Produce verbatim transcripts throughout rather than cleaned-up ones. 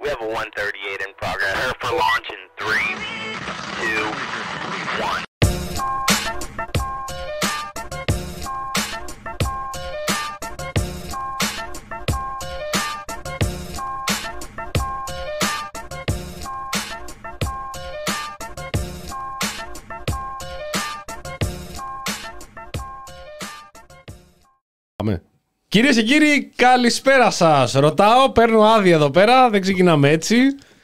We have a one thirty-eight in progress. Prepare for launch in three, two, one. Κυρίες και κύριοι, καλησπέρα σας. Ρωτάω, παίρνω άδεια εδώ πέρα, δεν ξεκινάμε έτσι.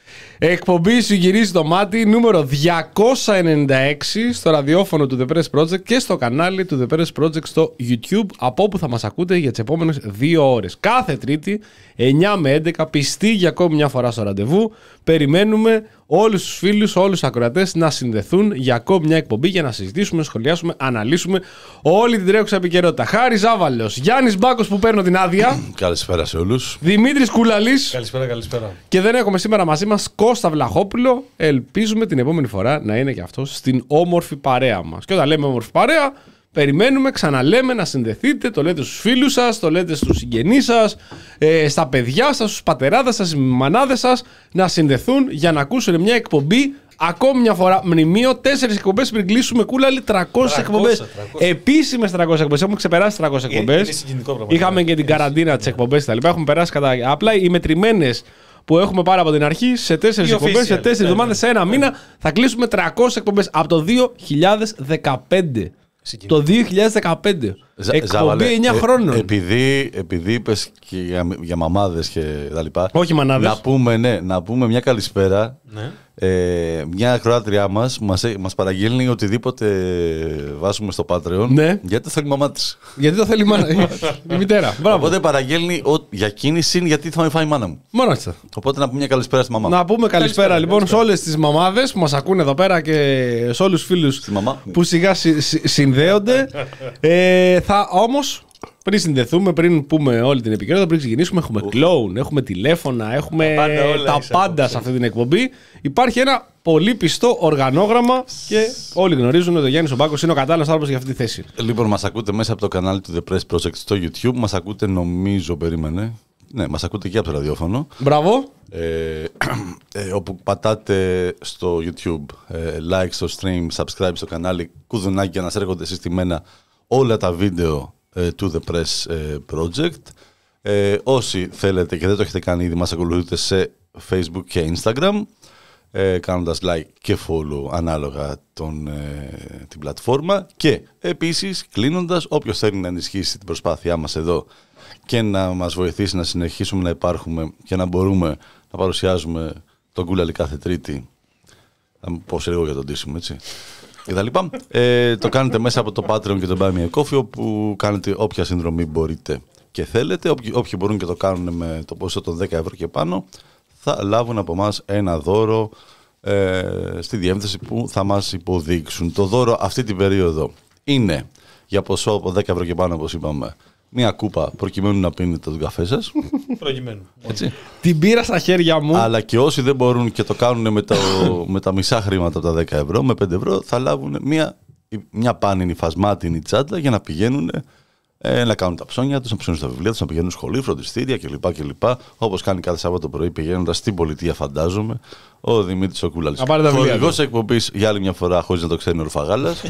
Εκπομπή σου γυρίζει το μάτι, νούμερο διακόσια ενενήντα έξι στο ραδιόφωνο του The Press Project και στο κανάλι του The Press Project στο YouTube, από όπου θα μας ακούτε για τις επόμενες δύο ώρες. Κάθε Τρίτη, εννιά με έντεκα, πιστοί για ακόμη μια φορά στο ραντεβού. Περιμένουμε όλους τους φίλους, όλους τους ακροατές να συνδεθούν για ακόμη μια εκπομπή για να συζητήσουμε, σχολιάσουμε, αναλύσουμε όλη την τρέχουσα επικαιρότητα. Χάρη Ζάβαλος, Γιάννης Μπάκος που παίρνω την άδεια. Καλησπέρα σε όλους. Δημήτρης Κούλαλης. Καλησπέρα, καλησπέρα. Και δεν έχουμε σήμερα μαζί μας Κώστα Βλαχόπουλο. Ελπίζουμε την επόμενη φορά να είναι και αυτός στην όμορφη παρέα μας. Και όταν λέμε όμορφη παρέα, περιμένουμε, ξαναλέμε να συνδεθείτε. Το λέτε στους φίλους σας, το λέτε στους συγγενείς σας, ε, στα παιδιά σας, στους πατεράδες σας, στις μανάδες σας, να συνδεθούν για να ακούσουν μια εκπομπή. Ακόμη μια φορά, μνημείο, τέσσερις εκπομπές πριν κλείσουμε, Κούλαλη, τριακόσιες εκπομπές. Επίσημες τριακόσιες εκπομπές. Έχουμε ξεπεράσει τριακόσιες εκπομπές. Είχαμε και την καραντίνα τις εκπομπές κτλ. Έχουμε περάσει κατά. Απλά οι μετρημένες που έχουμε πάρει από την αρχή σε τέσσερις εκπομπές, σε τέσσερις εβδομάδες, σε ένα μήνα, θα κλείσουμε τριακόσιες εκπομπές από το δύο χιλιάδες δεκαπέντε. Το δύο χιλιάδες δεκαπέντε. Ζα, εκπομπή Ζάβαλε, εννιά χρόνων. Ε, επειδή, επειδή είπες και για, για μαμάδες και τα λοιπά. Όχι μανάδες. Να πούμε, ναι, να πούμε μια καλησπέρα. Ναι. Ε, μια ακροάτριά μας μας, μας παραγγέλνει οτιδήποτε βάσουμε στο Patreon. Ναι. Γιατί το θέλει η μαμά της. Γιατί το θέλει η μάνα. Η μητέρα. Μπράβο. Οπότε παραγγέλνει ο, για κίνηση γιατί θα με φάει η μάνα μου. Μόνο έτσι. Οπότε να πούμε μια καλησπέρα στη μαμά. Να πούμε καλησπέρα, Καλησπέρα, λοιπόν καλησπέρα. σε όλες τις μαμάδες που μας ακούνε εδώ πέρα και σε όλους τους φίλους Στη μαμά. που σιγά συ- συ- συνδέονται. ε, θα όμως, πριν συνδεθούμε, πριν πούμε όλη την επικαιρότητα, πριν ξεκινήσουμε, έχουμε κλόουν, έχουμε τηλέφωνα, έχουμε Τα πάντα όλα τα είσαι πάντα απόψε. σε αυτή την εκπομπή. Υπάρχει ένα πολύ πιστό οργανόγραμμα και όλοι γνωρίζουν ότι ο Γιάννης ο Μπάκος είναι ο κατάλληλος άνθρωπος για αυτή τη θέση. Λοιπόν, μας ακούτε μέσα από το κανάλι του The Press Project στο YouTube. Μας ακούτε, νομίζω, περίμενε. Ναι, μας ακούτε και από το ραδιόφωνο. Μπράβο. Ε, ε, όπου πατάτε στο YouTube ε, like στο stream, subscribe στο κανάλι, κουδουνάκι για να σας έρχονται συστημένα όλα τα βίντεο ε, του The Press ε, Project. Ε, όσοι θέλετε και δεν το έχετε κάνει ήδη, μας ακολουθείτε σε Facebook και Instagram, ε, κάνοντας like και follow ανάλογα τον, ε, την πλατφόρμα. Και επίσης, κλείνοντας, όποιος θέλει να ενισχύσει την προσπάθειά μας εδώ και να μας βοηθήσει να συνεχίσουμε να υπάρχουμε και να μπορούμε να παρουσιάζουμε τον Κούλαλη κάθε Τρίτη. Θα μου πω σε λίγο για τον ντύσιμο, έτσι. Και τα λοιπά. Ε, το κάνετε μέσα από το Patreon και το Buy Me a Coffee, όπου κάνετε όποια συνδρομή μπορείτε και θέλετε. Όποιοι, όποιοι μπορούν και το κάνουν με το ποσό των δέκα ευρώ και πάνω, θα λάβουν από εμάς ένα δώρο ε, στη διεύθυνση που θα μας υποδείξουν. Το δώρο αυτή την περίοδο είναι για ποσό από δέκα ευρώ και πάνω, όπως είπαμε, μία κούπα προκειμένου να πίνετε τον καφέ σας. Προκειμένου. Έτσι. Την πήρα στα χέρια μου. Αλλά και όσοι δεν μπορούν και το κάνουν με, το, με τα μισά χρήματα από τα δέκα ευρώ, με πέντε ευρώ, θα λάβουν μία, μια πάνινη φασμάτινη τσάντα για να πηγαίνουν ε, να κάνουν τα ψώνια τους, να ψώνουν στα βιβλία τους, να πηγαίνουν σχολείο, φροντιστήρια κλπ. κλπ. Όπως κάνει κάθε Σάββατο πρωί πηγαίνοντας στην πολιτεία, φαντάζομαι, ο Δημήτρης ο Κούλαλης. Να πάρει τα βιβλία Χορηγός εκπομπής για άλλη μια φορά, χωρίς να το ξέρει ο Ρουφαγάλας.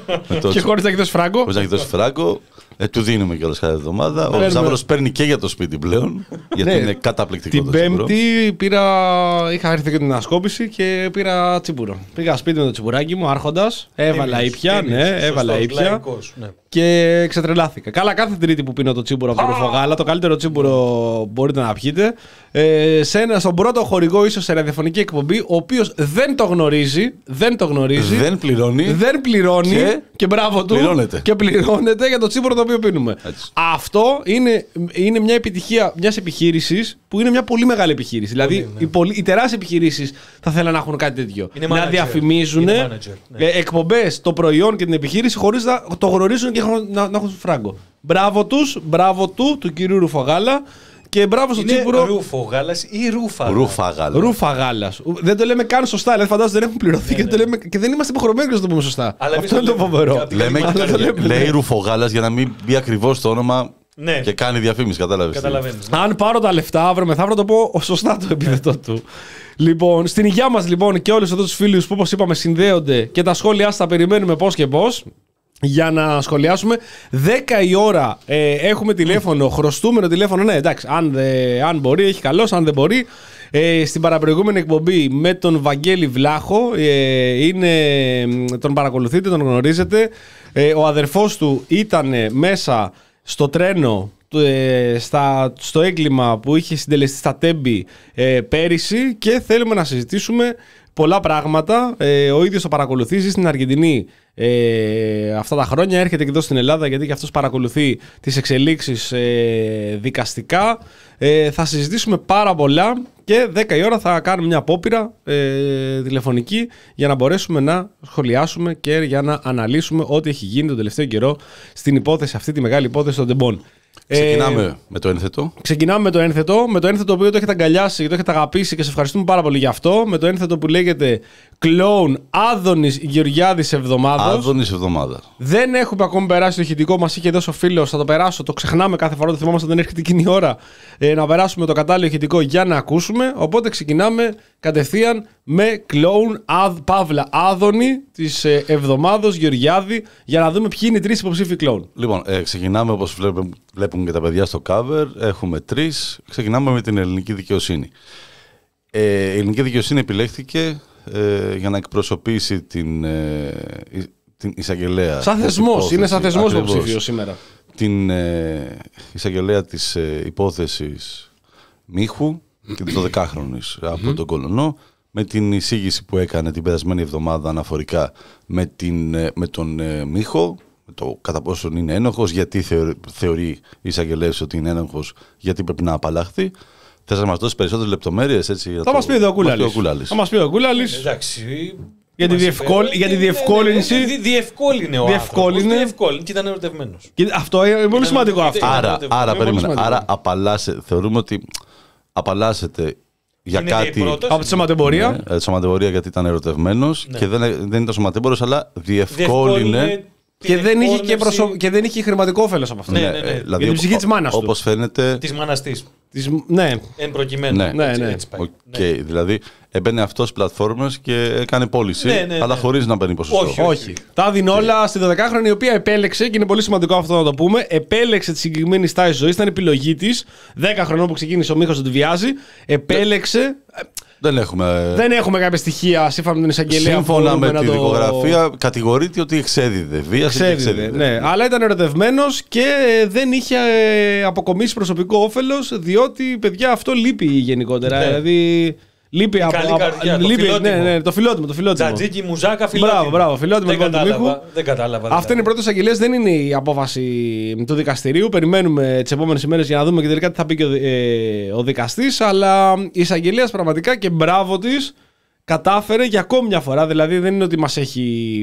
Και χωρίς να έχει δώσει φράγκο. Χωρίς να έχει δώσει φράγκο. Ε, του δίνουμε κιόλας κάθε εβδομάδα. Ο Ζάβρος παίρνει και για το σπίτι πλέον. Γιατί Ναι. είναι καταπληκτικό Την το τσιμπουρό. Πέμπτη πήρα, είχα έρθει και την ασκόπηση και πήρα τσιμπούρο. Πήγα σπίτι με το τσιμπουράκι μου, άρχοντας. Έβαλα Τίμιος, ήπια, τίμιος, ναι, σωστός, έβαλα ήπια. λαϊκός, ναι. Και ξετρελάθηκα. Καλά, κάθε Τρίτη που πίνω το τσίμπουρο από το Ρουφογάλα, το καλύτερο τσίμπουρο μπορείτε να πιείτε. Ε, σε ένα, στον πρώτο χορηγό, ίσως σε ραδιοφωνική εκπομπή, ο οποίος δεν το γνωρίζει, δεν το γνωρίζει, Δεν πληρώνει. δεν πληρώνει και, Και μπράβο του. πληρώνεται. Και πληρώνεται για το τσίμπουρο το οποίο πίνουμε. Έτσι. Αυτό είναι, είναι μια επιτυχία μιας επιχείρησης που είναι μια πολύ μεγάλη επιχείρηση. Δηλαδή, ναι. οι, πολύ, οι τεράστιες επιχειρήσεις θα θέλουν να έχουν κάτι τέτοιο. Είναι να manager. διαφημίζουν Είναι manager, ναι. ε, εκπομπές, το προϊόν και την επιχείρηση χωρίς να το γνωρίζουν και να, να έχουν φράγκο. Μπράβο τους, μπράβο του, του κυρίου Ρουφογάλα. Και μπράβο στο Είναι τσίπουρο. Ρούφογάλας ή Ρούφαγάλας. Ρούφαγάλα. Ρουφαγάλας. Δεν το λέμε καν σωστά. Δηλαδή, φαντάζομαι δεν έχουν πληρωθεί και, το λέμε, και δεν είμαστε υποχρεωμένοι να το πούμε σωστά. Αλλά εμείς Αυτό είναι το το λέμε. φοβερό. Κάτι Λέμε, Αλλά το λέμε. λέει Ρουφογάλας για να μην μπει ακριβώς το όνομα. Ναι. Και κάνει διαφήμιση, κατάλαβες. Καταλαβαίνεις. Αν πάρω τα λεφτά, αύριο μεθαύριο το πω σωστά το επίθετο του. Λοιπόν, στην υγεία μας λοιπόν και όλους εδώ τους φίλους που όπως είπαμε συνδέονται και τα σχόλιά σας τα περιμένουμε πώς και πώς. Για να σχολιάσουμε. δέκα η ώρα ε, έχουμε τηλέφωνο, χρωστούμενο τηλέφωνο. Ναι, εντάξει, αν, δε, αν μπορεί, έχει καλώς, αν δεν μπορεί. Ε, στην παραπροηγούμενη εκπομπή με τον Βαγγέλη Βλάχο. Ε, είναι, τον παρακολουθείτε, τον γνωρίζετε. Ε, ο αδερφός του ήταν μέσα στο τρένο, ε, στα, στο έγκλημα που είχε συντελεστεί στα Τέμπη ε, πέρυσι και θέλουμε να συζητήσουμε πολλά πράγματα. Ε, ο ίδιος το παρακολουθεί στην Αργεντινή ε, αυτά τα χρόνια. Έρχεται και εδώ στην Ελλάδα γιατί και αυτός παρακολουθεί τις εξελίξεις ε, δικαστικά. Ε, θα συζητήσουμε πάρα πολλά και δέκα η ώρα θα κάνουμε μια απόπειρα ε, τηλεφωνική για να μπορέσουμε να σχολιάσουμε και για να αναλύσουμε ό,τι έχει γίνει τον τελευταίο καιρό στην υπόθεση, αυτή τη μεγάλη υπόθεση των τεμπών. Ξεκινάμε Ε, με το ένθετο. Ξεκινάμε με το ένθετο. Με το ένθετο το οποίο το έχετε αγκαλιάσει και το έχετε αγαπήσει και σε ευχαριστούμε πάρα πολύ γι' αυτό. Με το ένθετο που λέγεται Κλόουν Άδωνης Γεωργιάδης Εβδομάδος. Άδωνης εβδομάδα. Δεν έχουμε ακόμη περάσει το ηχητικό. Μας είχε δώσει ο φίλος. Θα το περάσω. Το ξεχνάμε κάθε φορά. Το θυμόμαστε όταν έρχεται εκείνη η ώρα. Ε, να περάσουμε το κατάλληλο ηχητικό για να ακούσουμε. Οπότε ξεκινάμε κατευθείαν με Κλόουν Αδ, Παύλα Άδωνη της ε, Εβδομάδος Γεωργιάδη για να δούμε ποιοι είναι οι τρεις υποψήφοι Κλόουν. Λοιπόν, ε, ξεκινάμε όπως βλέπουν, βλέπουν και τα παιδιά στο cover. Έχουμε τρεις. Ξεκινάμε με την ελληνική δικαιοσύνη. Ε, η ελληνική δικαιοσύνη επιλέχθηκε ε, για να εκπροσωπήσει την, ε, την εισαγγελέα. Σαν θεσμός. Είναι σαν θεσμός Ακριβώς. υποψήφιο σήμερα. Την ε, εισαγγελέα της ε, υπόθεσης Μίχου και της δωδεκάχρονης από τον Κολονό, με την εισήγηση που έκανε την περασμένη εβδομάδα αναφορικά με, την, ε, με τον ε, Μίχο, το κατά πόσον είναι ένοχος, γιατί θεωρεί, θεωρεί η εισαγγελέας ότι είναι ένοχος, γιατί πρέπει να απαλλάχθει. Θες να μας δώσεις περισσότερες λεπτομέρειες, έτσι? Θα μας πει ο Κούλαλης. Θα μας πει ο Κούλαλης. Εντάξει. Για τη μας διευκόλ- είπε- για τη ναι, διευκόλυνση. ναι, ναι, δι- Διευκόλυνε ο Διευκόλυνε. άνθρωπος. Διευκόλυνε και ήταν ερωτευμένος. Και αυτό είναι πολύ Ήταν- σημαντικό αυτό. ήταν- Άρα, είναι άρα πολύ περίμενε. σημαντικό. Άρα απαλλάσσε, θεωρούμε ότι απαλλάσσεται για Είναι και η κάτι. πρόταση. Από τη σωματεμπορία. Ναι, σωματεμπορία γιατί ήταν ερωτευμένος Ναι. και δεν, δεν ήταν σωματέμπορος, αλλά διευκόλυνε. Διευκόλυνε Και την δεν, είχε και εκπόρνευση προσω... και δεν είχε χρηματικό όφελος από αυτό. Ναι, Ναι, ναι, ναι. ε, δηλαδή, Για την ψυχή της μάνας του. όπως φαίνεται. της μάνας της. Της... Ναι. Εν προκειμένου. Ναι. Ναι, Έτσι- ναι. έτσι πάει. Οκ, Ναι. δηλαδή έμπαινε αυτός πλατφόρμες και έκανε πώληση, Ναι, ναι, αλλά ναι. χωρίς να παίρνει ποσοστό. Όχι, Όχι. Τα δίνει όλα στη δωδεκάχρονη, η οποία επέλεξε, και είναι πολύ σημαντικό αυτό να το πούμε, επέλεξε τη συγκεκριμένη στάση ζωής, ήταν επιλογή της. δέκα χρονών που ξεκίνησε ο Μίχος να τη βιάζει. Επέλεξε. Δεν έχουμε. Δεν έχουμε κάποια στοιχεία σύμφωνα με την εισαγγελία. Σύμφωνα μπορούμε με να τη το- δικογραφία, κατηγορείται ότι εξέδιδε. Βίασε και Εξέδιδε, εξέδιδε. ναι. Αλλά ήταν ερωτευμένος και δεν είχε ε, αποκομίσει προσωπικό όφελος, διότι παιδιά αυτό λείπει γενικότερα. Ναι. Δηλαδή. Λείπει από. καλή από- καρδιά, το λείπει, φιλότιμο. ναι, ναι, το φιλότιμο. Το φιλότιμο. Τζατζίκι, μουζάκα, φιλότιμο. Μπράβο, μπράβο, φιλότιμο Δεν λοιπόν του Μίχου. κατάλαβα. Δεν κατάλαβα. Αυτή είναι η πρώτη εισαγγελία, δεν είναι η απόφαση του δικαστηρίου. Περιμένουμε τις επόμενες ημέρες για να δούμε και τελικά τι θα πει και ο, ε, ο δικαστής. Αλλά η εισαγγελία πραγματικά, και μπράβο της, κατάφερε για ακόμη μια φορά. Δηλαδή δεν είναι ότι μας έχει.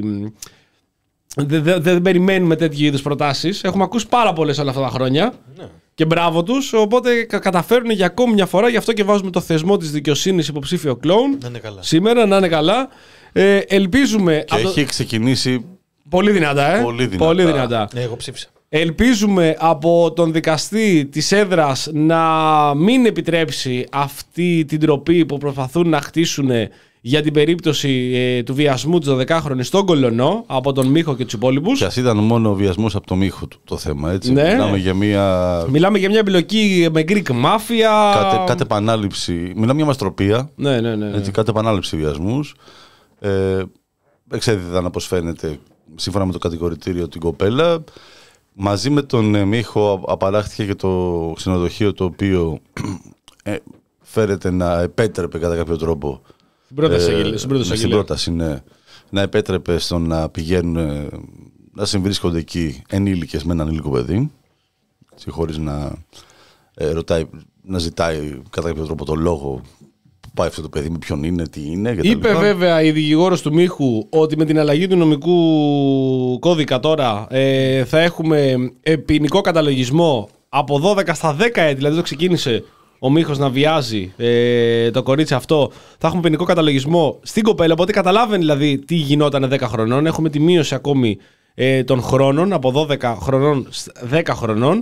Δεν δε, δεν περιμένουμε τέτοιου είδους προτάσεις. Έχουμε ακούσει πάρα πολλές όλα αυτά τα χρόνια. Ναι. Και μπράβο τους. Οπότε κα- καταφέρουν για ακόμη μια φορά. Γι' αυτό και βάζουμε το θεσμό της δικαιοσύνης υποψήφιο κλόουν. Να είναι καλά. Σήμερα να είναι καλά. Ε, ελπίζουμε. Και από το- έχει ξεκινήσει. Πολύ δυνατά, ε. Πολύ δυνατά. Πολύ δυνατά. Ναι, εγώ ψήφισα. Ελπίζουμε από τον δικαστή της έδρας να μην επιτρέψει αυτή την τροπή που προσπαθούν να χτίσουν για την περίπτωση ε, του βιασμού της δωδεκάχρονης στον Κολονό από τον Μίχο και τους υπόλοιπους. Και ας ήταν μόνο ο βιασμός από το Μίχο του το θέμα, έτσι. Ναι. Μιλάμε για μια. Μιλάμε για μια εμπλοκή με Greek Mafia. Κάτε, κάτε επανάληψη. Μιλάμε για μαστροπία. Ναι, ναι, ναι. ναι. Έτσι, κάτε επανάληψη βιασμούς. Ε, εξέδιδαν, όπως φαίνεται, σύμφωνα με το κατηγορητήριο, την κοπέλα. Μαζί με τον ε, Μίχο απαλλάχθηκε και το ξενοδοχείο, το οποίο ε, φέρεται να επέτρεπε κατά κάποιο τρόπο. Στην πρώτη ε, εισαγγελία, στην πρώτη στην εισαγγελία. πρόταση, ναι, να επέτρεπε στο να πηγαίνουν, ε, να συμβρίσκονται εκεί ενήλικες με έναν ενήλικο παιδί, έτσι, χωρίς να, ε, ρωτάει, να ζητάει κατά κάποιο τρόπο το λόγο που πάει αυτό το παιδί, με ποιον είναι, τι είναι κτλ. Είπε βέβαια η δικηγόρος του Μίχου ότι με την αλλαγή του νομικού κώδικα τώρα ε, θα έχουμε ε, ποινικό καταλογισμό από δώδεκα στα δέκα έτη, δηλαδή το ξεκίνησε ο Μίχος να βιάζει ε, το κορίτσι αυτό, θα έχουμε ποινικό καταλογισμό στην κοπέλα, οπότε καταλάβαινε δηλαδή τι γινόταν δέκα χρονών, έχουμε τη μείωση ακόμη ε, των χρόνων από δώδεκα χρονών δέκα χρονών.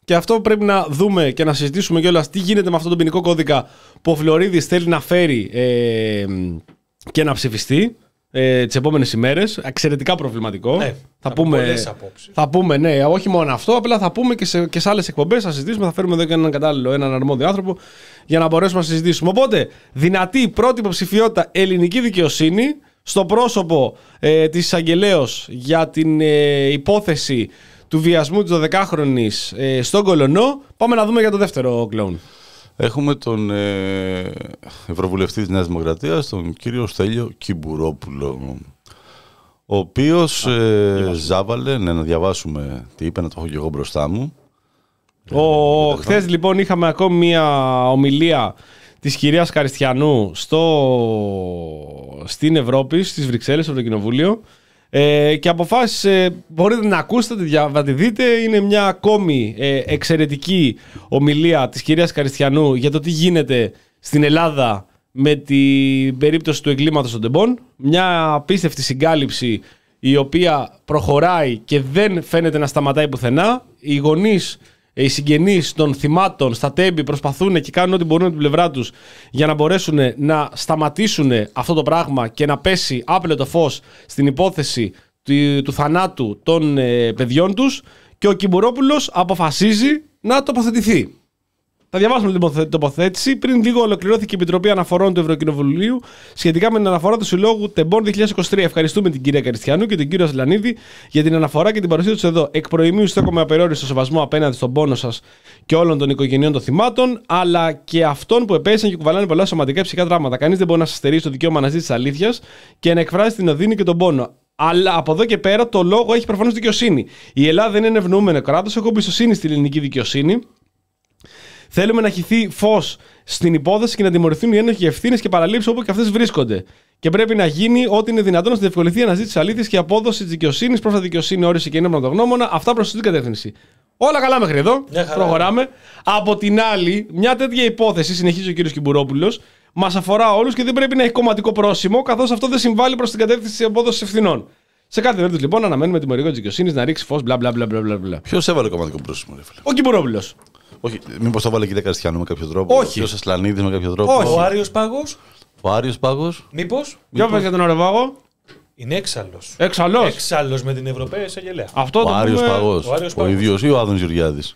Και αυτό πρέπει να δούμε και να συζητήσουμε κιόλας τι γίνεται με αυτόν τον ποινικό κώδικα που ο Φλωρίδης θέλει να φέρει ε, και να ψηφιστεί ε, τις επόμενες ημέρες. Εξαιρετικά προβληματικό. Ναι, θα, πούμε, θα πούμε, ναι, όχι μόνο αυτό, απλά θα πούμε και σε, και σε άλλες εκπομπές, θα συζητήσουμε, θα φέρουμε εδώ και έναν κατάλληλο, έναν αρμόδιο άνθρωπο για να μπορέσουμε να συζητήσουμε. Οπότε, δυνατή πρώτη υποψηφιότητα ελληνική δικαιοσύνη στο πρόσωπο ε, της εισαγγελέως για την ε, υπόθεση του βιασμού της δωδεκάχρονης ε, στον Κολωνό. Πάμε να δούμε για το δεύτερο κλόουν. Έχουμε τον ε, Ευρωβουλευτή της Νέας Δημοκρατίας, τον κύριο Στέλιο Κυμπουρόπουλο, ο οποίος ε, ζάβαλε, ναι, να διαβάσουμε τι είπε, να το έχω και εγώ μπροστά μου. Ο, χθες λοιπόν είχαμε ακόμη μια ομιλία της κυρίας Καριστιανού στο, στην Ευρώπη, στις Βρυξέλλες, στο Ευρωκοινοβούλιο. Ε, και αποφάσισε, μπορείτε να ακούσετε, να τη δείτε, είναι μια ακόμη ε, εξαιρετική ομιλία της κυρίας Καριστιανού για το τι γίνεται στην Ελλάδα με την περίπτωση του εγκλήματος των τεμπών. Μια απίστευτη συγκάλυψη η οποία προχωράει και δεν φαίνεται να σταματάει πουθενά. Οι γονείς, οι συγγενείς των θυμάτων στα τέμπη προσπαθούν και κάνουν ό,τι μπορούν από την πλευρά τους για να μπορέσουν να σταματήσουν αυτό το πράγμα και να πέσει άπλετο φως στην υπόθεση του, του θανάτου των ε, παιδιών τους, και ο Κυμπουρόπουλος αποφασίζει να τοποθετηθεί. Θα διαβάσουμε την τοποθέτηση. Πριν λίγο ολοκληρώθηκε η Επιτροπή Αναφορών του Ευρωκοινοβουλίου σχετικά με την αναφορά του Συλλόγου Τεμπών δύο χιλιάδες είκοσι τρία. Ευχαριστούμε την κυρία Καριστιανού και τον κύριο Ασλανίδη για την αναφορά και την παρουσία του εδώ. Εκ προημίου στέκομαι απεριόριστο σεβασμό απέναντι στον πόνο σας και όλων των οικογενειών των θυμάτων, αλλά και αυτών που επέζησαν και κουβαλάνε πολλά σωματικά και ψυχικά τραύματα. Κανείς δεν μπορεί να σας στερήσει το δικαίωμα να ζήσει τη αλήθεια και να εκφράσει την οδύνη και τον πόνο. Αλλά από εδώ και πέρα το λόγο έχει προφανώς δικαιοσύνη. Η Ελλάδα δεν είναι ευνοούμενο κράτος. Έχω εμπιστοσύνη στην ελληνική δικαιοσύνη. Θέλουμε να χυθεί φως στην υπόθεση και να τιμωρηθούν οι ένοχοι ευθύνες και παραλήψεις όπου και αυτές βρίσκονται. Και πρέπει να γίνει ό,τι είναι δυνατόν να διευκολυνθεί η αναζήτηση αλήθειας και απόδοση της δικαιοσύνης. Πρόσφατα δικαιοσύνη όρισε και είναι πραγματογνώμονα. Αυτά προς την κατεύθυνση. Όλα καλά μέχρι εδώ. Προχωράμε. Από την άλλη, μια τέτοια υπόθεση, συνεχίζει ο κύριος Κυμπουρόπουλος, μας αφορά όλους και δεν πρέπει να έχει κομματικό πρόσημο, καθώς αυτό δεν συμβάλλει προς την κατεύθυνση της απόδοσης ευθυνών. Σε κάθε περίπτωση λοιπόν αναμένουμε τη μορφή της δικαιοσύνης να ρίξει φως, μπλα μπλα μπλα μπλα. Ποιος έβαλε κομματικό πρόσημο, ρε φίλε? Ο Κυμπουρόπουλος. Όχι, μήπως το βάλε η κυρία Καριστιανού με κάποιο τρόπο? Όχι. Ποιος Ασλανίδης με κάποιο τρόπο? Όχι. Ο Άριος Πάγος. Ο Άριος Πάγος. Μήπως? Για πες για τον Άριο Πάγο. Είναι έξαλλος. Έξαλλος. Έξαλλος με την Ευρωπαία Εισαγγελέα. Αυτό Ο το Άριος πούμε... Πάγος. Ο Άριος Ο Πάγος. ίδιος ή ο Άδωνης Γεωργιάδης?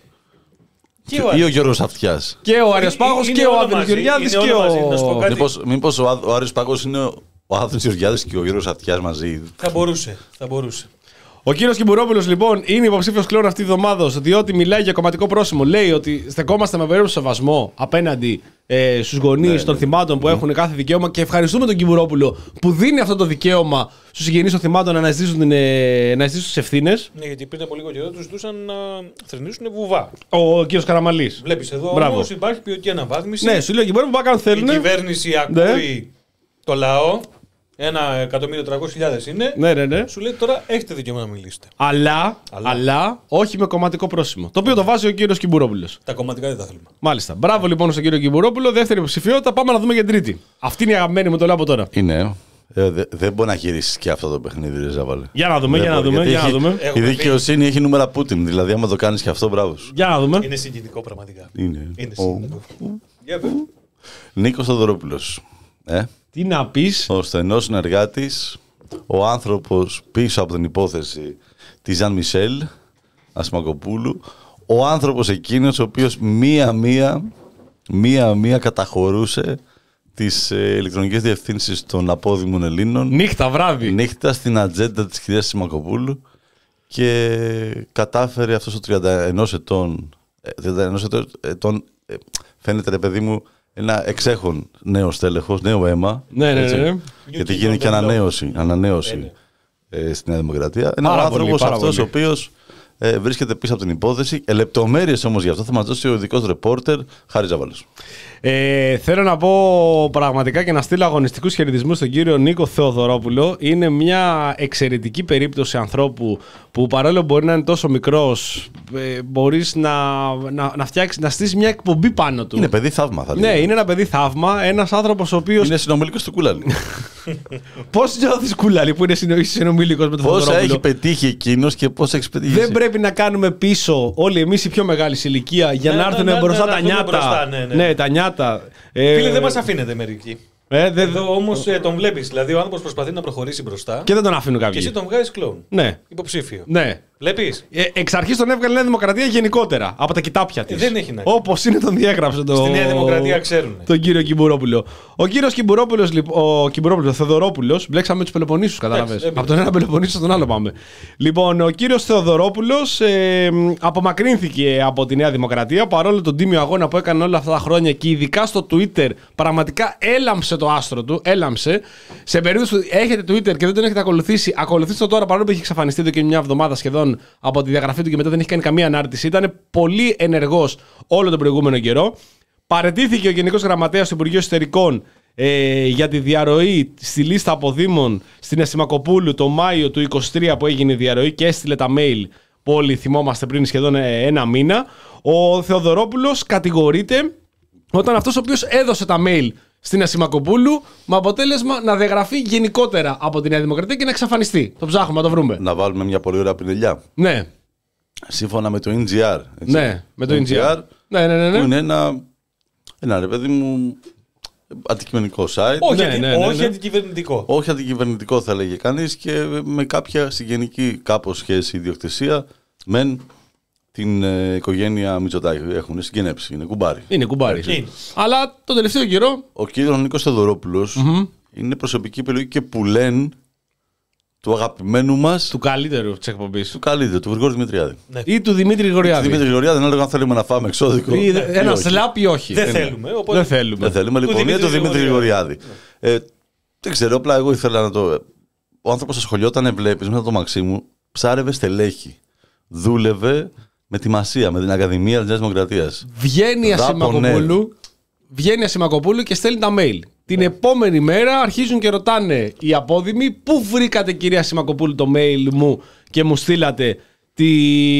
Και ο Ή ο Άριος. Γιώργος Αυτιάς? Και ο Άριος Πάγος Είναι και ο όλα Άδωνης μαζί, Γεωργιάδης είναι και όλα μαζί. Να σου πω ο... κάτι. Μήπως, μήπως ο, Ά- ο Άριος Πάγος είναι ο, ο Άδωνης Γεωργιάδης και ο Γιώργος Αυτιάς μαζί? Θα μπορούσε. Θα μπορούσε. Ο κύριος Κυμπουρόπουλος λοιπόν είναι υποψήφιος κλόν αυτή τη εβδομάδα, διότι μιλάει για κομματικό πρόσημο. Λέει ότι στεκόμαστε με περίπτωση σεβασμό απέναντι ε, στους γονείς Ναι, των ναι. θυμάτων που έχουν κάθε δικαίωμα, και ευχαριστούμε τον Κυμπουρόπουλο που δίνει αυτό το δικαίωμα στους συγγενείς των θυμάτων να αναζητήσουν, την, ε, να αναζητήσουν τις ευθύνες. Ναι, γιατί πριν από λίγο καιρό τους ζητούσαν να θρηνήσουν βουβά. Ο κύριος Καραμαλής. Βλέπεις εδώ Μπράβο. όμως υπάρχει ποιοτική αναβάθμιση. Ναι, σου λέει ο Κυμπουρόπουλος που κάνουν Η θέλουν. κυβέρνηση Ναι. ακούει το λαό. Ένα εκατομμύριο τριακόσιες χιλιάδες είναι. Ναι, ναι, ναι. Σου λέει τώρα έχετε δικαίωμα να μιλήσετε. Αλλά, Αλλά. αλλά όχι με κομματικό πρόσημο. Το οποίο το βάζει ο κύριος Κυμπουρόπουλος. Τα κομματικά δεν τα θέλουμε. Μάλιστα. Μπράβο λοιπόν στον κύριο Κυμπουρόπουλο. Δεύτερη υποψηφιότητα. Πάμε να δούμε για την τρίτη. Αυτή είναι η αγαπημένη μου, το λέω από τώρα. Είναι. Ε, δε, δεν μπορεί να γυρίσεις και αυτό το παιχνίδι, ρε Ζάβαλε. Για να δούμε, Δεν για να μπορεί, δούμε. γιατί Για να έχει- δούμε. Η Έχουμε δικαιοσύνη έχει νούμερα Πούτιν. Δηλαδή, άμα το κάνεις και αυτό, μπράβο σου. Για να δούμε. Είναι συγκινητικό πραγματικά. Είναι. Είναι Ο- συγκινητικό. Για πες. Νίκος Θοδωρόπουλος. Ε, Τι να πεις. ο στενός συνεργάτης, ο άνθρωπος πίσω από την υπόθεση της Ζαν Μισελ Ασμακοπούλου, ο άνθρωπος εκείνος ο οποίος μία-μία μία-μία καταχωρούσε τις ε, ηλεκτρονικές διευθύνσεις των απόδημων Ελλήνων Νύχτα, βράδυ. νύχτα στην ατζέντα της κυρίας Σιμακοπούλου και κατάφερε αυτός ο τριάντα ένα ετών, ε, τριάντα ένα ετών, ετών ε, φαίνεται ρε παιδί μου ένα εξέχον νέο στέλεχος, νέο αίμα. Ναι, ναι, έτσι, ναι. γιατί You γίνεται και keep on the ανανέωση, ανανέωση Ναι, ε, στη Νέα Δημοκρατία. Είναι ο Πάρα πολύ, άνθρωπος πάρα αυτός πολύ. ο οποίος ε, βρίσκεται πίσω από την υπόθεση. Ε, λεπτομέρειες όμως γι' αυτό θα μας δώσει ο ειδικός ρεπόρτερ Χάρης Ζαβάλος. Ε, θέλω να πω πραγματικά και να στείλω αγωνιστικούς χαιρετισμούς στον κύριο Νίκο Θεοδωρόπουλο. Είναι μια εξαιρετική περίπτωση ανθρώπου που παρόλο που μπορεί να είναι τόσο μικρός, ε, μπορείς να, να, να φτιάξεις, να στήσεις μια εκπομπή πάνω του. Είναι παιδί θαύμα, θα λέγαμε. Ναι, είναι ένα παιδί θαύμα. Ένας άνθρωπος ο οποίος. Είναι συνομιλικός του Κούλαλη. Πώς νιώθεις, Κούλαλη, που είναι συνομιλικός με τον Θεοδωρόπουλο? Πόσα έχει πετύχει εκείνος και πόσα έχει πετύχει. Δεν πρέπει να κάνουμε πίσω όλοι εμείς οι πιο μεγάλη ηλικία για Ναι, να ναι, έρθουν ναι, ναι, μπροστά ναι, τα να έρθουν νιάτα. μπροστά, ναι, ναι. Ναι, τα νιάτα. Φίλε, Ε, δεν μας αφήνετε μερικοί. ε, δε- Εδώ όμως ε, τον βλέπεις. Δηλαδή, ο άνθρωπος προσπαθεί να προχωρήσει μπροστά Και δεν τον αφήνουν και κάποιοι. εσύ τον βγάζεις κλόουν. Ναι. Υποψήφιο. Ναι. Βλέπεις. Ε, εξ αρχής τον έβγαλε η Νέα Δημοκρατία γενικότερα. Από τα κοιτάπια της. Ε, δεν έχει να κάνει. Όπως είναι τον διέγραψε το... Στη Νέα Δημοκρατία ξέρουνε. Τον κύριο Κυμπουρόπουλο. Ο κύριος Κυμπουρόπουλος, λοιπόν, ο Κυμπουρόπουλος, ο Θεοδωρόπουλος, μπλέξαμε τους Πελοποννήσους, κατάλαβες. Εντάξει, Από τον ένα Πελοποννήσιο στον άλλο πάμε. Λοιπόν, ο κύριος Θεοδωρόπουλος ε, απομακρύνθηκε από τη Νέα Δημοκρατία παρόλο τον τίμιο αγώνα που έκανε όλα αυτά τα χρόνια και ειδικά στο Twitter. Πραγματικά έλαμψε το άστρο του. Έλαμψε. Σε περίπτωση που έχετε Twitter και δεν τον έχετε ακολουθήσει, ακολουθήστε το τώρα παρόλο που έχει εξαφανιστεί εδώ και μια εβδομάδα σχεδόν από τη διαγραφή του και μετά δεν έχει κάνει καμία ανάρτηση. Ήταν πολύ ενεργός όλο τον προηγούμενο καιρό. Παραιτήθηκε ο Γενικός Γραμματέας του Υπουργείου Εσωτερικών ε, για τη διαρροή στη λίστα αποδήμων στην Ασημακοπούλου το Μάιο του είκοσι τρία που έγινε η διαρροή και έστειλε τα mail που όλοι θυμόμαστε πριν σχεδόν ένα μήνα. Ο Θεοδωρόπουλος κατηγορείται όταν αυτός ο οποίος έδωσε τα mail στην Ασημακοπούλου με αποτέλεσμα να διαγραφεί γενικότερα από τη Νέα Δημοκρατία και να εξαφανιστεί. Το ψάχνουμε, να το βρούμε. Να βάλουμε μια πολύ ωραία πινελιά. Ναι, Σύμφωνα με το εν τζι αρ. έτσι. ναι, με το εν τζι αρ. Ναι, ναι, ναι, ναι. Που είναι ένα, ένα ρε παιδί μου αντικειμενικό site. Όχι, Ναι, αντι- ναι, ναι, όχι ναι. αντικυβερνητικό. Όχι αντικυβερνητικό θα λέγε κανείς και με κάποια συγγενική κάπως σχέση ιδιοκτησία μεν την ε, οικογένεια Μητσοτάκη. Έχουν συγγενέψει, είναι κουμπάρι. Είναι κουμπάρι. Είναι. Αλλά τον τελευταίο καιρό. Ο κύριος Νίκος Θεοδωρόπουλος είναι προσωπική επιλογή και που λένε του αγαπημένου μας, Του καλύτερου τη εκπομπή. του καλύτερου, του Γρηγόρη Δημητριάδη. Ναι. Ή του Δημήτρη Γρηγοριάδη. Δημήτρη Γρηγοριάδη, δεν έλεγα αν θέλουμε να φάμε εξώδικο. Ή ή ένα όχι. σλάπ ή όχι. Δεν Ε, θέλουμε. Οπότε... Δεν θέλουμε. Δεν θέλουμε. Του Λοιπόν, είναι Δημήτρη το Δημήτρη Γρηγοριάδη. Γρηγοριάδη. Ε, δεν ξέρω, απλά εγώ ήθελα να το. Ο άνθρωπος ασχολιόταν, βλέπει μέσα το Μαξίμου, ψάρευε στελέχη. Δούλευε με τη Μασία, με την Ακαδημία της Νέας Δημοκρατίας. Βγαίνει η Ασημακοπούλου, βγαίνει η Ασημακοπούλου και στέλνει τα mail. Την επόμενη μέρα αρχίζουν και ρωτάνε οι απόδημοι πού βρήκατε, κυρία Ασημακοπούλου, το mail μου και μου στείλατε τη...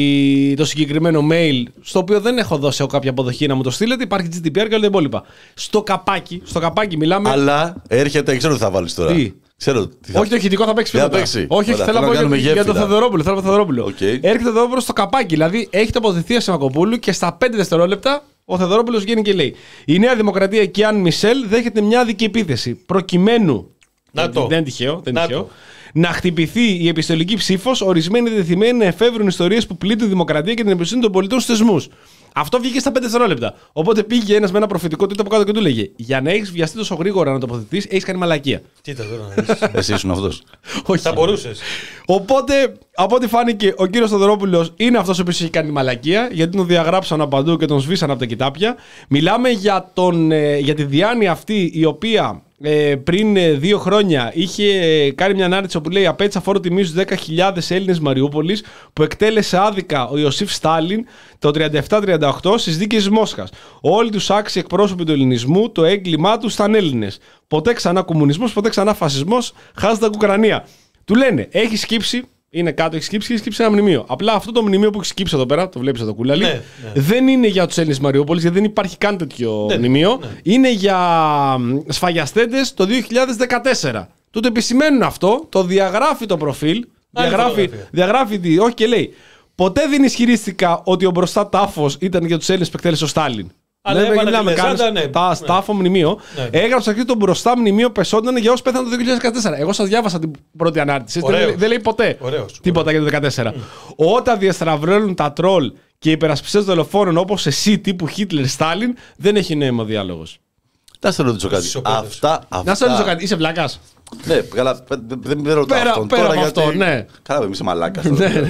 το συγκεκριμένο mail, στο οποίο δεν έχω δώσει εγώ κάποια αποδοχή να μου το στείλετε. Υπάρχει τζι ντι πι αρ και όλα τα υπόλοιπα. Στο καπάκι, στο καπάκι μιλάμε. Αλλά έρχεται, ξέρω τι θα βάλεις τώρα. Τι? Ξέρω τι θα... Όχι, το ηχητικό θα παίξει Δεν θα μετά. παίξει. Όχι, όχι, Ωραία, θέλω να θέλω πω να κάνουμε για, για τον γέφυρα. Θεοδωρόπουλο. Θέλω τον Θεοδωρόπουλο. Οκ. Έρχεται ο Θεοδωρόπουλο στο καπάκι. Δηλαδή έχει τοποθετηθεί ο Ασημακοπούλου και στα πέντε δευτερόλεπτα ο Θεοδωρόπουλο βγαίνει και λέει: Η Νέα Δημοκρατία και αν Μισελ δέχεται μια άδικη επίθεση. Προκειμένου. Να δεν, το. δεν είναι τυχαίο. Δεν είναι Να τυχαίο. το. Να χτυπηθεί η επιστολική ψήφο, ορισμένοι δεδεθειμένοι να εφεύρουν ιστορίε που πλήττουν τη δημοκρατία και την εμπιστοσύνη των πολιτών στου θεσμού. Αυτό βγήκε στα πέντε δευτερόλεπτα. Οπότε πήγε ένα με ένα προφητικό τίτλο από κάτω και του λέγε: Για να έχει βιαστεί τόσο γρήγορα να τοποθετηθεί, έχει κάνει μαλακία. Κοίτα τώρα να δεις. Εσύ ήσουν αυτός. Όχι. Θα μπορούσες. Οπότε, από ό,τι φάνηκε, ο κύριος Θεοδωρόπουλος είναι αυτός ο οποίος έχει κάνει μαλακία, γιατί τον διαγράψαν από παντού και τον σβήσαν από τα κοιτάπια. Μιλάμε για, τον, ε, για τη διάνοια αυτή η οποία ε, πριν ε, δύο χρόνια είχε ε, κάνει μια ανάρτηση που λέει «Απέτσα φόρο τιμή στους δέκα χιλιάδες Έλληνες Μαριούπολης που εκτέλεσε άδικα ο Ιωσήφ Στάλιν το τριάντα επτά τριάντα οκτώ στις δίκες της Μόσχας. Όλοι τους άξιοι εκπρόσωποι του ελληνισμού, το έγκλημά τους ήταν Έλληνες. Ποτέ ξανά κομμουνισμός, ποτέ ξανά φασισμός, hashtag Ουκρανία». Του λένε, έχει σκύψει, είναι κάτω, έχει σκύψει, έχει σκύψει ένα μνημείο. Απλά αυτό το μνημείο που έχει σκύψει εδώ πέρα, το βλέπει εδώ Κούλαλη, Ναι, ναι. δεν είναι για του Έλληνες Μαριούπολης, γιατί δεν υπάρχει καν τέτοιο Ναι, μνημείο. ναι. Είναι για σφαγιαστέντες το δύο χιλιάδες δεκατέσσερα. Του το επισημαίνουν αυτό, το διαγράφει το προφίλ, Άλλη διαγράφει, φωτογραφία. διαγράφει τη, όχι και λέει. Ποτέ δεν ισχυρίστηκα ότι ο μπροστά τάφος ήταν για τους Έλληνες που εκτέλεσε ο Στάλιν. Αλλά Δεν έβαλε μιλάμε τη καν λεζάντα, ναι. στα Ναι. στάφο μνημείο. Ναι. Έγραψε εκεί το μπροστά μνημείο πεσόταν για όσοι πέθαναν το δύο χιλιάδες δεκατέσσερα. Εγώ σας διάβασα την πρώτη ανάρτηση. Δεν, Ωραίος. λέει- δεν λέει ποτέ Ωραίος. τίποτα για το δεκατέσσερα. Όταν διαστραβρώνουν τα τρόλ και οι υπερασπιστές δολοφόνων όπως εσύ τύπου Χίτλερ Στάλιν, δεν έχει νόημα ο διάλογος. Να σε ρωτήσω κάτι. Ισοπαίδευση. Αυτά, αυτά. Να σε ρωτήσω κάτι, είσαι βλάκας. Ναι, καλά, δεν δεν- δεν ρωτάω Πέρα- αυτόν. πέρα Τώρα από γιατί... αυτό, ναι. Καλά, είμαι μαλάκα.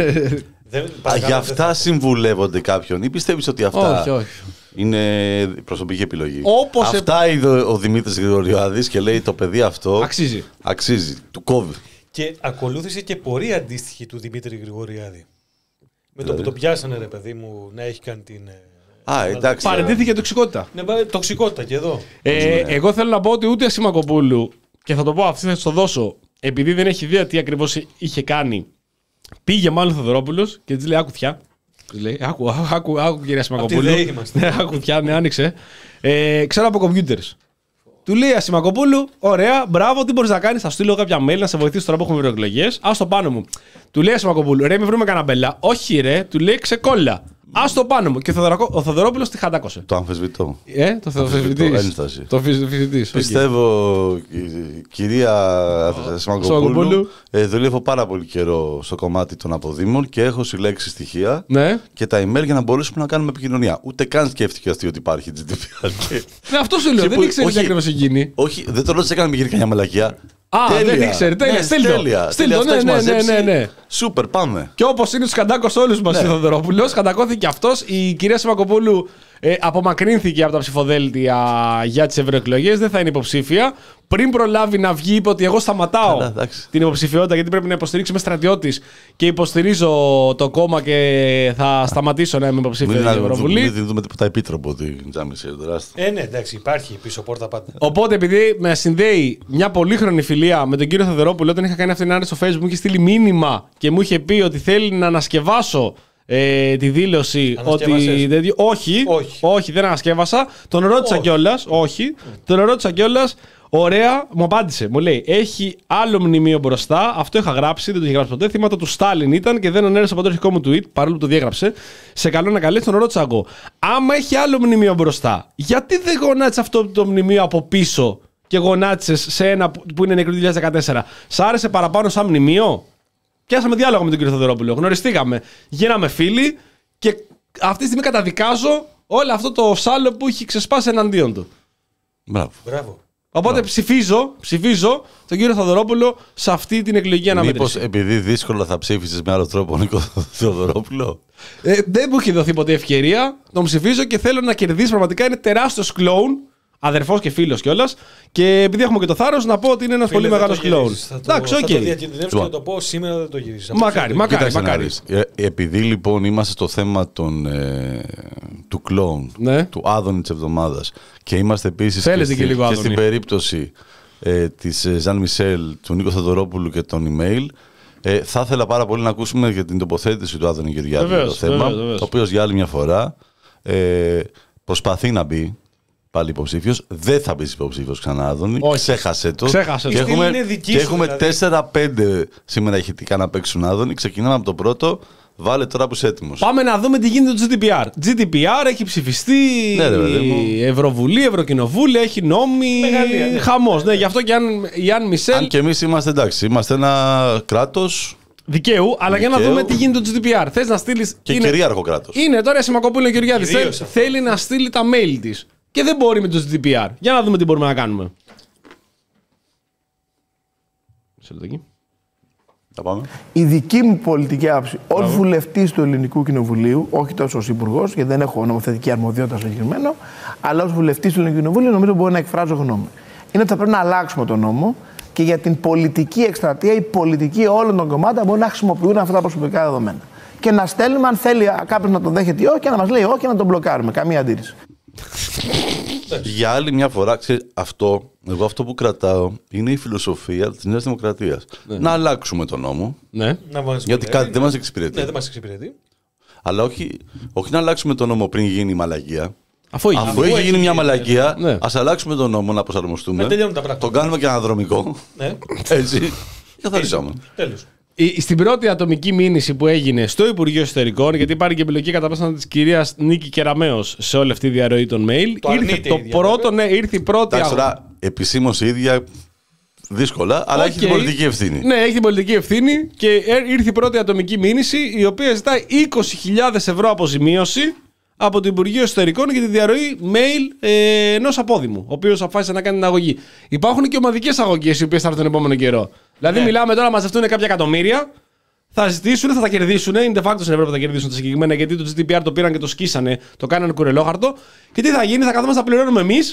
Δεν, Α, παρακαλώ, για δεν αυτά θα- συμβουλεύονται κάποιον ή πιστεύεις ότι αυτά Όχι, όχι. είναι προσωπική επιλογή. Όπως ε- αυτά είδε ο Δημήτρης Γρηγοριάδης και λέει το παιδί αυτό Αξίζει. αξίζει, του κόβει. Και ακολούθησε και πορεία αντίστοιχη του Δημήτρη Γρηγοριάδη. Με το Δηλαδή? που το πιάσανε, ρε παιδί μου, να έχει κάνει την. ε, Α, εντάξει. Παραιτήθηκε τοξικότητα. Ναι, τοξικότητα και εδώ. Ε, εγώ θέλω να πω ότι ούτε Ασημακοπούλου, και θα το πω αυτή, θα το δώσω, επειδή δεν έχει ιδέα τι ακριβώς είχε κάνει, πήγε μάλλον ο Θοδωρόπουλος και της λέει: Άκου θιά. Της λέει: Άκου, άκου, άκου, άκου κυρία Ασημακοπούλου. Ναι, άκου θιά, ναι, άνοιξε. Ε, ξέρω από computers. Του λέει Ασημακοπούλου: Ωραία, μπράβο, τι μπορείς να κάνεις? Θα στείλω κάποια mail να σε βοηθήσω τώρα που έχουμε ευρωεκλογές. Ας το πάνω μου. Του λέει Ασημακοπούλου: Ρε, με βρούμε κανένα μπέλα. Όχι, ρε, του λέει ξεκόλλα. Ας το πάνω μου. Και ο Θοδωρόπουλος τη χαντάκωσε. Το αμφισβητώ. Ε, το αμφισβητείς. Το αμφισβητείς. Πιστεύω, κυρία Ασημακοπούλου, ε, δουλεύω πάρα πολύ καιρό στο κομμάτι των αποδήμων και έχω συλλέξει στοιχεία ναι. και τα email για να μπορέσουμε να κάνουμε επικοινωνία. Ούτε καν σκέφτηκε αυτή ότι υπάρχει τζι ντι πι αρ. Ναι, αυτό σου λέω. Δεν ήξερε τι ακριβώς γίνει. Όχι, δεν το ρώτησε καν να μην γίνει καμιά μαλακιά. Α, τέλεια. Δεν ήξερε. Τέλεια. Τέλεια. Στείλ το. Ναι, ναι, ναι, ναι, ναι. Σούπερ, πάμε. Και όπως είναι του καντάκος όλους μας, ναι. Ο Θοδωρόπουλος, καντακώθηκε αυτός. Η κυρία Ασημακοπούλου ε, απομακρύνθηκε από τα ψηφοδέλτια για τις ευρωεκλογές. Δεν θα είναι υποψήφια. Πριν προλάβει να βγει, είπε ότι εγώ σταματάω Καλά, την υποψηφιότητα γιατί πρέπει να υποστηρίξω. Είμαι στρατιώτης και υποστηρίζω το κόμμα και θα σταματήσω να είμαι υποψήφια για την Ευρωβουλή. Δεν δούμε τίποτα επίτροπο την Τζάμιση. Ε, ναι, εντάξει, υπάρχει πίσω πόρτα πάντα. Οπότε, επειδή με συνδέει μια πολύχρονη φιλία με τον κύριο Θοδωρόπουλο, όταν είχα κάνει αυτήν την άρεση στο Facebook, μου είχε στείλει μήνυμα και μου είχε πει ότι θέλει να ανασκευάσω ε, τη δήλωση. Ότι. Δεν, όχι, όχι, όχι, δεν ανασκεύασα. Τον ρώτησα κιόλας. Όχι, mm. τον ρώτησα κιόλας. Ωραία, μου απάντησε. Μου λέει: Έχει άλλο μνημείο μπροστά. Αυτό είχα γράψει, δεν το είχε γράψει ποτέ. Θύματα του Στάλιν ήταν και δεν ανέρεσα από το αρχικό μου tweet, παρόλο που το διέγραψε. Σε καλό να καλέσει, τον ρώτησα εγώ. Άμα έχει άλλο μνημείο μπροστά, γιατί δεν γονάτισε αυτό το μνημείο από πίσω και γονάτισε σε ένα που είναι νεκρό του δύο χιλιάδες δεκατέσσερα? Σ' άρεσε παραπάνω σαν μνημείο? Πιάσαμε διάλογο με τον κύριο Θοδωρόπουλο. Γνωριστήκαμε. Γίναμε φίλοι και αυτή τη στιγμή καταδικάζω όλο αυτό το σάλο που έχει ξεσπάσει εναντίον του. Μπράβο. Μπράβο. Οπότε ψηφίζω, ψηφίζω τον κύριο Θοδωρόπουλο σε αυτή την εκλογική αναμέτρηση. Μήπως επειδή δύσκολα θα ψήφισες με άλλο τρόπο Νίκο Θοδωρόπουλο? Ε, δεν μου έχει δοθεί ποτέ ευκαιρία. Τον ψηφίζω και θέλω να κερδίσει. Πραγματικά είναι τεράστιος κλόουν. Αδερφός και φίλος κιόλας. Και επειδή έχουμε και το θάρρος να πω ότι είναι ένας πολύ μεγάλος κλόουν. Εντάξει, οκ. Θα το διακινδυνεύσω και να το πω σήμερα δεν το γυρίσεις. Μακάρι, μακάρι, μακάρι. Ε, επειδή λοιπόν είμαστε στο θέμα των, ε, του κλόουν, ναι. του Άδωνη της εβδομάδας και είμαστε επίσης και, και, στη, και, και στην περίπτωση ε, της Ζαν Μισελ, του Νίκο Θοδωρόπουλου και των email, ε, θα ήθελα πάρα πολύ να ακούσουμε για την τοποθέτηση του Άδωνη Γεωργιάδη για το θέμα, ο οποίος για άλλη μια φορά ε, προσπαθεί να μπει πάλι υποψήφιος, δεν θα μπει υποψήφιος ξανά, Άδωνη. Ξέχασε το. Ξέχασε και το. έχουμε, και έχουμε δηλαδή. τέσσερα πέντε σήμερα ηχητικά να παίξουν, Άδωνη. Ξεκινάμε από το πρώτο. Βάλε τώρα που είσαι έτοιμος. Πάμε να δούμε τι γίνεται το τζι ντι πι αρ. τζι ντι πι αρ έχει ψηφιστεί. Ναι, ρε, παιδί μου. Ευρωβουλή, Ευρωκοινοβούλιο, έχει νόμοι. Ναι. Χαμός. Ναι, γι' αυτό και αν η Αν Μισελ. Αν και εμείς είμαστε εντάξει, είμαστε ένα κράτος. Δικαίου, αλλά δικαίου. Για να δούμε τι γίνεται το τζι ντι πι αρ. Θες να στείλεις. Και είναι... κυρίαρχο κράτος. Είναι τώρα η Ασημακοπούλου Γεωργιάδη. Θέλ... Θέλει να στείλει τα mail της. Και δεν μπορεί με το τζι ντι πι αρ. Για να δούμε τι μπορούμε να κάνουμε. Σε λεπτάκι. Θα πάμε. Η δική μου πολιτική άποψη ως βουλευτής του Ελληνικού Κοινοβουλίου, όχι τόσο ως υπουργός, γιατί δεν έχω νομοθετική αρμοδιότητα στο συγκεκριμένο, αλλά ως βουλευτής του Ελληνικού Κοινοβουλίου νομίζω μπορεί να εκφράζω γνώμη. Είναι ότι θα πρέπει να αλλάξουμε τον νόμο και για την πολιτική εκστρατεία, η πολιτική όλων των κομμάτων μπορεί να χρησιμοποιούν αυτά τα προσωπικά δεδομένα. Και να στέλνουμε, αν θέλει κάποιος να τον δέχεται ή όχι, και να μας λέει όχι και να τον μπλοκάρουμε. Καμία αντίρρηση. Για άλλη μια φορά, ξέρεις, αυτό, εγώ αυτό που κρατάω είναι η φιλοσοφία της Νέας Δημοκρατίας. Ναι. Να αλλάξουμε τον νόμο. Ναι. Γιατί κάτι δεν μας εξυπηρετεί. Ναι, δεν μας εξυπηρετεί. Αλλά όχι, όχι να αλλάξουμε τον νόμο πριν γίνει η μαλαγία. Αφού, Αφού, Αφού έχει γίνει, γίνει μια μαλαγία, ναι. Ας αλλάξουμε τον νόμο να προσαρμοστούμε. Να τον κάνουμε και αναδρομικό. Ναι. Έτσι. Καθαρίσαμε. Τέλος. Στην πρώτη ατομική μήνυση που έγινε στο Υπουργείο Εσωτερικών, γιατί υπάρχει και επιλογή κατά πάσα της κυρίας Νίκη Κεραμέως σε όλη αυτή τη διαρροή των mail. Το ήρθε το ίδια, πρώτο, ναι, ήρθε η πρώτη. Εντάξει, τώρα επισήμως η ίδια δύσκολα, αλλά okay. έχει την πολιτική ευθύνη. Ναι, έχει την πολιτική ευθύνη και ήρθε η πρώτη ατομική μήνυση, η οποία ζητάει είκοσι χιλιάδες ευρώ αποζημίωση από το Υπουργείο Εσωτερικών για τη διαρροή mail ε, ενός απόδημου, ο οποίος αποφάσισε να κάνει την αγωγή. Υπάρχουν και ομαδικές αγωγές οι οποίες θα έρθουν τον επόμενο καιρό. Δηλαδή, ναι. μιλάμε τώρα, μαζευτούν κάποια εκατομμύρια, θα ζητήσουν, θα τα κερδίσουν. Είναι de facto στην Ευρώπη θα κερδίσουν τα συγκεκριμένα, γιατί το τζι ντι πι αρ το πήραν και το σκίσανε, το κάνανε κουρελόχαρτο. Και τι θα γίνει, θα καθόμαστε να πληρώνουμε εμείς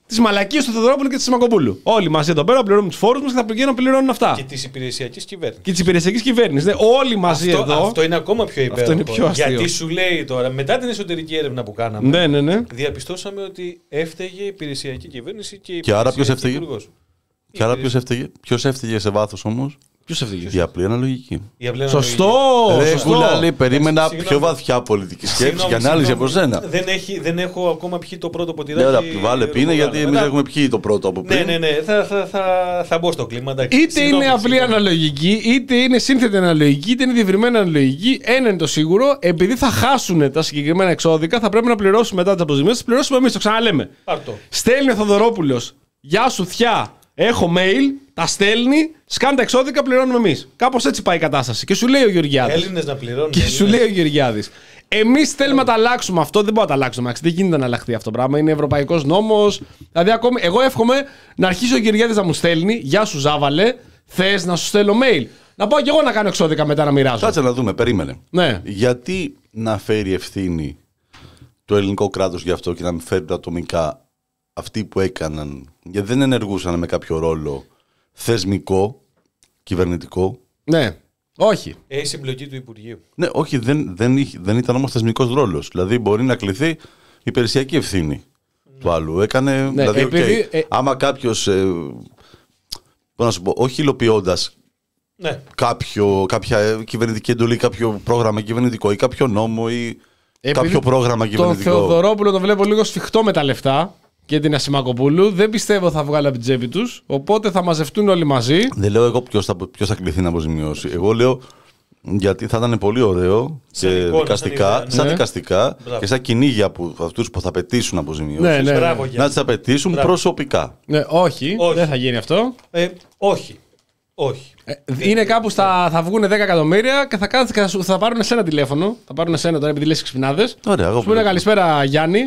τις μαλακίες του Θεοδωρόπουλου και της Σιμακοπούλου. Όλοι μαζί εδώ πέρα πληρώνουν τους φόρους μας και θα πηγαίνουν να πληρώνουν αυτά. Και της υπηρεσιακής κυβέρνησης. Και της υπηρεσιακής κυβέρνησης. Ναι, όλοι μαζί αυτό, εδώ. Αυτό είναι ακόμα πιο υπέροχο. Αυτό είναι πιο αστείο. Γιατί σου λέει τώρα, μετά την εσωτερική έρευνα που κάναμε, Ναι, ναι, ναι. διαπιστώσαμε ότι έφταιγε η υπηρεσιακή κυβέρνηση και η Και άρα ποιος υπηρεσιακή έφταιγε? υπουργός. Και άρα ποιος έφταιγε? Ποιος έφταιγε σε βάθος όμως? Ποιος έφταιγε? Η απλή αναλογική. Η απλή Σωστό! Ρε σωστό. Κούλαλη, περίμενα Συγγνώμη. πιο βαθιά πολιτική σκέψη Συγγνώμη, και ανάλυση από συγγνώμη. σένα. Δεν, έχει, δεν έχω ακόμα πιει το πρώτο Ναι, ποτηράκι. ωραία, βάλε πίνε γιατί εμείς Μετά- έχουμε πιει το πρώτο από πριν. Ναι, ναι, ναι. Θα, θα, θα, θα μπω στο κλίμα. εντάξει. Είτε Συγγνώμη, είναι απλή συγγνώμη. αναλογική, είτε είναι σύνθετη αναλογική, είτε είναι διευρυμένη αναλογική. Ένα είναι το σίγουρο, επειδή θα χάσουν τα συγκεκριμένα εξώδικα, θα πρέπει να πληρώσουμε μετά τι αποζημιώσεις. Θα πληρώσουμε εμείς, το ξαναλέμε. Πάρ' το. Στέλνει ο Θοδωρόπουλος, γεια σου θιά, έχω mail, τα στέλνει, σκάνε τα εξώδικα, πληρώνουμε εμείς. Κάπως έτσι πάει η κατάσταση. Και σου λέει ο Γεωργιάδης. Έλληνες να πληρώνουν. Και σου λέει ο Γεωργιάδης. Εμείς θέλουμε να τα αλλάξουμε αυτό. Δεν μπορούμε να τα αλλάξουμε. Δεν γίνεται να αλλάχθεί αυτό το πράγμα. Είναι ευρωπαϊκός νόμος. Δηλαδή, ακόμη, εγώ εύχομαι να αρχίσει ο Γεωργιάδης να μου στέλνει. Γεια σου, Ζάβαλε. Θες να σου στέλνω mail. Να πάω κι εγώ να κάνω εξώδικα μετά να μοιράζω. Κάτσε να δούμε, περίμενε. Ναι. Γιατί να φέρει ευθύνη το ελληνικό κράτος για αυτό και να μην φέρει τα ατομικά αυτοί που έκαναν, γιατί δεν ενεργούσαν με κάποιο ρόλο θεσμικό, κυβερνητικό. Ναι. Όχι. Έχει συμπλοκή του Υπουργείου. Ναι, όχι, δεν, δεν, είχε- δεν ήταν όμως θεσμικός ρόλος. Δηλαδή μπορεί να κληθεί η υπηρεσιακή ευθύνη του άλλου. Έκανε, δηλαδή, οκ, επειδή, ε- άμα κάποιος, ε, πώς να σου πω, όχι υλοποιώντας Ναι. κάποιο, κάποια κυβερνητική εντολή, κάποιο πρόγραμμα κυβερνητικό ή κάποιο νόμο ή Επειδή κάποιο πρόγραμμα τον κυβερνητικό. Θεοδωρόπουλο τον βλέπω λίγο σφιχτό με τα λεφτά και την Ασημακοπούλου. Δεν πιστεύω θα βγάλει από την τσέπη τους. Οπότε θα μαζευτούν όλοι μαζί. Δεν λέω εγώ ποιος θα, ποιος θα κληθεί να αποζημιώσει. Εγώ λέω γιατί θα ήταν πολύ ωραίο Σαν και εικόνα, δικαστικά, σαν ιδέα, σαν ναι. δικαστικά Μπράβο. και σαν κυνήγια που αυτούς που θα απαιτήσουν αποζημιώσεις. Ναι, ναι. Μπράβο, Γιάννη. Να τις απαιτήσουν Μπράβο. προσωπικά. Ναι, όχι, Όχι. δεν θα γίνει αυτό. Ε, όχι. Όχι. Ε, είναι κάπου στα, θα βγουν δέκα εκατομμύρια και θα, κάθεσαι και θα, σου- θα πάρουν εσένα τηλέφωνο. Θα πάρουν εσένα τώρα επειδή λες εξυπνάδες. Ωραία, εγώ Σου πούνε βλέπω. καλησπέρα Γιάννη.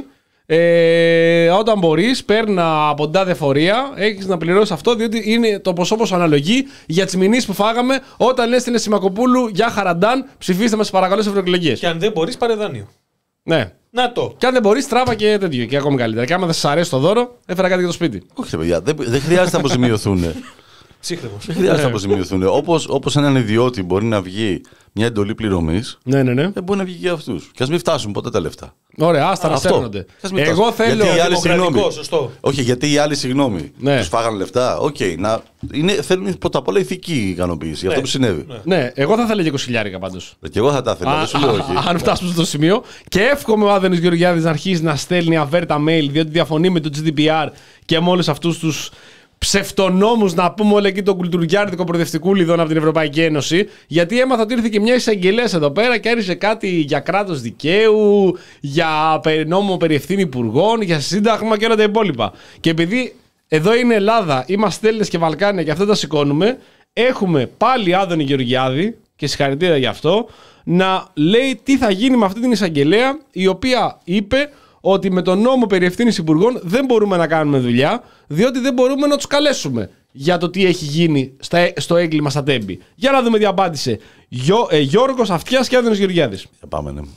Ε, όταν μπορείς, παίρνα από την τάδε φορεία, έχεις να πληρώσεις αυτό, διότι είναι το ποσό όπως αναλογεί για τις μηνύσεις που φάγαμε όταν λες στην Σιμακοπούλου για Χαραντάν, ψηφίστε μας παρακαλώ σε ευρωεκλογές. Και αν δεν μπορεί, πάρε δάνειο. Ναι. Να το. Και αν δεν μπορείς, τράβα και τέτοιο. Και ακόμη καλύτερα. Και άμα δεν σας αρέσει το δώρο, έφερα κάτι για το σπίτι. Όχι, ρε παιδιά, δεν, δεν χρειάζεται να αποζημιωθούν. Σύγχρονο. Δεν χρειάζεται να αποζημιωθούν. Όπως, όπως έναν ιδιώτη μπορεί να βγει μια εντολή πληρωμής, Ναι, ναι, ναι. δεν μπορεί να βγει και αυτούς. Και ας μην φτάσουν ποτέ τα λεφτά. Ωραία, άστα να Αυτό. σέρνονται. Ας μην Εγώ φτάσουν. θέλω. Γιατί οι άλλοι, Δημοκρατικό, συγγνώμη. σωστό. Όχι, γιατί οι άλλοι, συγγνώμη, Ναι. τους φάγανε λεφτά. Οκ, να... είναι, θέλουν πρώτα απ' όλα ηθική ικανοποίηση για αυτό που συνέβη. Ναι, εγώ θα ήθελα και είκοσι χιλιάρικα πάντως. Και εγώ θα τα ήθελα, δεν σου λέω όχι. Αν φτάσουμε στο σημείο. Και εύχομαι ο Άδωνης Γεωργιάδης να αρχίσει να στέλνει αβέρτα mail, διότι διαφωνεί με το τζι ντι πι αρ και με όλους αυτούς τους ψευτονόμους, να πούμε όλα εκεί τον κουλτουριάρδικο προοδευτικού λιδόν από την Ευρωπαϊκή Ένωση. Γιατί έμαθα ότι ήρθε και μια εισαγγελέα εδώ πέρα και έριζε κάτι για κράτος δικαίου, για περι- νόμο περί ευθύνη υπουργών, για σύνταγμα και όλα τα υπόλοιπα. Και επειδή εδώ είναι Ελλάδα, είμαστε Έλληνες και Βαλκάνια και αυτά τα σηκώνουμε, έχουμε πάλι Άδωνη Γεωργιάδη, και συγχαρητήρια γι' αυτό, να λέει τι θα γίνει με αυτή την εισαγγελέα, η οποία είπε ότι με τον νόμο περί ευθύνης υπουργών δεν μπορούμε να κάνουμε δουλειά, διότι δεν μπορούμε να τους καλέσουμε για το τι έχει γίνει στα, στο έγκλημα στα Τέμπη. Για να δούμε τι απάντησε Γιώ, ε, Γιώργος Αυτιάς και Άδωνης Γεωργιάδης. Για πάμε, ναι.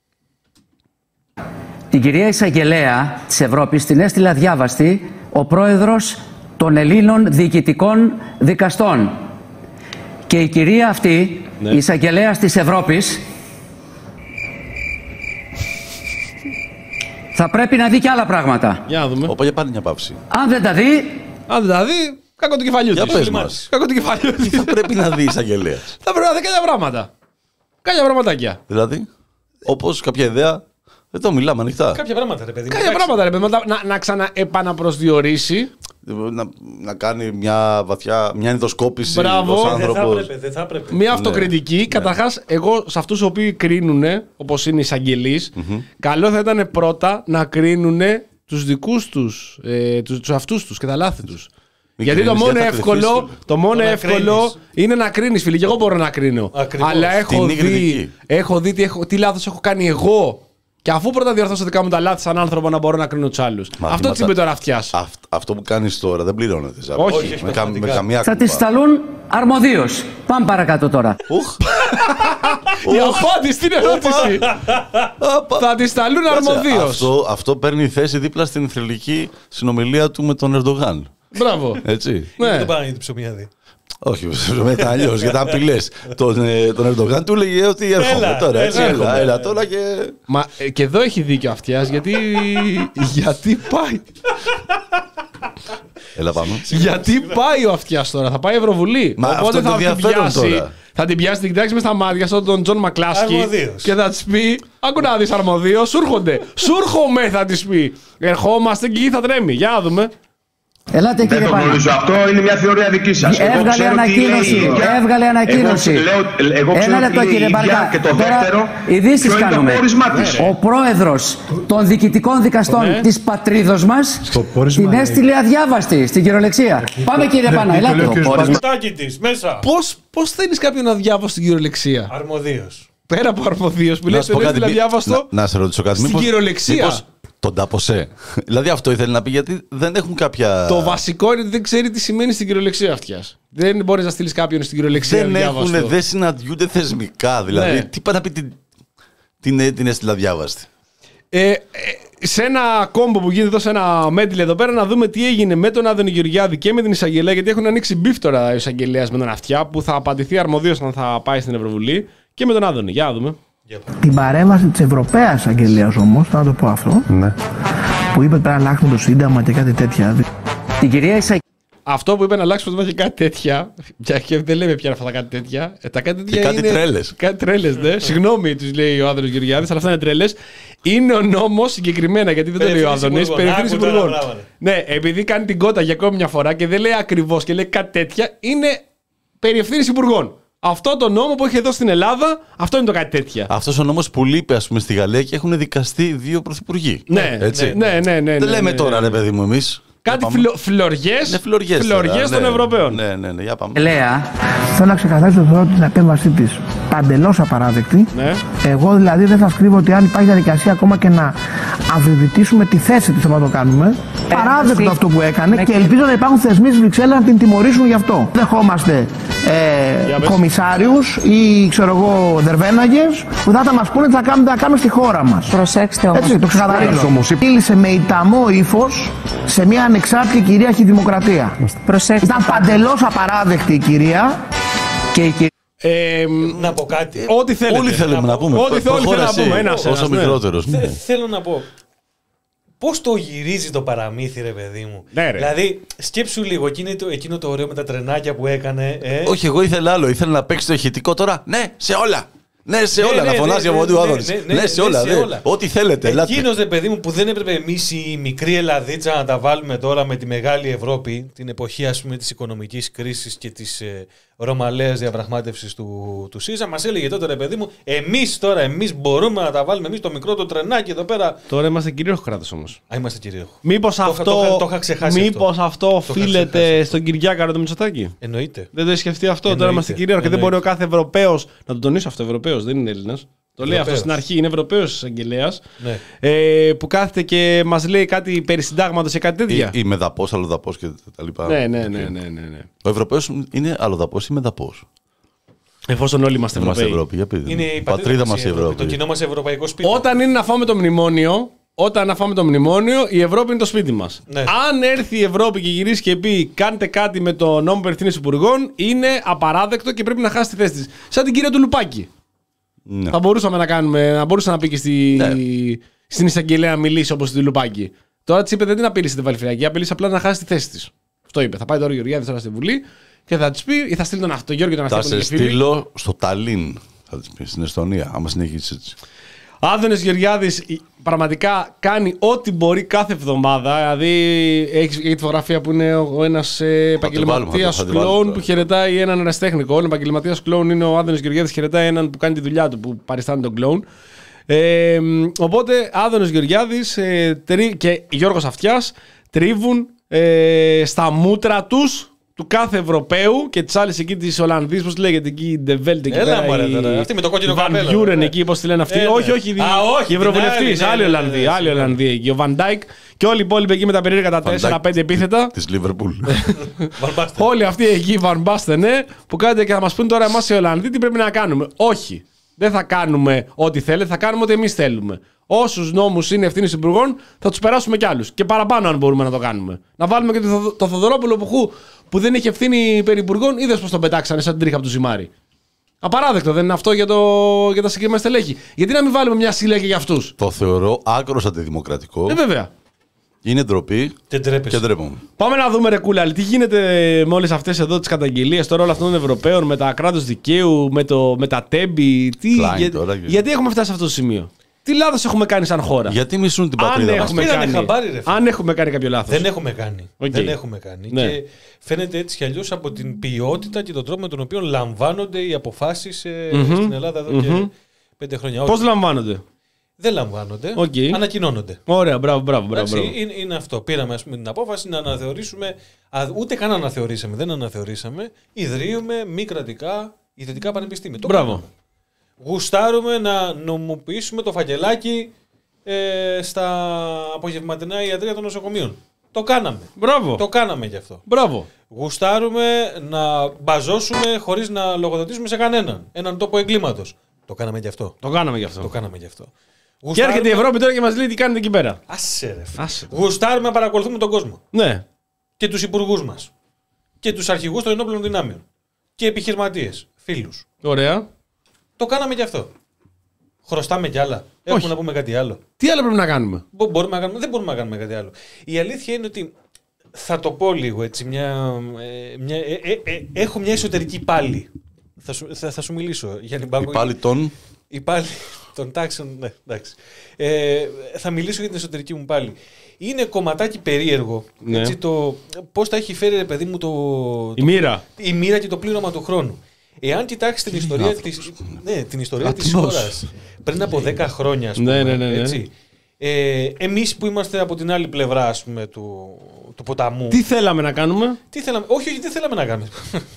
Την κυρία Εισαγγελέα της Ευρώπης την έστειλα διάβαστη ο πρόεδρος των Ελλήνων Διοικητικών Δικαστών. Και η κυρία αυτή, Ναι. η Εισαγγελέας της Ευρώπης, θα πρέπει να δει και άλλα πράγματα. Για να δούμε. Όπα, για πάλι μια παύση. Αν δεν τα δει, Αν δηλαδή, κάκω του κεφαλιού Για της. πες μας. Κάκω του κεφαλιού της. Τι θα πρέπει να δει εισαγγελέα. Θα πρέπει να δει κάποια πράγματα. Κάποια πραγματάκια. Δηλαδή, όπως κάποια ιδέα, εδώ μιλάμε ανοιχτά. Κάποια πράγματα, ρε παιδί. Κάποια εντάξει. πράγματα, ρε παιδί, να, να ξαναεπαναπροσδιορίσει. Να, να κάνει μια βαθιά, μια ενδοσκόπηση Μπράβο. ως Δεν Δεν θα άνθρωπος. έπρεπε, δεν θα έπρεπε. Μια αυτοκριτική. Καταρχάς, εγώ σε αυτούς οι οποίοι κρίνουν, όπως είναι οι εισαγγελείς, καλό θα ήταν πρώτα να κρίνουν τους δικούς τους, ε, τους, τους αυτούς τους και τα λάθη τους. Μην Γιατί το κρίνεις, μόνο γιατί θα εύκολο, κρυφτείς, το μόνο Το να εύκολο κρίνεις. είναι να κρίνεις, φίλοι. Και εγώ μπορώ να κρίνω. Ακριβώς. Αλλά έχω Την δει, κριτική. έχω δει τι, έχω, τι λάθος έχω κάνει εγώ Και αφού πρώτα διορθώσω δικά μου τα λάθη σαν άνθρωπο, να μπορώ να κρίνω τους άλλους. Αυτό τι είπε τώρα Αυτιάς. Αυτό που κάνεις τώρα δεν πληρώνεται. Όχι, με, κα, με καμία Θα τη σταλούν αρμοδίως. Πάμε παρακάτω τώρα. Η απάντηση στην ερώτηση. Θα τη σταλούν αρμοδίως. Αυτό, αυτό παίρνει θέση δίπλα στην θρυλική συνομιλία του με τον Ερντογάν. Μπράβο. Έτσι. Ναι. Δεν πάνε για την ψωμιάδη. Όχι, μετά αλλιώς, γιατί απειλές τον, τον Ερντογάν του έλεγε ότι έρχομαι τώρα. Έτσι, έλα, έλα, έρχομαι. έλα τώρα και. Μα ε, και εδώ έχει δίκιο Αυτιάς, γιατί. γιατί πάει. Έλα πάμε. γιατί πάει ο Αυτιάς τώρα, θα πάει Ευρωβουλή. Μα αυτό Οπότε είναι θα το την ενδιαφέρον πιάσει. τώρα. Θα την πιάσει, την κοιτάξει μες στα μάτια σαν τον Τζον Μακλάσκι. Αρμοδίως. Και θα τη πει: Άκου να δεις αρμοδίως, σου έρχονται. Σου έρχομαι, θα τη πει. Ερχόμαστε και εκεί θα τρέμει. Για να δούμε. Ελάτε Δεν κύριε το Πάνα. γνωρίζω. Αυτό είναι μια θεωρία δική σας. Εγώ Έβγαλε ξέρω τι ανακοίνωση. λέει η ίδια. Έβγαλε ανακοίνωση. Εγώ, λέω, εγώ ξέρω Ένα τι λεπτό λέει η κύριε ίδια. Μπαρκά. Και το Τώρα δεύτερο, ειδήσεις ποιο είναι το κάνουμε. πόρισμά της. Ο πρόεδρος των διοικητικών δικαστών Ναι. της πατρίδος μας πόρισμα την λέει. έστειλε αδιάβαστη στην κυριολεξία. Πάμε κύριε Πάνα, το ελάτε. λέει ο κύριος Μπαρκάς. Τάκι της, μέσα. Πώς, πώς θέλεις κάποιον να διάβασει την κυριολεξία. Αρμοδίως. Πέρα από αρμοδίως που λέει Να σου πω ότι κάτι, είναι μη- αδιάβαστο. να, να σε ρωτήσω κάτι. Στην μήπως- κυριολεξία. μήπως τον τάπωσε. Δηλαδή αυτό ήθελε να πει, γιατί δεν έχουν κάποια. Το βασικό είναι ότι δεν ξέρει τι σημαίνει στην κυριολεξία Αυτιάς. Δεν μπορεί να στείλει κάποιον στην κυριολεξία. Δεν αδιάβαστο. έχουν, δεν συναντιούνται θεσμικά. Δηλαδή, Ναι. τι πάει να πει την, την, την έστειλα διάβαστη. Ε, ε, σε ένα κόμπο που γίνεται εδώ, σε ένα μέντιλ εδώ πέρα, να δούμε τι έγινε με τον Άδωνη Γεωργιάδη και με την εισαγγελέα. Γιατί έχουν ανοίξει μπιφ τώρα ο εισαγγελέας με τον Αυτιά, που θα απαντηθεί αρμοδίως αν θα πάει στην Ευρωβουλή, και με τον Άδωνη. Για να δούμε. Την παρέμβαση της Ευρωπαίας Αγγελίας όμως, θα το πω αυτό, Ναι. που είπε πρέπει να αλλάξουμε το Σύνταγμα και κάτι τέτοια. Την κυρία Ισαγγελέα. Αυτό που είπε να αλλάξει το και κάτι τέτοια. πια- Και δεν λέμε πια αυτά τα κάτι τέτοια. Ε, τα κάτι τέτοια Και κάτι είναι... τρέλες. Κάτι τρέλες, ναι. Συγγνώμη, του λέει ο Άδωνης Γεωργιάδης, αλλά αυτά είναι τρέλες. Είναι ο νόμος συγκεκριμένα, γιατί δεν το λέει ο Περιφέρειας Άδωνης. Υπουργών. Περιφέρειας Άκου τώρα, Υπουργών. μπράβο. Ναι, επειδή κάνει την κότα για ακόμη μια φορά και δεν λέει ακριβώς και λέει κάτι τέτοια, είναι περί ευθύνης Υπουργών. Αυτό το νόμο που έχει εδώ στην Ελλάδα, αυτό είναι το κάτι τέτοια. Αυτό ο νόμος που λείπει, ας πούμε, στη Γαλλία και έχουν δικαστεί δύο πρωθυπουργοί. Ναι, Έτσι. ναι, ναι, ναι, ναι, Δεν ναι, λέμε ναι. τώρα, ρε παιδί μου, εμείς. Κάτι Για πάμε. φλο, φλωριές, Ναι, φλωριές. φλωριές τώρα, των ναι. Ευρωπαίων. Ναι, ναι, ναι, για πάμε. Θέλω να ξεκαθαρίσω το θεωρώ την επέμβασή της παντελώς απαράδεκτη. Ναι. Εγώ δηλαδή δεν σας κρύβω ότι αν υπάρχει διαδικασία ακόμα και να αμφισβητήσουμε τη θέση της θα το κάνουμε. Παράδεκτο αυτό που έκανε και ελπίζω να υπάρχουν θεσμοί στις Βρυξέλλες να την τιμωρήσουν γι' αυτό. Δεχόμαστε ε, πες. κομισάριους ή ξέρω εγώ δερβέναγες που θα, θα μας πούνε τι θα κάνουμε, τι θα κάνουμε στη χώρα μας. Προσέξτε όμως. Έτσι, το ξεκαθαρίζω. Όμως, Μίλησε με ηταμό ύφος σε μια ανεξάρτητη κυρίαρχη δημοκρατία. Προσέξτε. Ήταν παντελώς απαράδεκτη η κυρία. Και η κυρία. Ε, Να πω κάτι. ό,τι θέλετε. Όλοι θέλουμε να πούμε. Ό,τι όλοι Προχώρα θέλουν να εσύ, πούμε. Ένας, ένας, Όσο ναι. μικρότερος. Θε- ναι. Θέλω να πω. Πώς το γυρίζει το παραμύθι, ρε παιδί μου. Ναι, ρε. Δηλαδή, σκέψου λίγο εκείνο το, εκείνο το ωραίο με τα τρενάκια που έκανε. Ε. Όχι, εγώ ήθελα άλλο. Ήθελα να παίξει το ηχητικό τώρα. Ναι, σε όλα. Ναι, σε Ναι, όλα. ναι, Να φωνάζει ναι, από ναι, ό,τι ο ναι, Άδωνης. ναι, ναι, Ναι, ναι, σε όλα. σε ναι. όλα. Ό,τι θέλετε. ελάτε. Εκείνο ρε παιδί μου που δεν έπρεπε εμεί η μικρή Ελλαδίτσα να τα βάλουμε τώρα με τη μεγάλη Ευρώπη, την εποχή ας πούμε τη οικονομική κρίση και τη ε, ρωμαλαία διαπραγμάτευση του, του ΣΥΡΙΖΑ, μα έλεγε τότε ρε παιδί μου, εμεί τώρα εμείς μπορούμε να τα βάλουμε εμεί το μικρό το τρενάκι εδώ πέρα. Τώρα είμαστε κυρίαρχο κράτος όμως. Α, είμαστε κυρίαρχο. Μήπως Το είχα- αυτό, το είχα- το είχα ξεχάσει μήπως αυτό είχα οφείλεται ξεχάσει. στον Κυριάκαρο το Μητσοτάκη. Εννοείται. Δεν το έχει σκεφτεί αυτό. Τώρα Εννοείται. είμαστε κυρίαρχο και δεν μπορεί ο Εννοείται. κάθε Ευρωπαίος. Να το τονίσω αυτό, Ευρωπαίος, δεν είναι Έλληνας. Το λέει αυτό Ευρωπαίος. στην αρχή. Είναι Ευρωπαίος εισαγγελέας. Ναι. Ε, που κάθεται και μας λέει κάτι περί συντάγματος και κάτι τέτοια. Ή, ή μεδαπός, αλλοδαπός και τα λοιπά. Ναι, ναι, ναι, ναι, ναι, ναι. Ο Ευρωπαίος είναι αλλοδαπός ή μεδαπός. Εφόσον όλοι είμαστε Είμαστε Ευρωπαίοι. Ευρώπη. Για πείτε. Είναι η πατρίδα μας η Ευρώπη. Το κοινό μα ευρωπαϊκό σπίτι. Όταν είναι να φάμε το μνημόνιο, όταν να φάμε το μνημόνιο, η Ευρώπη είναι το σπίτι μας. Ναι. Αν έρθει η Ευρώπη και γυρίσει και πει κάντε κάτι με το νόμο περί ευθύνης υπουργών, είναι απαράδεκτο και πρέπει να χάσει τη θέση της. Σαν την κυρία του Λουπάκη. Ναι. Θα μπορούσαμε να κάνουμε, να μπορούσε να πει και στη, Ναι. στην εισαγγελέα να μιλήσει όπως τη Λουπάκη. Τώρα τη είπε δεν την απειλήσε την Βαλφυριακή, απειλήσε απλά να χάσει τη θέση της. Αυτό είπε. Θα πάει τώρα ο Γεωργιάδης τώρα στη Βουλή και θα τη πει, ή θα στείλει τον αυτό, Γιώργο τον Θα Αστέκο. σε στείλω στο Ταλίν, θα της πει, στην Εστονία, άμα συνεχίσει έτσι. Άδωνης Γεωργιάδης πραγματικά κάνει ό,τι μπορεί κάθε εβδομάδα. Δηλαδή έχει, έχει τη φωτογραφία που είναι ο ένας ε, επαγγελματίας θα τη βάλουμε κλόουν τώρα. που χαιρετάει έναν ερασιτέχνικο. Ο επαγγελματίας κλόουν είναι ο Άδωνης Γεωργιάδης, χαιρετάει έναν που κάνει τη δουλειά του, που παριστάνει τον κλόουν. Ε, οπότε Άδωνης Γεωργιάδης ε, τρι, και Γιώργος Αυτιάς τρίβουν ε, στα μούτρα τους του κάθε Ευρωπαίου και τη άλλη εκεί τη Ολλανδή, πώ λέγεται εκεί, η Ντεβέλτ εκεί Έλα, πέρα. μωρέ, η... τώρα, αυτή με το κόκκινο καπέλο. Βαν Μπιούρεν ναι. εκεί, πώ τη λένε αυτοί. Ε, ναι. όχι, όχι, Α, όχι, η Ευρωβουλευτή, την άλλη, άλλη ναι, ναι, Ολλανδοί. ναι, Άλλη ναι, Ολλανδοί εκεί. Ο Βαν Ντάικ και όλοι οι υπόλοιποι εκεί με τα περίεργα τα τέσσερα πέντε επίθετα. Τη Λίβερπουλ. Όλοι αυτοί εκεί, Βαν Μπάστεν, ναι, που κάνετε και θα μα πούνε τώρα εμά οι Ολλανδοί τι πρέπει να κάνουμε. Όχι. Δεν θα κάνουμε ό,τι θέλετε, θα κάνουμε ό,τι εμεί θέλουμε. Όσου νόμου είναι ευθύνη υπουργών, θα του περάσουμε κι άλλου. Και παραπάνω, αν μπορούμε να το κάνουμε. Να βάλουμε και το, το Θοδωρόπουλο που, που δεν είχε ευθύνη περί υπουργών, είδε πώ τον πετάξανε σαν την τρίχα από του ζυμάρι. Απαράδεκτο, δεν είναι αυτό για, το, για τα συγκεκριμένα στελέχη. Γιατί να μην βάλουμε μια σύλλογη για αυτού. Το θεωρώ άκρος αντιδημοκρατικό. Ε, βέβαια. Είναι ντροπή Και ντρέπεσαι. και ντρέπομαι. Πάμε να δούμε, ρε Κούλαλη, τι γίνεται με όλες αυτές εδώ τις καταγγελίες τώρα όλων αυτών των Ευρωπαίων με τα κράτος δικαίου, με, το, με τα τέμπη. Τι, Klein για, τώρα και- γιατί έχουμε φτάσει σε αυτό το σημείο. Τι λάθος έχουμε κάνει σαν χώρα. Γιατί μισούν την αν, πατρίδα μας. έχουμε πήρανε κάνει, χαμπάρι, ρε φίλε. αν έχουμε κάνει κάποιο λάθος. Δεν έχουμε κάνει. Οκ. Δεν έχουμε κάνει. Ναι. Και φαίνεται έτσι κι αλλιώς από την ποιότητα και τον τρόπο με τον οποίο λαμβάνονται οι αποφάσεις ε, Μμμ. στην Ελλάδα εδώ Μμμ. και πέντε χρόνια. Πώς Όχι, λαμβάνονται. δεν λαμβάνονται. Οκ. Ανακοινώνονται. Ωραία, μπράβο, μπράβο. μπράβο, Εντάξει, μπράβο. είναι, είναι αυτό. Πήραμε ας πούμε, την απόφαση να αναθεωρήσουμε. Α, ούτε καν αναθεωρήσαμε. Δεν αναθεωρήσαμε. Ιδρύουμε μη κρατικά ιδιωτικά πανεπιστήμια. Το Μπράβο. κάναμε. Γουστάρουμε να νομιμοποιήσουμε το φακελάκι ε, στα απογευματινά ιατρία των νοσοκομείων. Το κάναμε. Μπράβο. Το κάναμε γι' αυτό. Μπράβο. Γουστάρουμε να μπαζώσουμε χωρίς να λογοδοτήσουμε σε κανέναν. Έναν τόπο εγκλήματος. Το κάναμε γι' αυτό. Το κάναμε γι' αυτό. Το κάναμε γι' αυτό. Και έρχεται η Ευρώπη τώρα και μας λέει τι κάνετε εκεί πέρα. Άσε ρε. φίλε. Άσε. Γουστάρουμε να παρακολουθούμε τον κόσμο. Ναι. Και τους υπουργούς μας. Και τους αρχηγούς των ενόπλων δυνάμεων. Και επιχειρηματίες. Φίλους. Ωραία. Το κάναμε γι' αυτό. Χρωστάμε κι άλλα. Έχουμε Όχι. να πούμε κάτι άλλο. Τι άλλο πρέπει να κάνουμε. Μπο- Μπορούμε να κάνουμε, δεν μπορούμε να κάνουμε κάτι άλλο. Η αλήθεια είναι ότι θα το πω λίγο έτσι. Μια, ε, μια, ε, ε, ε, έχω μια εσωτερική πάλι. Θα σου, θα, θα σου μιλήσω, Γιάννη Μπάγκο. Πάλι τον. Η πάλι των τάξεων, ναι, εντάξει. Ε, θα μιλήσω για την εσωτερική μου πάλι. Είναι κομματάκι περίεργο. Ναι. Έτσι, το, πώς τα έχει φέρει, ρε παιδί μου, το, Η μοίρα. η μοίρα και το πλήρωμα του χρόνου. Εάν κοιτάξει την ιστορία, της, ναι, την ιστορία της Ατμός. χώρας πριν από δέκα χρόνια, ας πούμε, Ναι, ναι, ναι, ναι. έτσι, ε, εμείς που είμαστε από την άλλη πλευρά, ας πούμε, του, του ποταμού, Τι θέλαμε να κάνουμε. τι θέλαμε, όχι, όχι, τι θέλαμε να κάνουμε.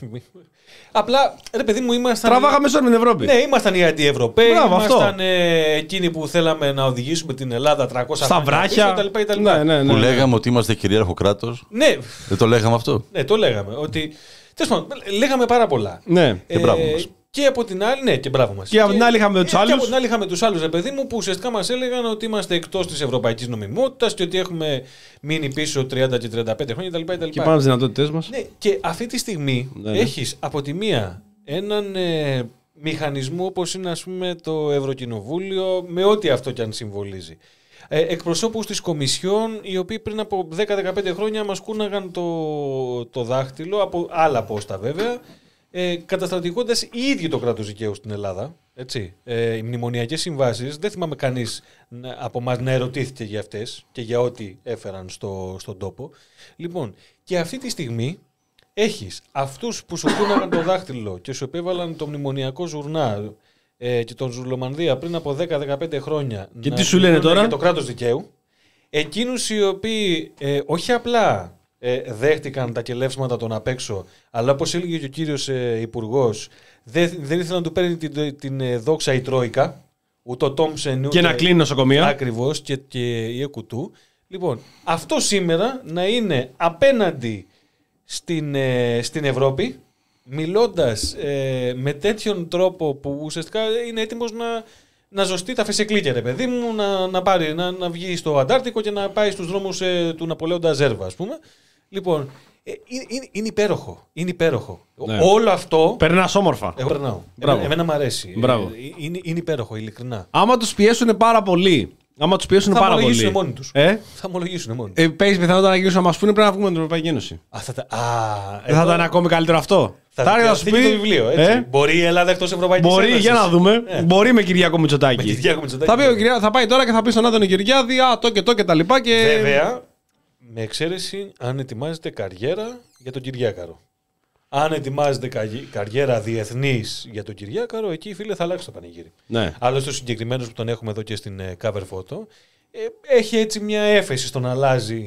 Απλά, ρε παιδί μου, ήμασταν... Τραβάγαμε σόρ με την Ευρώπη. Ναι, ήμασταν οι αντιευρωπαίοι, Μπράβο, αυτό. ήμασταν ε, εκείνοι που θέλαμε να οδηγήσουμε την Ελλάδα τριακόσια Στα χρόνια βράχια. πίσω, κτλ, κτλ. Ναι, ναι, ναι. Που λέγαμε ότι είμαστε κυρίαρχο κράτος. Ναι, Δεν το λέγαμε αυτό. ναι, το λέγαμε. Ότι, τέλος πάντων, λέγαμε πάρα πολλά. Ναι. Και μπράβο μας. Και από την άλλη, ναι, και μπράβο μας. Και από την άλλη είχαμε τους ε, Και άλλους. από την άλλη είχαμε τους άλλους, ρε παιδί μου, που ουσιαστικά μας έλεγαν ότι είμαστε εκτός της ευρωπαϊκής νομιμότητας και ότι έχουμε μείνει πίσω τριάντα και τριάντα πέντε χρόνια κτλ. κτλ. Και πάμε στις δυνατότητές μας. Ναι, και αυτή τη στιγμή Ναι, ναι. έχεις από τη μία έναν ε, μηχανισμό όπως είναι, ας πούμε, το Ευρωκοινοβούλιο, με ό,τι αυτό κι αν συμβολίζει. Ε, εκπροσώπους της Κομισιόν, οι οποίοι πριν από δέκα με δεκαπέντε χρόνια μας κούναγαν το, το δάχτυλο, από άλλα πόστα βέβαια, ε, καταστρατηγώντας οι ίδιοι το κράτος δικαίου στην Ελλάδα. Έτσι. Ε, οι μνημονιακές συμβάσεις, δεν θυμάμαι κανείς να- από εμάς να ερωτήθηκε για αυτές και για ό,τι έφεραν στο, στον τόπο. Λοιπόν, και αυτή τη στιγμή έχεις αυτούς που σου κούναγαν το δάχτυλο και σου επέβαλαν το μνημονιακό ζουρνά ε, και τον Ζουρλομανδία πριν από δέκα με δεκαπέντε χρόνια. Και να τι σου λένε μιλούν τώρα? Για το κράτος δικαίου. Εκείνους οι οποίοι ε, όχι απλά ε, δέχτηκαν τα κελεύσματα των απ' έξω, αλλά όπως έλεγε και ο κύριος ε, Υπουργός, δεν, δεν ήθελαν να του παίρνει την, την, ε, δόξα η Τρόικα, ούτε ο Τόμψεν, Και να κλείνει νοσοκομεία. Ακριβώς, και, και η ΕΚΟΥΤΟΥ. Λοιπόν, αυτό σήμερα να είναι απέναντι στην, ε, στην Ευρώπη, μιλώντας ε, με τέτοιον τρόπο που ουσιαστικά είναι έτοιμος να, να ζωστεί τα φεσεκλίκια, ρε παιδί μου, να, να, πάρει, να, να βγει στο Αντάρτικο και να πάει στους δρόμους ε, του Ναπολέοντα Ζέρβα, ας πούμε. Λοιπόν, ε, είναι, είναι, είναι υπέροχο. Είναι υπέροχο. Ναι. Όλο αυτό. Περνάς όμορφα. Εγώ περνάω. Μπράβο. Εμένα, εμένα μου αρέσει. Μπράβο. Ε, είναι, είναι υπέροχο, ειλικρινά. Άμα τους πιέσουν πάρα πολύ. Άμα τους πιέσουν Θα πάρα πολύ. ομολογήσουν μόνοι τους. Ε, Θα ομολογήσουν μόνοι τους. ε, παίζει πιθανότητα να γυρίσουν να μας πούνε πρέπει να βγούμε από την Ευρωπαϊκή Ένωση. Α, θα, τα- α, Δεν θα εδώ ήταν ακόμη καλύτερο αυτό. θα Θα έρθει να σου δικαιωθεί πει. το βιβλίο, έτσι. ε, Μπορεί η Ελλάδα εκτός Ευρωπαϊκής Μπορεί, Ένωσης. για να δούμε. Ε. Μπορεί με Κυριάκο Μητσοτάκη. Με Κυριάκο Μητσοτάκη. Θα, πει, ο Κυριά- θα πάει τώρα και θα πει στον Άδωνο Γεωργιάδη, α, το και το και τα λοιπά. Και... Βέβαια, με εξαίρεση αν ετοιμάζεται καριέρα για τον Κυριάκαρο. Αν ετοιμάζεται καρι- καριέρα διεθνής για τον Κυριάκαρο, εκεί φίλε θα αλλάξει το πανηγύρι. Ναι. Άλλωστε ο συγκεκριμένος που τον έχουμε εδώ και στην ε, cover photo, ε, έχει έτσι μια έφεση στο να αλλάζει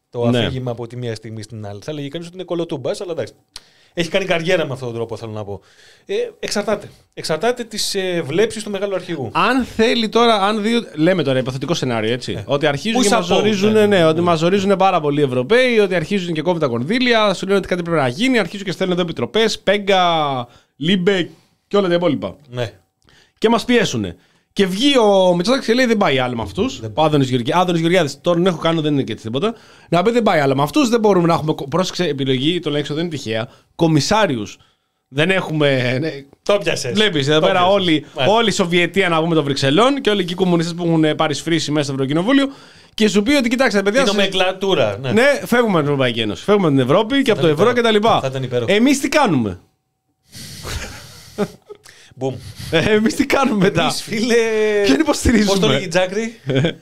το Ναι. αφήγημα από τη μία στιγμή στην άλλη. Θα έλεγε κανείς ότι είναι κολοτούμπας, αλλά εντάξει. Έχει κάνει καριέρα με αυτόν τον τρόπο, θέλω να πω. Ε, εξαρτάται. Εξαρτάται τις ε, βλέψεις του μεγάλου αρχηγού. Αν θέλει τώρα, αν δει. Λέμε τώρα, υποθετικό σενάριο, έτσι. Ε. Ότι αρχίζουν Πού και θα μας πω, ζορίζουν, ναι, ναι, ναι, ότι ναι. μας ζορίζουν πάρα πολλοί Ευρωπαίοι, ότι αρχίζουν και κόβουν τα κονδύλια, σου λένε ότι κάτι πρέπει να γίνει, αρχίζουν και στέλνουν εδώ επιτροπές, Πέγκα, Λίμπε και όλα τα υπόλοιπα. Ναι. Και μας πιέσουν. Και βγει ο Μητσοτάκης και λέει: δεν πάει άλλο με αυτούς. Ο Άδωνης Γεωργιάδης. Άδωνης Γεωργιάδης, τώρα τον έχω κάνει, δεν είναι και έτσι τίποτα. Να πει: δεν πάει άλλο με αυτούς. Δεν μπορούμε να έχουμε. Πρόσεξε, επιλογή, το λέξω δεν είναι τυχαία. Κομισάριους. Δεν έχουμε. Ναι. Το πιάσες. Βλέπεις εδώ Το πέρα πιάσες. όλοι, Μάλιστα. όλη η Σοβιετία να πούμε των Βρυξελών και όλοι εκεί οι κομμουνιστές που έχουν πάρει σφρίσει μέσα στο Ευρωκοινοβούλιο και σου πει ότι κοιτάξτε, παιδιά. Η σας- νομεκλατούρα. Ναι. Ναι, φεύγουμε από την Ευρωπαϊκή Ένωση. Φεύγουμε από την Ευρώπη και από το ήταν ευρώ υπέροχο. κτλ. Θα ήταν υπέροχο. Εμείς τι κάνουμε. Μπουμ. Ε, Εμείς τι κάνουμε μετά. Εμείς, φίλε. Ποιον υποστηρίζουμε? Πώς το λέγει η Τζάκρη.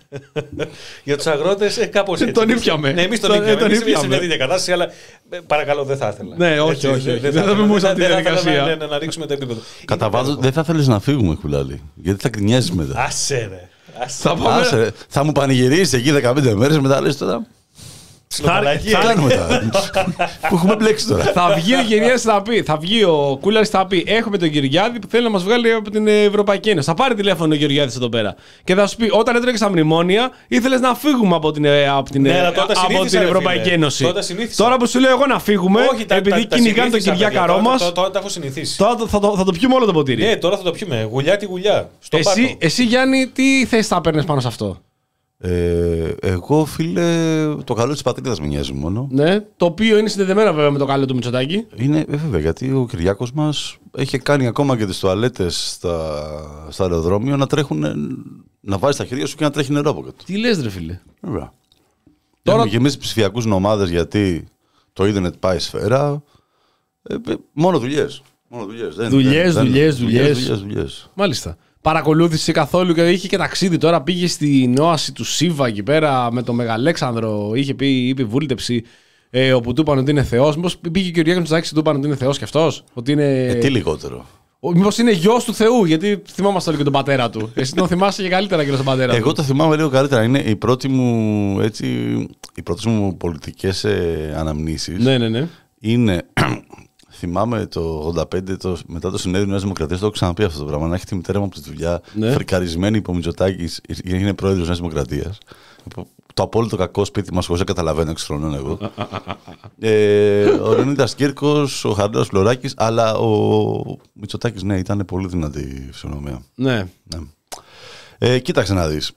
Για τους αγρότες, ε, κάπως έτσι. Τον ήπιαμε. Ναι, εμείς τον Τον- ήπιαμε. τον Εμείς είμαστε σε ήπιαμε. μια τέτοια κατάσταση, αλλά ε, παρακαλώ δεν θα ήθελα. Ναι, όχι, Έτσι, όχι, όχι. Δεν θα θα ήθελα. μπούμε σε αυτή τη Δεν θα ήθελα διαδικασία. να- να- Να ρίξουμε το επίπεδο. Κατά Είναι βάθος υπέροχο. δεν θα θέλεις να φύγουμε, Κουλάλη. Γιατί θα γκρινιάζεις μετά. Άσε ρε. Άσε. Θα πάμε. Άσε, ρε. Θα μου πανηγυρίσει εκεί δεκαπέντε μέρες μετά λες τώρα. Ψιλομαλακή. Τι κάνουμε τώρα. Που έχουμε μπλέξει τώρα. Θα βγει ο Γεωργιάδης θα πει, θα βγει ο Κούλαρης θα πει: έχουμε τον Γεωργιάδη που θέλει να μας βγάλει από την Ευρωπαϊκή Ένωση. Θα πάρει τηλέφωνο ο Γεωργιάδης εδώ πέρα. Και θα σου πει: όταν έτρεχε στα μνημόνια, ήθελες να φύγουμε από την, από την, Ναι, αλλά τότε από συνήθισα, την ρε Ευρωπαϊκή φίλε. Ένωση. Τότε συνήθισα. Τώρα που σου λέω εγώ να φύγουμε, Όχι, τα- επειδή τα- τα κυνηγάνε τον συνήθισα, Κυριάκαρό παιδιά. Τώρα- μας, τώρα- Τώρα τα έχω συνηθίσει. τώρα θα το, θα το πιούμε όλο το ποτήρι. Ναι, τώρα θα το πιούμε. Γουλιά τη γουλιά. Στο εσύ, πάτο. εσύ, Γιάννη, τι θέση θα παίρνεις πάνω σε αυτό. Ε, εγώ, φίλε, το καλό της πατρίδας με νοιάζει μόνο. Ναι, το οποίο είναι συνδεδεμένο βέβαια με το καλό του Μητσοτάκη. Είναι, ε, βέβαια, γιατί ο Κυριάκος μας έχει κάνει ακόμα και τις τουαλέτες στα, στο αεροδρόμιο να τρέχουν, ε, να βάζει τα χέρια σου και να τρέχει νερό από κάτω. Τι λες, ρε φίλε. Βέβαια. Τώρα- Τώρα... Έχουμε γεμίσει ψηφιακούς νομάδες γιατί το ίντερνετ πάει σφαίρα. Ε, ε, μόνο δουλειές. Μόνο δουλειές. Δεν- Δουλειές, δεν- δεν- δουλειές, δουλειές. δουλειές, δουλειές. Μάλιστα. Παρακολούθησε καθόλου και είχε και ταξίδι τώρα. Πήγε στην όαση του Σίβα εκεί πέρα με τον Μεγαλέξανδρο. Είχε πει, είπε βούλτεψη ε, όπου του είπαν ότι είναι Θεός. Μήπως πήγε και ο Κυριάκος Μητσοτάκης και του είπαν ότι είναι Θεός και αυτός. Ότι είναι. Ε, τι λιγότερο. Μήπως είναι γιος του Θεού, γιατί θυμόμαστε όλοι και τον πατέρα του. Εσύ τον θυμάσαι και καλύτερα και τον πατέρα Εγώ του. το θυμάμαι λίγο καλύτερα. Είναι η πρώτη μου, έτσι, οι πρώτες μου πολιτικές ε, αναμνήσεις. Ναι, ναι, ναι. Είναι, θυμάμαι το ογδόντα πέντε, το, μετά το συνέδριο Νέας Δημοκρατίας, το έχω ξαναπεί αυτό το πράγμα. Να έχει τη μητέρα μου από τη δουλειά, Ναι. φρικαρισμένη υπό Μητσοτάκης, είναι πρόεδρος Νέας Δημοκρατίας. Το απόλυτο κακό σπίτι μας, χωρίς να καταλαβαίνω, έξι χρονών εγώ. ε, ο Λεωνίδας Κύρκος, ο Χαρδός Φλωράκης, αλλά ο Μητσοτάκης, ναι, ήταν πολύ δυνατή φυσιονομία. Ναι. Ναι. Ε, κοίταξε να δεις.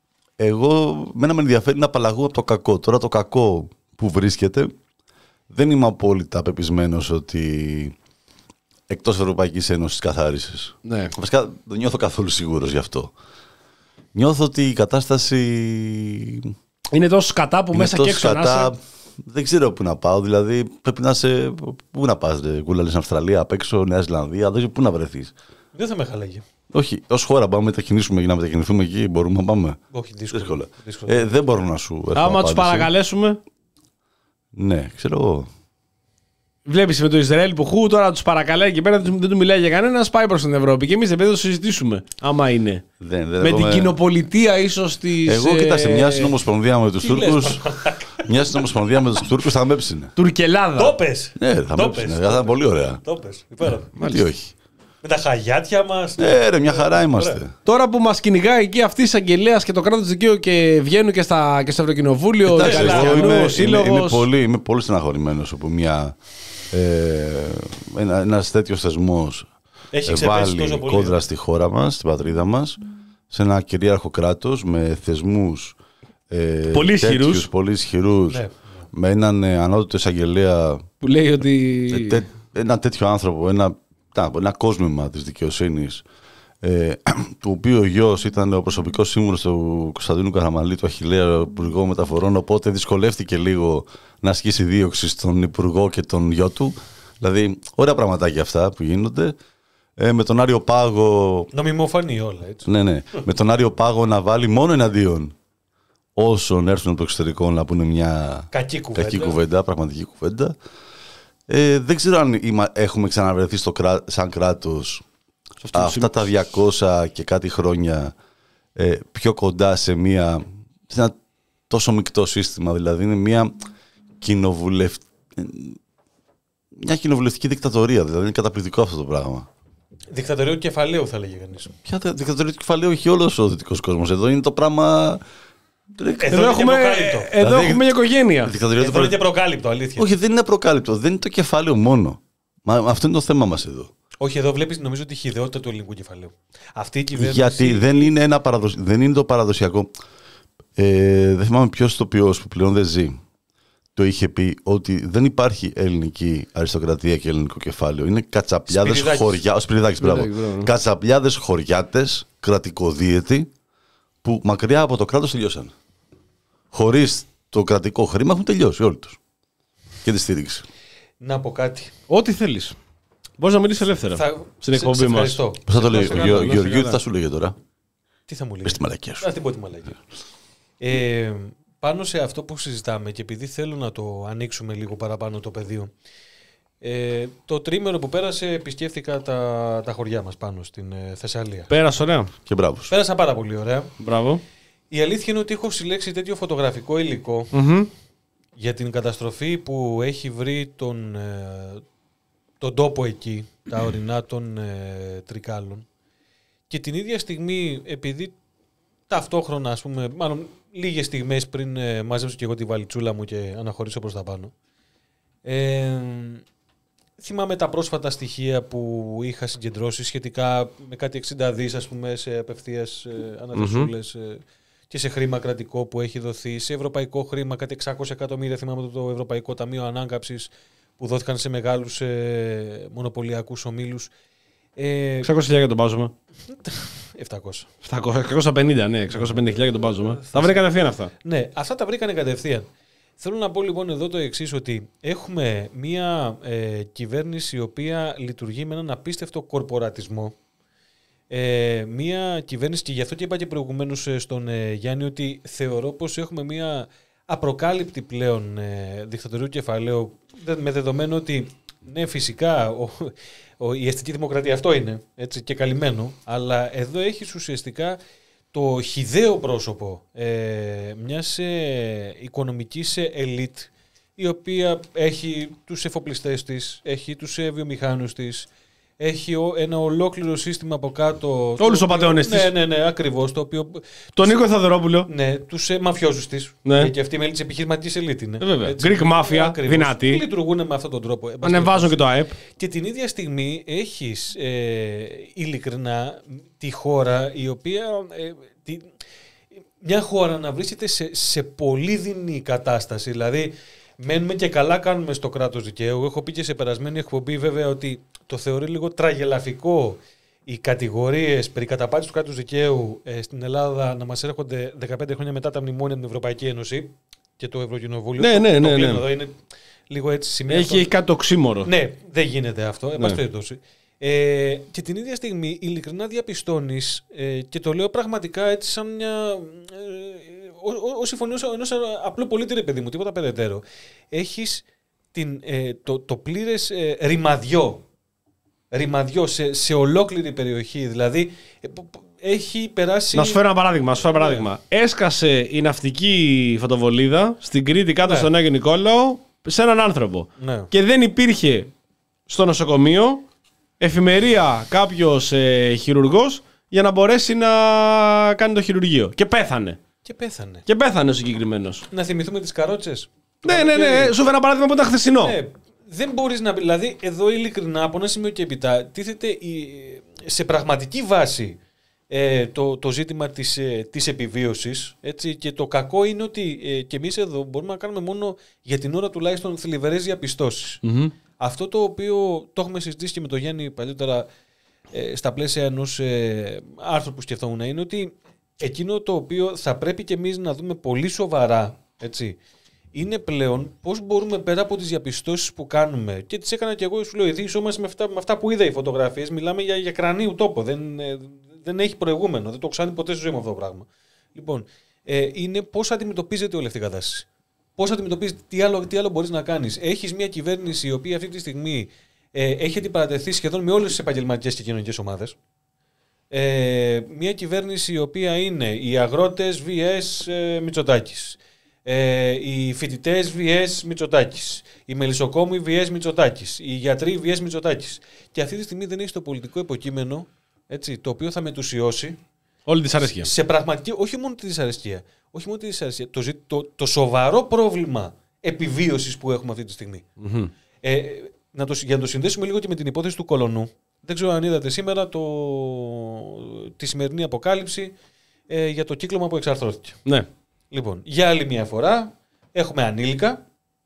Εγώ, μένα με ενδιαφέρει να απαλλαγώ από το κακό. Τώρα το κακό που βρίσκεται, δεν είμαι απόλυτα πεπισμένος ότι εκτός Ευρωπαϊκής Ένωσης καθάρισες. Ναι. Βασικά δεν νιώθω καθόλου σίγουρος γι' αυτό. Νιώθω ότι η κατάσταση Είναι τόσο σκατά που είναι μέσα και τόσο έξω να κατά. είσαι. Δεν ξέρω πού να πάω. Δηλαδή πρέπει να είσαι. Πού να πας, ρε, Κούλα, στην Αυστραλία, απ' έξω, Νέα Ζηλανδία. Δεν ξέρω πού να βρεθείς. Δεν θα με χαλάγει. Όχι, ως χώρα πάμε να μετακινήσουμε για να μετακινηθούμε εκεί. Μπορούμε να πάμε. Όχι, δύσκολο. Δύσκολα. δύσκολο. Ε, δεν μπορώ να σου έρθω Άμα τους απάντηση. παρακαλέσουμε. Ναι, ξέρω εγώ. Βλέπεις με το Ισραήλ που χου τώρα τους παρακαλάει εκεί πέρα, δεν του μιλάει για κανένα, πάει προς την Ευρώπη. Και εμείς επειδή το συζητήσουμε, άμα είναι. Δεν, δεν Με εγώ την κοινοπολιτεία ίσως της. Εγώ ε, κοίταξε, μια συνομοσπονδία με τους τι λες, Τούρκους. Μια συνομοσπονδία με τους Τούρκους θα με έψινε. Τουρκελάδα. Το πες. Ναι, θα με Το έψινε. πες, Θα το ήταν πολύ ωραία. Το πες. Υπέροχο. Γιατί όχι. Με τα χαγιάτια μας. Ε, ρε, μια χαρά είμαστε. Τώρα που μας κυνηγάει εκεί αυτή η εισαγγελέα και το κράτος δικαίου και βγαίνουν και, στα, και στο Ευρωκοινοβούλιο, Εντάξει, ο εγώ Γαλλιανού, είμαι, ο είμαι, Σύλλογος. είμαι πολύ, είμαι πολύ στεναχωρημένος όπου μια, ε, ένα, ένας τέτοιος θεσμός Έχει ξεπέσει τόσο βάλει πολύ. κόντρα στη χώρα μας, στην πατρίδα μας, σε ένα κυρίαρχο κράτος με θεσμούς ε, Πολύ τέτοιους, ισχυρούς. πολύ ισχυρούς, Ναι. με έναν ε, ανώτατο εισαγγελέα, Που λέει ότι. ε, τέ, ένα τέτοιο άνθρωπο, ένα, τα, ένα κόσμημα της δικαιοσύνης, ε, του οποίου ο γιος ήταν ο προσωπικός σύμβουλος του Κωνσταντίνου Καραμανλή, του Αχιλλέα Υπουργό Μεταφορών, οπότε δυσκολεύτηκε λίγο να ασκήσει δίωξη στον Υπουργό και τον γιο του. Δηλαδή, ωραία πραγματάκια αυτά που γίνονται. Ε, με τον Άριο Πάγο. Νομιμοφανή όλα, έτσι. Ναι, ναι. με τον Άριο Πάγο να βάλει μόνο εναντίον όσων έρθουν από το εξωτερικό να πούνε μια Κακή κουβέντα. κακή κουβέντα, πραγματική κουβέντα. Ε, δεν ξέρω αν είμα, έχουμε ξαναβρεθεί στο κρά, σαν κράτος αυτά τα διακόσια και κάτι χρόνια ε, πιο κοντά σε μια, σε ένα τόσο μεικτό σύστημα. Δηλαδή είναι μια, κοινοβουλευ... μια κοινοβουλευτική δικτατορία. Δηλαδή είναι καταπληκτικό αυτό το πράγμα. Δικτατορία του κεφαλαίου, θα λέγει κανείς. Ποια δικτατορία του κεφαλαίου έχει όλος ο δυτικός κόσμος. Εδώ είναι το πράγμα. Εδώ, Εδώ, έχουμε, εδώ δηλαδή, έχουμε μια οικογένεια. Δικτατορία Εδώ του είναι και προκάλυπτο, αλήθεια. Όχι, δεν είναι προκάλυπτο. Δεν είναι το κεφάλαιο μόνο. Μα, αυτό είναι το θέμα μας εδώ. Όχι, εδώ βλέπεις νομίζω τη χυδαιότητα του ελληνικού κεφαλαίου. Αυτή η κυβέρνηση. Γιατί δεν είναι, ένα παραδοσ... δεν είναι το παραδοσιακό. Ε, δεν θυμάμαι ποιος τοπιός που πλέον δεν ζει. Το είχε πει ότι δεν υπάρχει ελληνική αριστοκρατία και ελληνικό κεφάλαιο. Είναι κατσαπλιάδες χωριά. Ο Σπυριδάκης, μπράβο. Κατσαπλιάδες χωριάτες, κρατικοδίαιτοι, που μακριά από το κράτος τελειώσαν. Χωρίς το κρατικό χρήμα έχουν τελειώσει όλοι τους. Και τη στήριξη. Να πω κάτι. Ό,τι θέλεις. Μπορείς να μιλήσεις ελεύθερα Θα... στην εκπομπή μας. Πώς θα το λέει ο Γεωργίου, τι θα σου λέγε τώρα. Τι θα μου λέει. Πες τη μαλακία σου. Α, την πω τη μαλακία. Ε, πάνω σε αυτό που συζητάμε και επειδή θέλω να το ανοίξουμε λίγο παραπάνω το πεδίο. Ε, το τρίμηνο που πέρασε επισκέφθηκα τα, τα χωριά μας πάνω στην ε, Θεσσαλία. Πέρασε ωραία. Και μπράβο. Πέρασα πάρα πολύ ωραία. Μπράβο. Η αλήθεια είναι ότι έχω συλλέξει τέτοιο φωτογραφικό υλικό Mm-hmm. για την καταστροφή που έχει βρει τον, ε, τον τόπο εκεί, τα ορεινά των ε, Τρικάλων. Και την ίδια στιγμή, επειδή ταυτόχρονα, ας πούμε, μάλλον λίγες στιγμές πριν ε, μάζεψω και εγώ τη βαλιτσούλα μου και αναχωρήσω προς τα πάνω, ε, θυμάμαι τα πρόσφατα στοιχεία που είχα συγκεντρώσει σχετικά με κάτι εξήντα δις, ας πούμε, σε απευθείας ε, αναδεσούλες mm-hmm. ε, και σε χρήμα κρατικό που έχει δοθεί, σε ευρωπαϊκό χρήμα, κάτι εξακόσια εκατομμύρια, θυμάμαι το Ευρωπαϊκό Ταμείο Ανάκαμψης που δόθηκαν σε μεγάλους ε, μονοπωλιακούς ομίλους. Ε, εξακόσια χιλιάδες τον πάζουμε. επτακόσια. εξακόσια πενήντα, ναι, εξακόσια πενήντα χιλιάδες τον πάζουμε. Τα βρήκαν κατευθείαν αυτά. Ναι, αυτά τα βρήκανε κατευθείαν. Θέλω να πω λοιπόν εδώ το εξής, ότι έχουμε μια ε, κυβέρνηση η οποία λειτουργεί με έναν απίστευτο κορπορατισμό. Ε, μια κυβέρνηση, και γι' αυτό και είπα και προηγουμένως στον ε, Γιάννη, ότι θεωρώ πως έχουμε μια απροκάλυπτη πλέον ε, δικτατορία του κεφαλαίου, με δεδομένο ότι ναι, φυσικά ο, ο, η αστική δημοκρατία αυτό είναι, έτσι, και καλυμμένο, αλλά εδώ έχεις ουσιαστικά το χυδαίο πρόσωπο ε, μιας ε, οικονομικής ελίτ, η οποία έχει τους εφοπλιστές της, έχει τους ε, βιομηχάνους της, έχει ένα ολόκληρο σύστημα από κάτω. Όλους τους πατεώνες της. Ναι, ναι, ναι, ακριβώς. Το οποίο, τον Νίκο Θαδωρόπουλο. Ναι, τους ε, μαφιόζους της. Ναι. Και αυτή η μέλη της επιχειρηματικής ελίτ είναι. Ε, βέβαια. Greek Mafia, δυνατή. Λειτουργούν με αυτόν τον τρόπο. Ανεβάζουν και το ΑΕΠ. Και την ίδια στιγμή έχεις ε, ειλικρινά τη χώρα η οποία. Ε, τη, μια χώρα να βρίσκεται σε, σε πολύ δεινή κατάσταση. Δηλαδή, μένουμε και καλά κάνουμε στο κράτος δικαίου. Έχω πει και σε περασμένη εκπομπή βέβαια ότι το θεωρεί λίγο τραγελαφικό οι κατηγορίες περί καταπάτησης του κράτους δικαίου ε, στην Ελλάδα να μας έρχονται δεκαπέντε χρόνια μετά τα μνημόνια από την Ευρωπαϊκή Ένωση και το Ευρωκοινοβούλιο. Ναι, ναι, ναι, ναι. Εδώ είναι λίγο έτσι σημείο. Έχει, έχει κάτι οξύμορο. Ναι, δεν γίνεται αυτό. Εν πάση περιπτώσει. Ε, και την ίδια στιγμή ειλικρινά διαπιστώνεις, ε, και το λέω πραγματικά έτσι σαν μια. Ε, ως συμφωνία ενός απλού πολίτη, ρε παιδί μου, τίποτα περαιτέρω. Έχεις την, ε, το, το πλήρες ε, ρημαδιό. Ρημαδιό σε, σε ολόκληρη περιοχή. Δηλαδή ε, έχει περάσει. Να σου φέρω ένα παράδειγμα. Να σου φέρω ένα παράδειγμα. Ναι. Έσκασε η ναυτική φωτοβολίδα στην Κρήτη κάτω ναι. στον Άγιο Νικόλαο σε έναν άνθρωπο. Ναι. Και δεν υπήρχε στο νοσοκομείο εφημερία κάποιος ε, χειρουργός για να μπορέσει να κάνει το χειρουργείο. Και πέθανε. Και πέθανε. Και πέθανε ο συγκεκριμένος. Να θυμηθούμε τις καρότσες. Ναι, ναι, ναι. Σου φέρω ένα παράδειγμα που ήταν χθεσινό. Ναι. Δεν μπορείς να. Δηλαδή, εδώ ειλικρινά από ένα σημείο και έπειτα τίθεται η, σε πραγματική βάση ε, το, το ζήτημα της, ε, της επιβίωσης. Έτσι, και το κακό είναι ότι ε, και εμείς εδώ μπορούμε να κάνουμε μόνο για την ώρα τουλάχιστον θλιβερές διαπιστώσεις. Mm-hmm. Αυτό το οποίο το έχουμε συζητήσει και με τον Γιάννη παλιότερα ε, στα πλαίσια ενός ε, άρθρου που σκεφτόμουν είναι ότι εκείνο το οποίο θα πρέπει και εμείς να δούμε πολύ σοβαρά, έτσι, είναι πλέον πώς μπορούμε πέρα από τις διαπιστώσεις που κάνουμε, και τις έκανα και εγώ, σου λέω, ειδήσομαστε με αυτά, με αυτά που είδα οι φωτογραφίες, μιλάμε για, για κρανίου τόπο, δεν, ε, δεν έχει προηγούμενο, δεν το έχω ξαναδεί ποτέ στη ζωή μου αυτό το πράγμα. Λοιπόν, ε, είναι πώς αντιμετωπίζεται όλη αυτή η κατάσταση. Πώς αντιμετωπίζεις, τι άλλο, τι άλλο μπορείς να κάνεις. Έχεις μια κυβέρνηση η οποία αυτή τη στιγμή ε, έχει αντιπαρατεθεί σχεδόν με όλες τις επαγγελματικές και κοινωνικές ομάδες. Ε, μια κυβέρνηση η οποία είναι οι αγρότες βι ες ε, Μητσοτάκης. Ε, οι φοιτητές βι ες Μητσοτάκης, οι μελισσοκόμοι βι ες Μητσοτάκης, οι γιατροί βι ες Μητσοτάκης. Και αυτή τη στιγμή δεν έχει το πολιτικό υποκείμενο, έτσι, το οποίο θα μετουσιώσει όλη τη δυσαρέσκεια. Σε πραγματική, όχι μόνο τη δυσαρέσκεια, όχι μόνο τη δυσαρέσκεια, το, το, το σοβαρό πρόβλημα επιβίωσης που έχουμε αυτή τη στιγμή. Mm-hmm. Ε, να το, για να το συνδέσουμε λίγο και με την υπόθεση του Κολονού, δεν ξέρω αν είδατε σήμερα το, τη σημερινή αποκάλυψη ε, για το κύκλωμα που εξαρθρώθηκε. Ναι. Λοιπόν, για άλλη μια φορά έχουμε ανήλικα,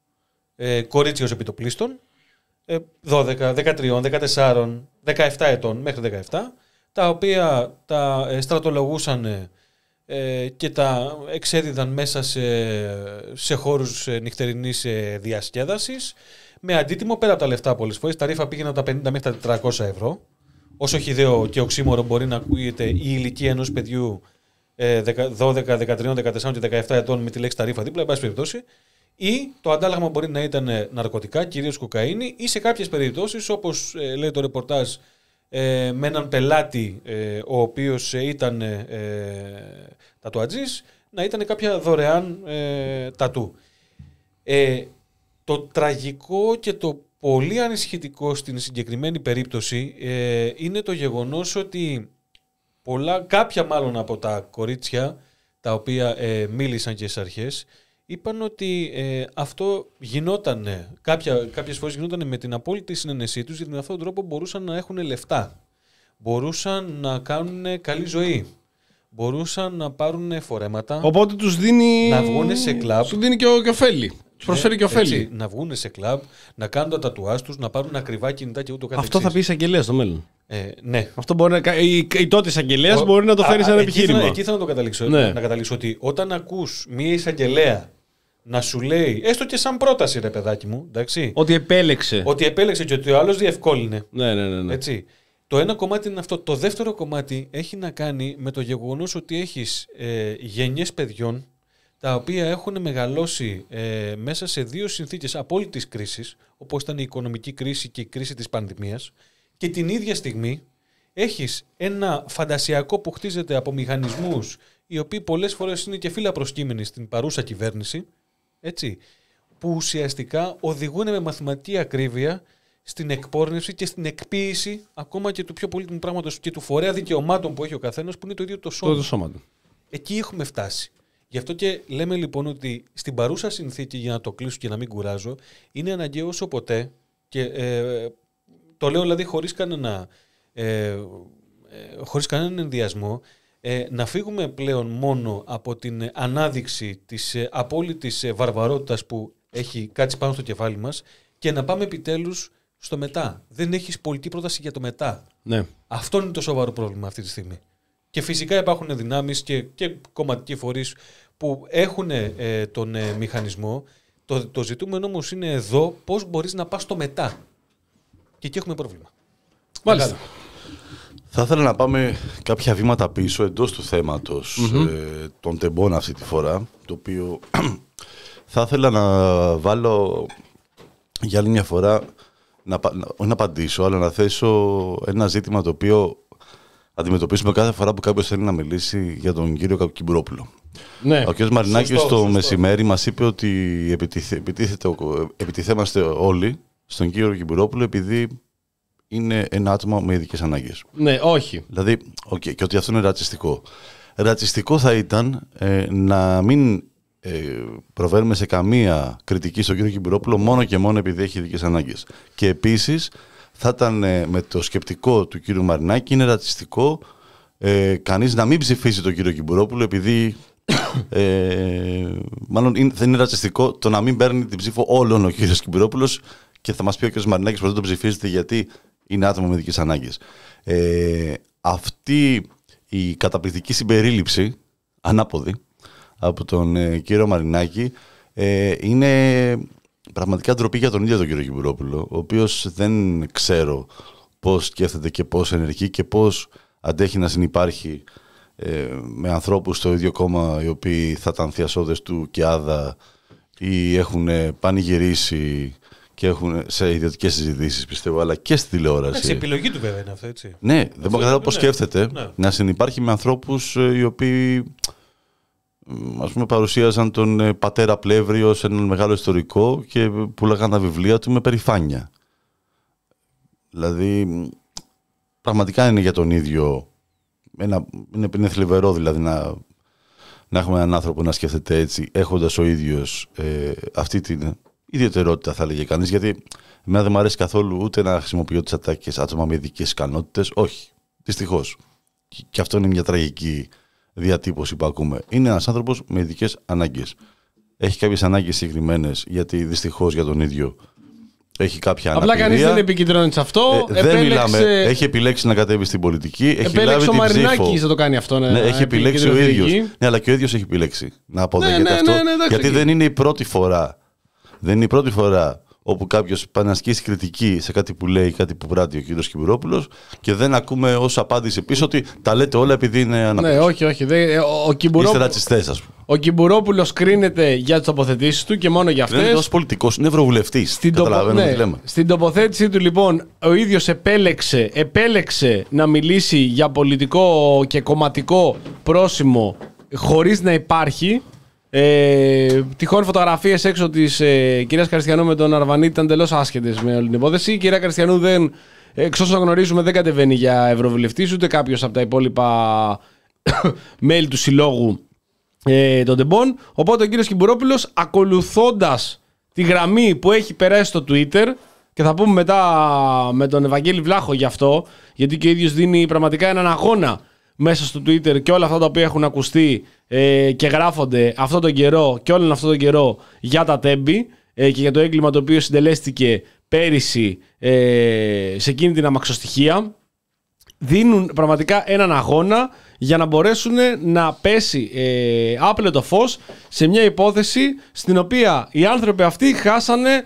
ε, κορίτσια ως επιτοπλίστων, ε, δώδεκα, δεκατρία, δεκατέσσερα, δεκαεπτά ετών μέχρι δεκαεπτά, τα οποία τα ε, στρατολογούσαν ε, και τα εξέδιδαν μέσα σε, σε χώρους ε, νυχτερινής ε, διασκέδασης, με αντίτιμο πέρα από τα λεφτά πολλές φορές. Τα ρήφα πήγαιναν από τα πενήντα μέχρι τα τετρακόσια ευρώ. Όσο χυδαίο και οξύμορο μπορεί να ακούγεται η ηλικία ενός παιδιού δώδεκα, δεκατρία, δεκατέσσερα και δεκαεπτά ετών με τη λέξη ταρίφα δίπλα, εν πάση περιπτώσει, ή το αντάλλαγμα μπορεί να ήταν ναρκωτικά, κυρίως κοκαίνη, ή σε κάποιες περιπτώσεις, όπως ε, λέει το ρεπορτάζ, ε, με έναν πελάτη ε, ο οποίος ε, ήταν ε, τατουατζής, να ήταν κάποια δωρεάν ε, τατού. Ε, το τραγικό και το πολύ ανησυχητικό στην συγκεκριμένη περίπτωση ε, είναι το γεγονός ότι πολλά, κάποια μάλλον από τα κορίτσια τα οποία ε, μίλησαν και στις αρχές είπαν ότι ε, αυτό γινότανε, κάποια, κάποιες φορές γινότανε με την απόλυτη συνένεσή τους, γιατί με αυτόν τον τρόπο μπορούσαν να έχουν λεφτά, μπορούσαν να κάνουν καλή ζωή, μπορούσαν να πάρουν φορέματα. Οπότε τους δίνει. Να βγουν σε κλαμπ. Τους δίνει και, ο, και ωφέλη. Τους προσφέρει και ωφέλη. Έτσι, να βγουν σε κλαμπ, να κάνουν τα τατουάζ τους, να πάρουν ακριβά κινητά και ούτω καθεξής. Αυτό θα πει εισαγγελέα στο μέλλον. Ε, ναι. Αυτό μπορεί να, η, η τότε εισαγγελέα μπορεί να το φέρει σαν επιχείρημα. Εκεί, εκεί θέλω να το καταλήξω. Ναι. Να καταλήξω ότι όταν ακούς μία εισαγγελέα να σου λέει, έστω και σαν πρόταση, ρε παιδάκι μου, εντάξει, ότι επέλεξε. Ότι επέλεξε και ότι ο άλλος διευκόλυνε. Ναι, ναι, ναι, ναι. Έτσι. Το ένα κομμάτι είναι αυτό. Το δεύτερο κομμάτι έχει να κάνει με το γεγονός ότι έχεις ε, γενιές παιδιών τα οποία έχουν μεγαλώσει ε, μέσα σε δύο συνθήκες απόλυτης κρίσης, όπως ήταν η οικονομική κρίση και η κρίση της πανδημίας, και την ίδια στιγμή έχεις ένα φαντασιακό που χτίζεται από μηχανισμούς οι οποίοι πολλές φορές είναι και φύλλα προσκύμενοι στην παρούσα κυβέρνηση, έτσι, που ουσιαστικά οδηγούν με μαθηματική ακρίβεια στην εκπόρνευση και στην εκποίηση ακόμα και του πιο πολύτιμου πράγματος και του φορέα δικαιωμάτων που έχει ο καθένας, που είναι το ίδιο το σώμα. Το σώμα του. Εκεί έχουμε φτάσει. Γι' αυτό και λέμε λοιπόν ότι στην παρούσα συνθήκη, για να το κλείσω και να μην κουράζω, είναι αναγκαίο όσο ποτέ, και ε, το λέω δηλαδή χωρίς κανένα, ε, ε, χωρίς κανέναν ενδιασμό, ε, να φύγουμε πλέον μόνο από την ανάδειξη της ε, απόλυτης ε, βαρβαρότητας που έχει κάτσει πάνω στο κεφάλι μας και να πάμε επιτέλους στο μετά. Δεν έχεις πολιτική πρόταση για το μετά. Ναι. Αυτό είναι το σοβαρό πρόβλημα αυτή τη στιγμή. Και φυσικά υπάρχουν δυνάμεις και, και κομματικοί φορείς που έχουν ε, τον ε, μηχανισμό. Το, το ζητούμενο όμως είναι εδώ πώς μπορείς να πας στο μετά. Και εκεί έχουμε πρόβλημα. Μάλιστα. Μεγάλο. Θα ήθελα να πάμε κάποια βήματα πίσω εντός του θέματος mm-hmm. ε, των τεμπών αυτή τη φορά, το οποίο θα ήθελα να βάλω για άλλη μια φορά, να, όχι να απαντήσω, αλλά να θέσω ένα ζήτημα το οποίο αντιμετωπίσουμε κάθε φορά που κάποιος θέλει να μιλήσει για τον κύριο Κυμπουρόπουλο. Ναι. Ο κ. Μαρινάκης το σωστό. μεσημέρι μας είπε ότι επιτιθέ, επιτιθέμαστε όλοι στον κύριο Κυμπουρόπουλο επειδή είναι ένα άτομο με ειδικές ανάγκες. Ναι, όχι. Δηλαδή, okay, και ότι αυτό είναι ρατσιστικό. Ρατσιστικό θα ήταν ε, να μην ε, προβαίνουμε σε καμία κριτική στον κύριο Κυμπουρόπουλο μόνο και μόνο επειδή έχει ειδικές ανάγκες. Και επίσης θα ήταν ε, με το σκεπτικό του κύριου Μαρινάκη, είναι ρατσιστικό ε, κανείς να μην ψηφίσει τον κύριο Κυμπουρόπουλο επειδή ε, μάλλον είναι, δεν είναι ρατσιστικό το να μην παίρνει την ψήφο όλων ο κύριος Κυμπουρόπουλος και θα μας πει ο κύριος Μαρινάκης πως δεν τον ψηφίζετε γιατί είναι άτομο με ειδικές ανάγκες. Ε, αυτή η καταπληκτική συμπερίληψη, ανάποδη, από τον ε, κύριο Μαρινάκη, ε, είναι πραγματικά ντροπή για τον ίδιο τον κύριο Κυμπουρόπουλο, ο οποίος δεν ξέρω πώς σκέφτεται και πώς ενεργεί και πώς αντέχει να συνυπάρχει ε, με ανθρώπους στο ίδιο κόμμα οι οποίοι θα ήταν θειασόδες του ΚΕΑΔΑ ή έχουν πανηγυρίσει και έχουν σε ιδιωτικές συζητήσεις, πιστεύω, αλλά και στη τηλεόραση. Εντάξει, επιλογή του βέβαια είναι αυτό, έτσι. Ναι, δεν μπορώ να καταλάβω πώς σκέφτεται ναι. να συνυπάρχει με ανθρώπους οι οποίοι ας πούμε, παρουσίαζαν τον ε, πατέρα Πλεύρη ως έναν μεγάλο ιστορικό και πουλάγαν τα βιβλία του με περηφάνεια. Δηλαδή, πραγματικά είναι για τον ίδιο, ένα, είναι, είναι θλιβερό δηλαδή να, να έχουμε έναν άνθρωπο να σκέφτεται έτσι, έχοντας ο ίδιος ε, αυτή την ιδιαιτερότητα, θα λέγε κανείς, γιατί εμένα δεν μου αρέσει καθόλου ούτε να χρησιμοποιώ τις ατάκες άτομα με ειδικές ικανότητες, όχι, δυστυχώς. Και, και αυτό είναι μια τραγική διατύπωση που ακούμε. Είναι ένας άνθρωπος με ειδικές ανάγκες. Έχει κάποιες ανάγκες συγκεκριμένες, γιατί δυστυχώς για τον ίδιο έχει κάποια αναπηρία. Απλά κανείς δεν επικεντρώνει σε αυτό. Ε, δεν μιλάμε. Έχει επιλέξει να κατέβει στην πολιτική. Έχει επέλεξε λάβει ο την Μαρινάκης να το κάνει αυτό. Ναι, ναι, έχει επιλέξει ο ίδιος. Ναι, αλλά και ο ίδιος έχει επιλέξει να αποδέχεται ναι, ναι, αυτό. Ναι, ναι, ναι, γιατί δεν είναι η πρώτη φορά. Δεν είναι η πρώτη φορά όπου κάποιος πάει να ασκήσει κριτική σε κάτι που λέει, κάτι που πράττει ο κ. Κυμπουρόπουλος και δεν ακούμε ως απάντηση πίσω ότι τα λέτε όλα επειδή είναι αναπηρός. Ναι, όχι, όχι. Δε, ο, ο Κυμπουρόπουλος... Είστε ρατσιστές, ας πούμε. Ο Κυμπουρόπουλος κρίνεται για τις τοποθετήσεις του και μόνο για αυτές. Δεν είναι ως πολιτικός, είναι ευρωβουλευτής. Στην, τοπο... ναι, στην τοποθέτησή του, λοιπόν, ο ίδιος επέλεξε, επέλεξε να μιλήσει για πολιτικό και κομματικό πρόσημο χωρίς να υπάρχει. Ε, τυχόν φωτογραφίες έξω της ε, κυρίας Καριστιανού με τον Αρβανίτη ήταν τελώς άσχετες με όλη την υπόθεση. Η κυρία Καριστιανού δεν, εξ όσων γνωρίζουμε, δεν κατεβαίνει για ευρωβουλευτής, ούτε κάποιος από τα υπόλοιπα μέλη του συλλόγου ε, των τεμπών. Οπότε ο κύριος Κυμπουρόπουλος, ακολουθώντας τη γραμμή που έχει περάσει στο Twitter, και θα πούμε μετά με τον Ευαγγέλη Βλάχο γι' αυτό, γιατί και ο ίδιος δίνει πραγματικά έναν αγώνα μέσα στο Twitter και όλα αυτά τα οποία έχουν ακουστεί ε, και γράφονται αυτόν τον καιρό και όλον αυτόν τον καιρό για τα τέμπη ε, και για το έγκλημα το οποίο συντελέστηκε πέρυσι ε, σε εκείνη την αμαξοστοιχεία, δίνουν πραγματικά έναν αγώνα για να μπορέσουν να πέσει ε, άπλετο φως σε μια υπόθεση στην οποία οι άνθρωποι αυτοί χάσανε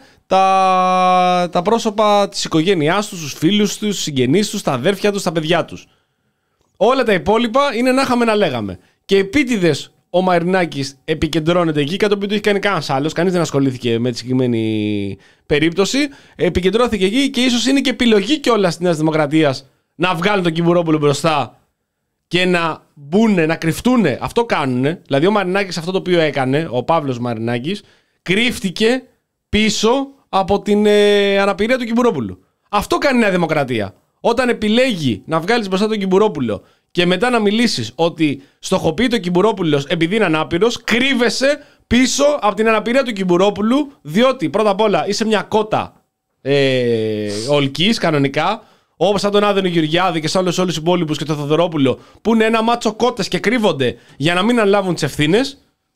τα, τα πρόσωπα της οικογένειάς τους, τους φίλους τους, τους συγγενείς τους, τα αδέρφια τους, τα παιδιά τους. Όλα τα υπόλοιπα είναι να είχαμε να λέγαμε. Και επίτηδες ο Μαρινάκης επικεντρώνεται εκεί, κάτι που το έχει κάνει κανένας άλλος. Κανείς δεν ασχολήθηκε με τη συγκεκριμένη περίπτωση. Επικεντρώθηκε εκεί και ίσως είναι και επιλογή κιόλας της Νέας Δημοκρατίας να βγάλουν τον Κυμπουρόπουλο μπροστά και να μπουν, να κρυφτούν. Αυτό κάνουν. Δηλαδή ο Μαρινάκης αυτό το οποίο έκανε, ο Παύλος Μαρινάκης, κρύφτηκε πίσω από την ε, αναπηρία του Κυμπουρόπουλου. Αυτό κάνει η Νέα Δημοκρατία. Όταν επιλέγει να βγάλεις μπροστά τον Κυμπουρόπουλο και μετά να μιλήσεις ότι στοχοποιεί τον Κυμπουρόπουλος επειδή είναι ανάπηρος, κρύβεσαι πίσω από την αναπηρία του Κυμπουρόπουλου, διότι πρώτα απ' όλα είσαι μια κότα ε, ολκής κανονικά, όπως σαν τον Άδωνη Γεωργιάδη και σαν όλους τους υπόλοιπους και τον Θοδωρόπουλο, που είναι ένα μάτσο κότες και κρύβονται για να μην αναλάβουν τις ευθύνες.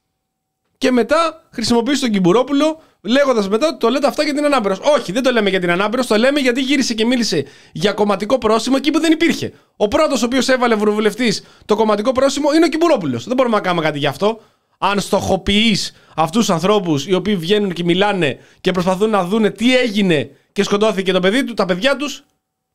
Και μετά χρησιμοποιείς τον Κυμπουρόπουλο λέγοντας μετά ότι το λέτε αυτά για την ανάπηρος. Όχι, δεν το λέμε για την ανάπηρος, το λέμε γιατί γύρισε και μίλησε για κομματικό πρόσημο εκεί που δεν υπήρχε. Ο πρώτος ο οποίος έβαλε ευρωβουλευτής το κομματικό πρόσημο είναι ο Κυμπουρόπουλος. Δεν μπορούμε να κάνουμε κάτι γι' αυτό. Αν στοχοποιείς αυτούς τους ανθρώπους οι οποίοι βγαίνουν και μιλάνε και προσπαθούν να δούνε τι έγινε και σκοτώθηκε το παιδί του, τα παιδιά τους.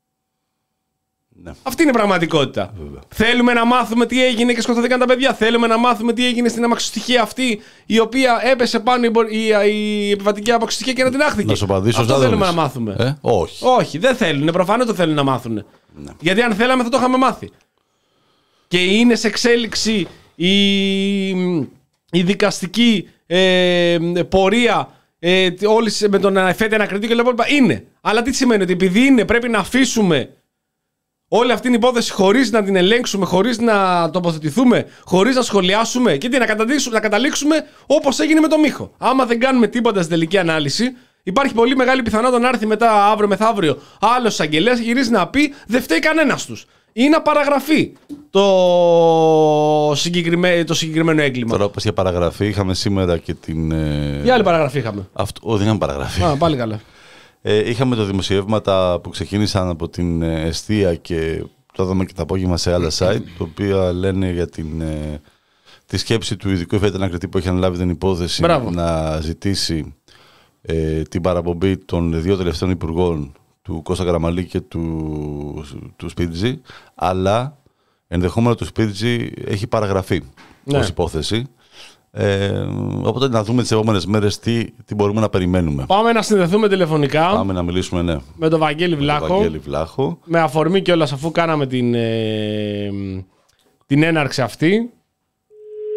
Ναι. Αυτή είναι η πραγματικότητα. Βέβαια. Θέλουμε να μάθουμε τι έγινε και σκοτώθηκαν τα παιδιά. Θέλουμε να μάθουμε τι έγινε στην αμαξοστοιχεία αυτή, η οποία έπεσε πάνω η, η, η επιβατική αμαξοστοιχεία και να την άχθηκε. Να σου απαντήσω. Αυτό θέλουμε να μάθουμε. Ε? Όχι. Όχι, δεν θέλουν. Προφανώς το θέλουν να μάθουν. Ναι. Γιατί αν θέλαμε θα το είχαμε μάθει. Και είναι σε εξέλιξη η, η δικαστική ε, πορεία. Ε, όλοι με τον εφέτη ανακριτή και όλα τα υπόλοιπα. Είναι. Αλλά τι σημαίνει? Ότι επειδή είναι, πρέπει να αφήσουμε όλη αυτή την υπόθεση χωρίς να την ελέγξουμε, χωρίς να τοποθετηθούμε, χωρίς να σχολιάσουμε και τι, να, να καταλήξουμε όπως έγινε με το Μίχο. Άμα δεν κάνουμε τίποτα στην τελική ανάλυση, υπάρχει πολύ μεγάλη πιθανότητα να έρθει μετά αύριο μεθαύριο άλλος εισαγγελέας και γυρίζει να πει δεν φταίει κανένας τους. Ή να παραγραφεί το, συγκεκριμέ... το συγκεκριμένο έγκλημα. Τώρα, όπως για παραγραφή, είχαμε σήμερα και την. Τι άλλη παραγραφή είχαμε? Αυτό, ό, δεν είχαμε παραγραφή. Α, πάλι καλά. Ε, είχαμε τα δημοσιεύματα που ξεκίνησαν από την Εστία και το είδαμε και το απόγευμα σε άλλα site, τα οποία λένε για την, ε, τη σκέψη του ειδικού εφέτη ανακριτή που έχει αναλάβει την υπόθεση. Μπράβο. Να ζητήσει ε, την παραπομπή των δύο τελευταίων υπουργών, του Κώστα Καραμανλή και του, του Σπίτζη, αλλά ενδεχόμενο του Σπίτζη έχει παραγραφεί, ναι, ως υπόθεση. Ε, οπότε να δούμε τις επόμενες μέρες τι, τι μπορούμε να περιμένουμε. Πάμε να συνδεθούμε τηλεφωνικά. Πάμε να μιλήσουμε, ναι, με τον Βαγγέλη Βλάχο. Με, Βαγγέλη Βλάχο. Με αφορμή κιόλας αφού κάναμε την, ε, την έναρξη αυτή.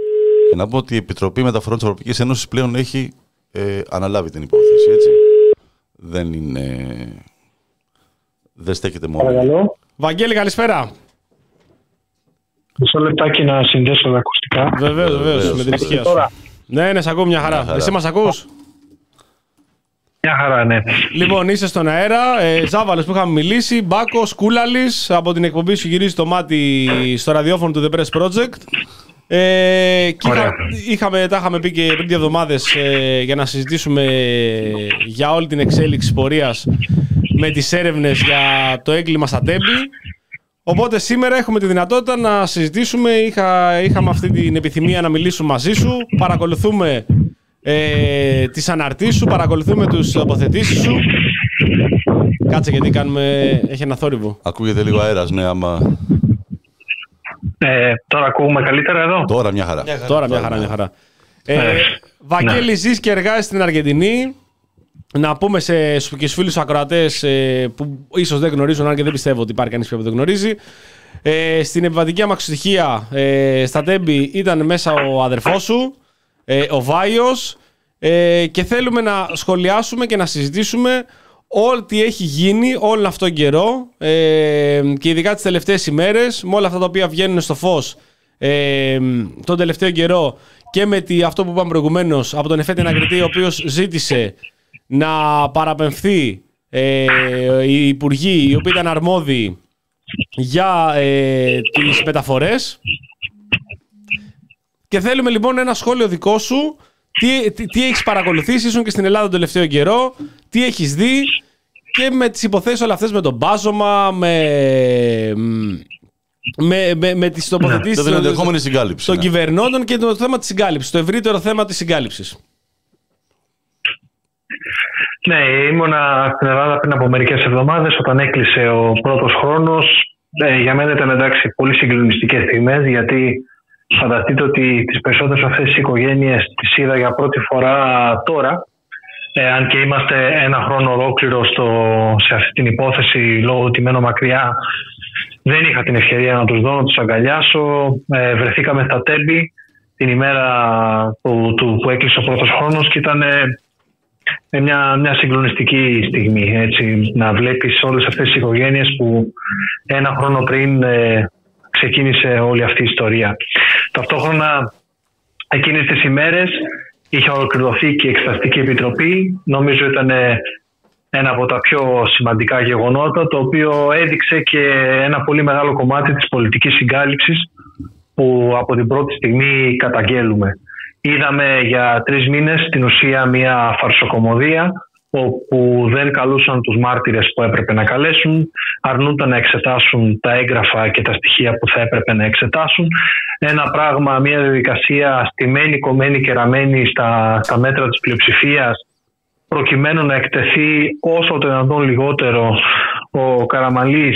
Και να πω ότι η Επιτροπή Μεταφορών της Ευρωπαϊκής Ένωσης πλέον έχει ε, αναλάβει την υπόθεση, έτσι. Δεν είναι... Δεν στέκεται μόνο. Παρακαλώ. Βαγγέλη, καλησπέρα. Μισό λεπτάκι να συνδέσω τα ακουστικά. Βεβαίως, βεβαίως, με την ησυχία σου. Ναι, ναι, σ' ακούω μια χαρά. Μια χαρά. Εσύ μας ακούς? Μια χαρά, ναι. Λοιπόν, είσαι στον αέρα. Ε, Ζάβαλος που είχαμε μιλήσει. Μπάκος, Κούλαλης, από την εκπομπή σου γυρίζει το μάτι στο ραδιόφωνο του The Press Project. Ε, και είχα, είχαμε, τα είχαμε πει και πριν δύο εβδομάδες ε, για να συζητήσουμε για όλη την εξέλιξη πορείας με τις έρευνες για το έγκλημα στα Τέμπη. Οπότε σήμερα έχουμε τη δυνατότητα να συζητήσουμε. Είχα, είχαμε αυτή την επιθυμία να μιλήσουμε μαζί σου. Παρακολουθούμε ε, τις αναρτήσεις σου, παρακολουθούμε τους τοποθετήσεις σου. Κάτσε γιατί κάνουμε... έχει ένα θόρυβο. Ακούγεται λίγο αέρας, ναι, άμα... Ε, τώρα ακούμε καλύτερα εδώ. Τώρα μια χαρά. Μια χαρά. Τώρα μια χαρά, μια χαρά. Ε, Ε, Βαγγέλη, ναι. ζεις και εργάζεσαι στην Αργεντινή. Να πούμε σε, και στους φίλους ακροατές ε, που ίσως δεν γνωρίζουν, αν και δεν πιστεύω ότι υπάρχει κανείς που δεν γνωρίζει. Ε, στην επιβατική αμαξοστοιχεία ε, στα Τέμπη ήταν μέσα ο αδερφός σου, ε, ο Βάιος, ε, και θέλουμε να σχολιάσουμε και να συζητήσουμε ό,τι έχει γίνει όλο αυτόν τον καιρό ε, και ειδικά τις τελευταίες ημέρες, με όλα αυτά τα οποία βγαίνουν στο φως ε, τον τελευταίο καιρό, και με τη, αυτό που είπαμε προηγουμένως από τον εφέτη ανακριτή, ο οποίος ζήτησε να παραπεμφθεί ε, οι υπουργοί οι οποίοι ήταν αρμόδιοι για ε, τις μεταφορές. Και θέλουμε λοιπόν ένα σχόλιο δικό σου. Τι, τι, τι έχεις παρακολουθήσει, ήσουν και στην Ελλάδα τον τελευταίο καιρό, τι έχεις δει, και με τις υποθέσεις όλες αυτές, με τον μπάζωμα, με, με, με, με τις τοποθετήσεις ναι, των, των ναι. κυβερνώντων και το θέμα της συγκάλυψης, το ευρύτερο θέμα της συγκάλυψης. Ναι, ήμουνα στην Ελλάδα πριν από μερικές εβδομάδες όταν έκλεισε ο πρώτος χρόνος. Ε, για μένα ήταν εντάξει πολύ συγκλονιστικές στιγμές, γιατί φανταστείτε ότι τις περισσότερες αυτές τις οικογένειες τις είδα για πρώτη φορά τώρα. Ε, αν και είμαστε ένα χρόνο ολόκληρο στο, σε αυτή την υπόθεση λόγω ότι μένω μακριά, δεν είχα την ευκαιρία να τους δω, να τους αγκαλιάσω. Ε, βρεθήκαμε στα Τέμπη την ημέρα που, του, που έκλεισε ο πρώτος χρόνος και ήταν ε, μια, μια συγκλονιστική στιγμή. Έτσι, να βλέπεις όλες αυτές τις οικογένειες που ένα χρόνο πριν ε, ξεκίνησε όλη αυτή η ιστορία. Ταυτόχρονα εκείνες τις ημέρες είχε ολοκληρωθεί και η Εξεταστική Επιτροπή. Νομίζω ήταν ένα από τα πιο σημαντικά γεγονότα, το οποίο έδειξε και ένα πολύ μεγάλο κομμάτι της πολιτικής συγκάλυψης που από την πρώτη στιγμή καταγγέλουμε. Είδαμε για τρεις μήνες στην ουσία μια φαρσοκομωδία, όπου δεν καλούσαν τους μάρτυρες που έπρεπε να καλέσουν, αρνούνταν να εξετάσουν τα έγγραφα και τα στοιχεία που θα έπρεπε να εξετάσουν. Ένα πράγμα, μια διαδικασία στημένη, κομμένη και ραμμένη στα, στα μέτρα της πλειοψηφίας, προκειμένου να εκτεθεί όσο το δυνατόν λιγότερο ο Καραμανλής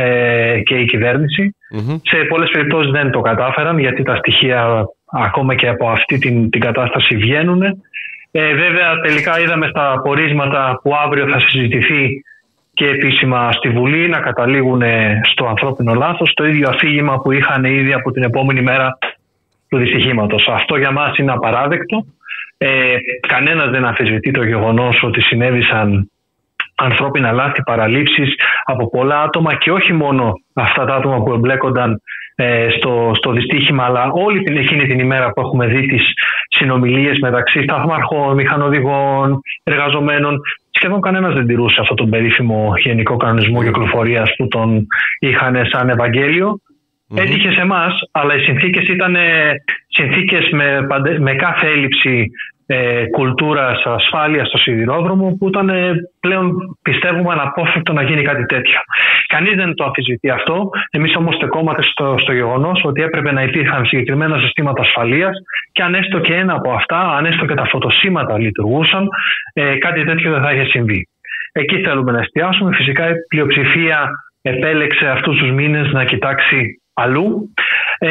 ε, και η κυβέρνηση. Mm-hmm. Σε πολλές περιπτώσεις δεν το κατάφεραν, γιατί τα στοιχεία ακόμα και από αυτή την, την κατάσταση βγαίνουν. Ε, βέβαια τελικά είδαμε στα πορίσματα που αύριο θα συζητηθεί και επίσημα στη Βουλή να καταλήγουν στο ανθρώπινο λάθος, το ίδιο αφήγημα που είχαν ήδη από την επόμενη μέρα του δυστυχήματος. Αυτό για μας είναι απαράδεκτο. Ε, κανένας δεν αμφισβητεί το γεγονός ότι συνέβησαν ανθρώπινα λάθη, παραλήψεις από πολλά άτομα, και όχι μόνο αυτά τα άτομα που εμπλέκονταν ε, στο, στο δυστύχημα, αλλά όλη την εκείνη την ημέρα που έχουμε δει τις συνομιλίες μεταξύ σταθμαρχών, μηχανοδηγών, εργαζομένων. Σχεδόν κανένας δεν τηρούσε αυτόν τον περίφημο Γενικό Κανονισμό Κυκλοφορίας που τον είχαν σαν Ευαγγέλιο. Mm-hmm. Έτυχε σε εμάς, αλλά οι συνθήκες ήταν συνθήκες με, με κάθε έλλειψη ε, κουλτούρας ασφάλειας στο σιδηρόδρομο, που ήταν ε, πλέον πιστεύουμε αναπόφευκτο να γίνει κάτι τέτοιο. Κανείς δεν το αμφισβητεί αυτό. Εμείς όμως στεκόμαστε στο, στο γεγονός ότι έπρεπε να υπήρχαν συγκεκριμένα συστήματα ασφαλείας, και αν έστω και ένα από αυτά, αν έστω και τα φωτοσύματα λειτουργούσαν, ε, κάτι τέτοιο δεν θα είχε συμβεί. Εκεί θέλουμε να εστιάσουμε. Φυσικά η πλειοψηφία επέλεξε αυτούς τους μήνες να κοιτάξει αλλού. Ε,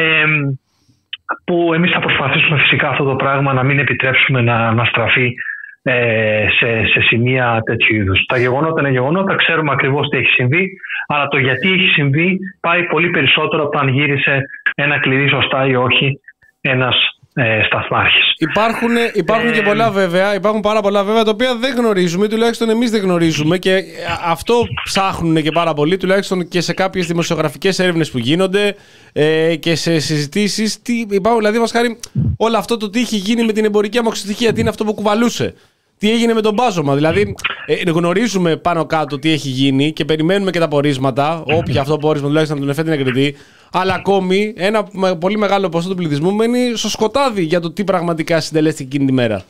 που εμείς θα προσπαθήσουμε φυσικά αυτό το πράγμα να μην επιτρέψουμε να, να στραφεί ε, σε, σε σημεία τέτοιου είδους. Τα γεγονότα είναι γεγονότα, ξέρουμε ακριβώς τι έχει συμβεί, αλλά το γιατί έχει συμβεί πάει πολύ περισσότερο από αν γύρισε ένα κλειδί σωστά ή όχι ένας ε, σταθμάρχες. Υπάρχουν, υπάρχουν ε, και πολλά βέβαια, υπάρχουν πάρα πολλά βέβαια τα οποία δεν γνωρίζουμε, τουλάχιστον εμείς δεν γνωρίζουμε, και αυτό ψάχνουν και πάρα πολύ, τουλάχιστον και σε κάποιες δημοσιογραφικές έρευνες που γίνονται ε, και σε συζητήσεις. Τι, υπάρχουν, δηλαδή, μας χάρη, όλο αυτό το τι έχει γίνει με την εμπορική αμαξοστοιχεία, τι είναι αυτό που κουβαλούσε. Τι έγινε με τον μπάζωμα, δηλαδή ε, γνωρίζουμε πάνω κάτω τι έχει γίνει και περιμένουμε και τα πορίσματα, όποια αυτό πόρισμα τουλάχιστον από τον ΕΦΕ την εκκριτή, αλλά ακόμη ένα πολύ μεγάλο ποσό του πληθυσμού μένει στο σκοτάδι για το τι πραγματικά συντελέστηκε εκείνη τη μέρα.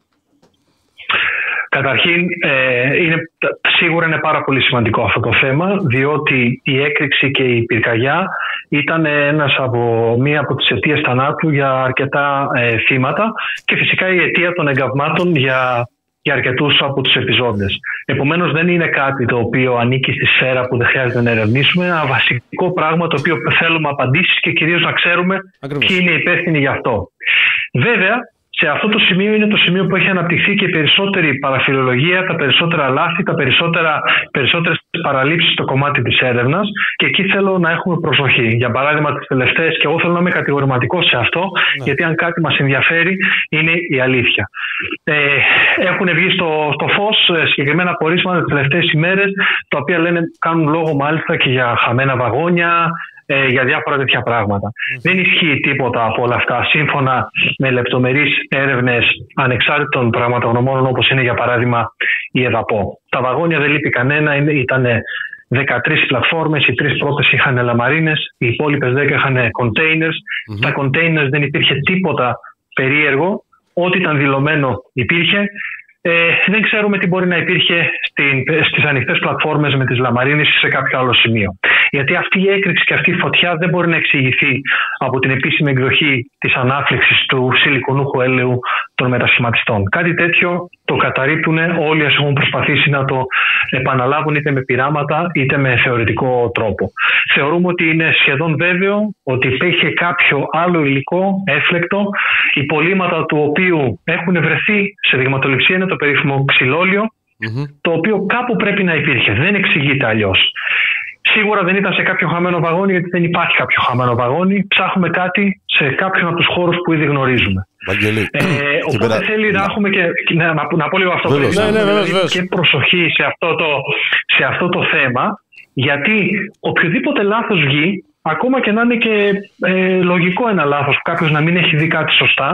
Καταρχήν, ε, είναι, σίγουρα είναι πάρα πολύ σημαντικό αυτό το θέμα, διότι η έκρηξη και η πυρκαγιά ήταν ένας από, μία από τις αιτίες θανάτου για αρκετά ε, θύματα και φυσικά η αιτία των εγκαυμάτων για, για αρκετούς από τους επιζώντες. Επομένως, δεν είναι κάτι το οποίο ανήκει στη σφαίρα που δεν χρειάζεται να ερευνήσουμε, ένα βασικό πράγμα το οποίο θέλουμε απαντήσεις και κυρίως να ξέρουμε Ακριβώς. ποιοι είναι υπεύθυνοι γι' αυτό. Βέβαια, σε αυτό το σημείο είναι το σημείο που έχει αναπτυχθεί και η περισσότερη παραφιλολογία, τα περισσότερα λάθη, τα περισσότερα, περισσότερες παραλήψεις στο κομμάτι της έρευνας και εκεί θέλω να έχουμε προσοχή. Για παράδειγμα, τις τελευταίες, και εγώ θέλω να είμαι κατηγορηματικός σε αυτό, ναι. γιατί αν κάτι μας ενδιαφέρει είναι η αλήθεια. Ε, έχουν βγει στο, στο φως συγκεκριμένα πορίσματα τις τελευταίες ημέρες, τα οποία λένε, κάνουν λόγο μάλιστα και για χαμένα βαγόνια, για διάφορα τέτοια πράγματα. Mm. Δεν ισχύει τίποτα από όλα αυτά σύμφωνα με λεπτομερείς έρευνες ανεξάρτητων πραγματογνωμόνων όπως είναι για παράδειγμα η ΕΔΑΠΟ. Τα βαγόνια δεν λείπει κανένα, ήταν δεκατρείς πλατφόρμες, οι τρεις πρώτες είχαν λαμαρίνες, οι υπόλοιπες δέκα είχαν containers. Mm-hmm. Στα containers δεν υπήρχε τίποτα περίεργο, ό,τι ήταν δηλωμένο υπήρχε. Ε, δεν ξέρουμε τι μπορεί να υπήρχε στην, στις ανοιχτές πλατφόρμες με τις λαμαρίνες ή σε κάποιο άλλο σημείο. Γιατί αυτή η έκρηξη και αυτή η φωτιά δεν μπορεί να εξηγηθεί από την επίσημη εκδοχή της ανάφλεξης του σιλικονούχου έλαιου των μετασχηματιστών. Κάτι τέτοιο το καταρρίπτουν όλοι όσοι έχουν προσπαθήσει να το επαναλάβουν είτε με πειράματα είτε με θεωρητικό τρόπο. Θεωρούμε ότι είναι σχεδόν βέβαιο ότι υπήρχε κάποιο άλλο υλικό έφλεκτο, υπολείμματα του οποίου έχουν βρεθεί σε δειγματοληψία, είναι το περίφημο ξυλόλιο, mm-hmm. το οποίο κάπου πρέπει να υπήρχε. Δεν εξηγείται αλλιώς. Σίγουρα δεν ήταν σε κάποιο χαμένο βαγόνι, γιατί δεν υπάρχει κάποιο χαμένο βαγόνι. Ψάχνουμε κάτι σε κάποιον από τους χώρους που ήδη γνωρίζουμε. Βαγγελή. Ε, οπότε πέρα... θέλει να έχουμε και. Ναι, να, να πω λίγο αυτό. Βέβαιως, ναι, ναι, ναι, ναι, και προσοχή σε αυτό, το, σε αυτό το θέμα, γιατί οποιοδήποτε λάθος βγει, ακόμα και να είναι και ε, λογικό ένα λάθος που κάποιος να μην έχει δει κάτι σωστά,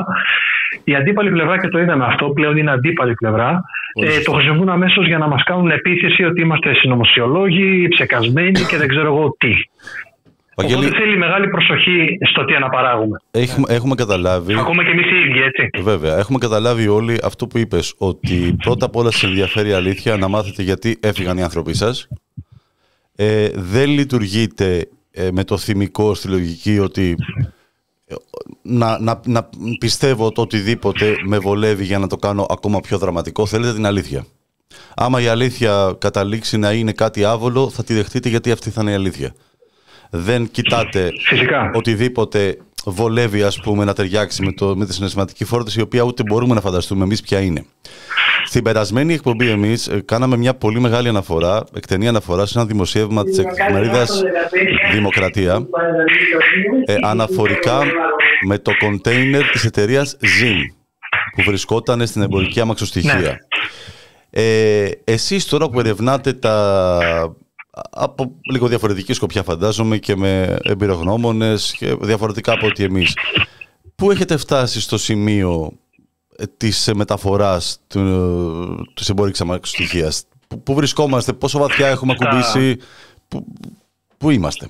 η αντίπαλη πλευρά, και το είδαμε αυτό, πλέον είναι αντίπαλη πλευρά, ε, το χρησιμοποιούν αμέσως για να μας κάνουν επίθεση ότι είμαστε συνωμοσιολόγοι, ψεκασμένοι και δεν ξέρω εγώ τι. Βαγγέλη, οπότε θέλει μεγάλη προσοχή στο τι αναπαράγουμε. Έχουμε, έχουμε καταλάβει. Ακόμα και εμείς οι ίδιοι, έτσι. Βέβαια, έχουμε καταλάβει όλοι αυτό που είπες, ότι πρώτα απ' όλα σας ενδιαφέρει η αλήθεια, να μάθετε γιατί έφυγαν οι άνθρωποι σας. Ε, δεν λειτουργείτε ε, με το θυμικό στη λογική ότι να, να, να πιστεύω το οτιδήποτε με βολεύει για να το κάνω ακόμα πιο δραματικό. Θέλετε την αλήθεια. Άμα η αλήθεια καταλήξει να είναι κάτι άβολο, θα τη δεχτείτε, γιατί αυτή θα είναι η αλήθεια. Δεν κοιτάτε Φυσικά. οτιδήποτε βολεύει, ας πούμε, να ταιριάξει με, το, με τη συναισθηματική φόρτιση, η οποία ούτε μπορούμε να φανταστούμε εμείς ποια είναι. Στην περασμένη εκπομπή εμείς ε, κάναμε μια πολύ μεγάλη αναφορά, εκτενή αναφορά, σε ένα δημοσίευμα της εφημερίδας Δημοκρατία, ε, αναφορικά με το κοντέινερ της εταιρείας Zim, που βρισκόταν στην εμπορική αμαξοστοιχεία. Ναι. Ε, εσείς τώρα που ερευνάτε τα... από λίγο διαφορετική σκοπιά, φαντάζομαι, και με εμπειρογνώμονες και διαφορετικά από ότι εμείς, πού έχετε φτάσει στο σημείο της μεταφοράς του, της εμπορικής αμαξοστοιχείας? Πού, πού βρισκόμαστε, πόσο βαθιά έχουμε ακουμπήσει, πού, πού είμαστε?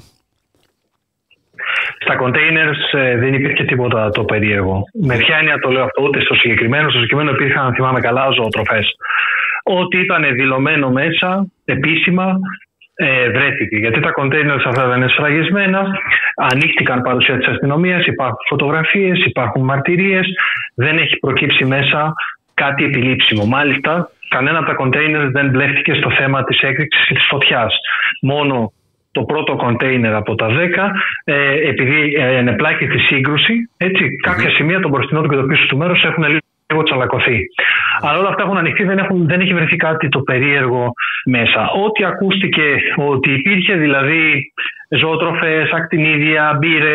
Στα containers ε, δεν υπήρχε τίποτα το περίεργο. Με ποια έννοια το λέω αυτό? Ούτε στο συγκεκριμένο. Στο συγκεκριμένο υπήρχαν, αν θυμάμαι καλά, ζωοτροφές. Ό,τι ήταν δηλωμένο μέσα, επίσημα, ε, βρέθηκε. Γιατί τα containers αυτά δεν είναι σφραγισμένα. Ανοίχτηκαν παρουσία της αστυνομίας, υπάρχουν φωτογραφίες, υπάρχουν μαρτυρίες. Δεν έχει προκύψει μέσα κάτι επιλήψιμο. Μάλιστα, κανένα από τα containers δεν μπλέχτηκε στο θέμα της έκρηξης και της φωτιάς. Μόνο το πρώτο κοντέινερ από τα δέκα, ε, επειδή ε, ενεπλάκη τη σύγκρουση, έτσι, mm-hmm. κάποια σημεία, το μπροστινό του και το πίσω του μέρους, έχουν λίγο τσαλακωθεί. Mm-hmm. Αλλά όλα αυτά έχουν ανοιχτεί, δεν, έχουν, δεν έχει βρεθεί κάτι το περίεργο μέσα. Ό,τι ακούστηκε ότι υπήρχε, δηλαδή ζωοτροφές, ακτινίδια, μπύρες,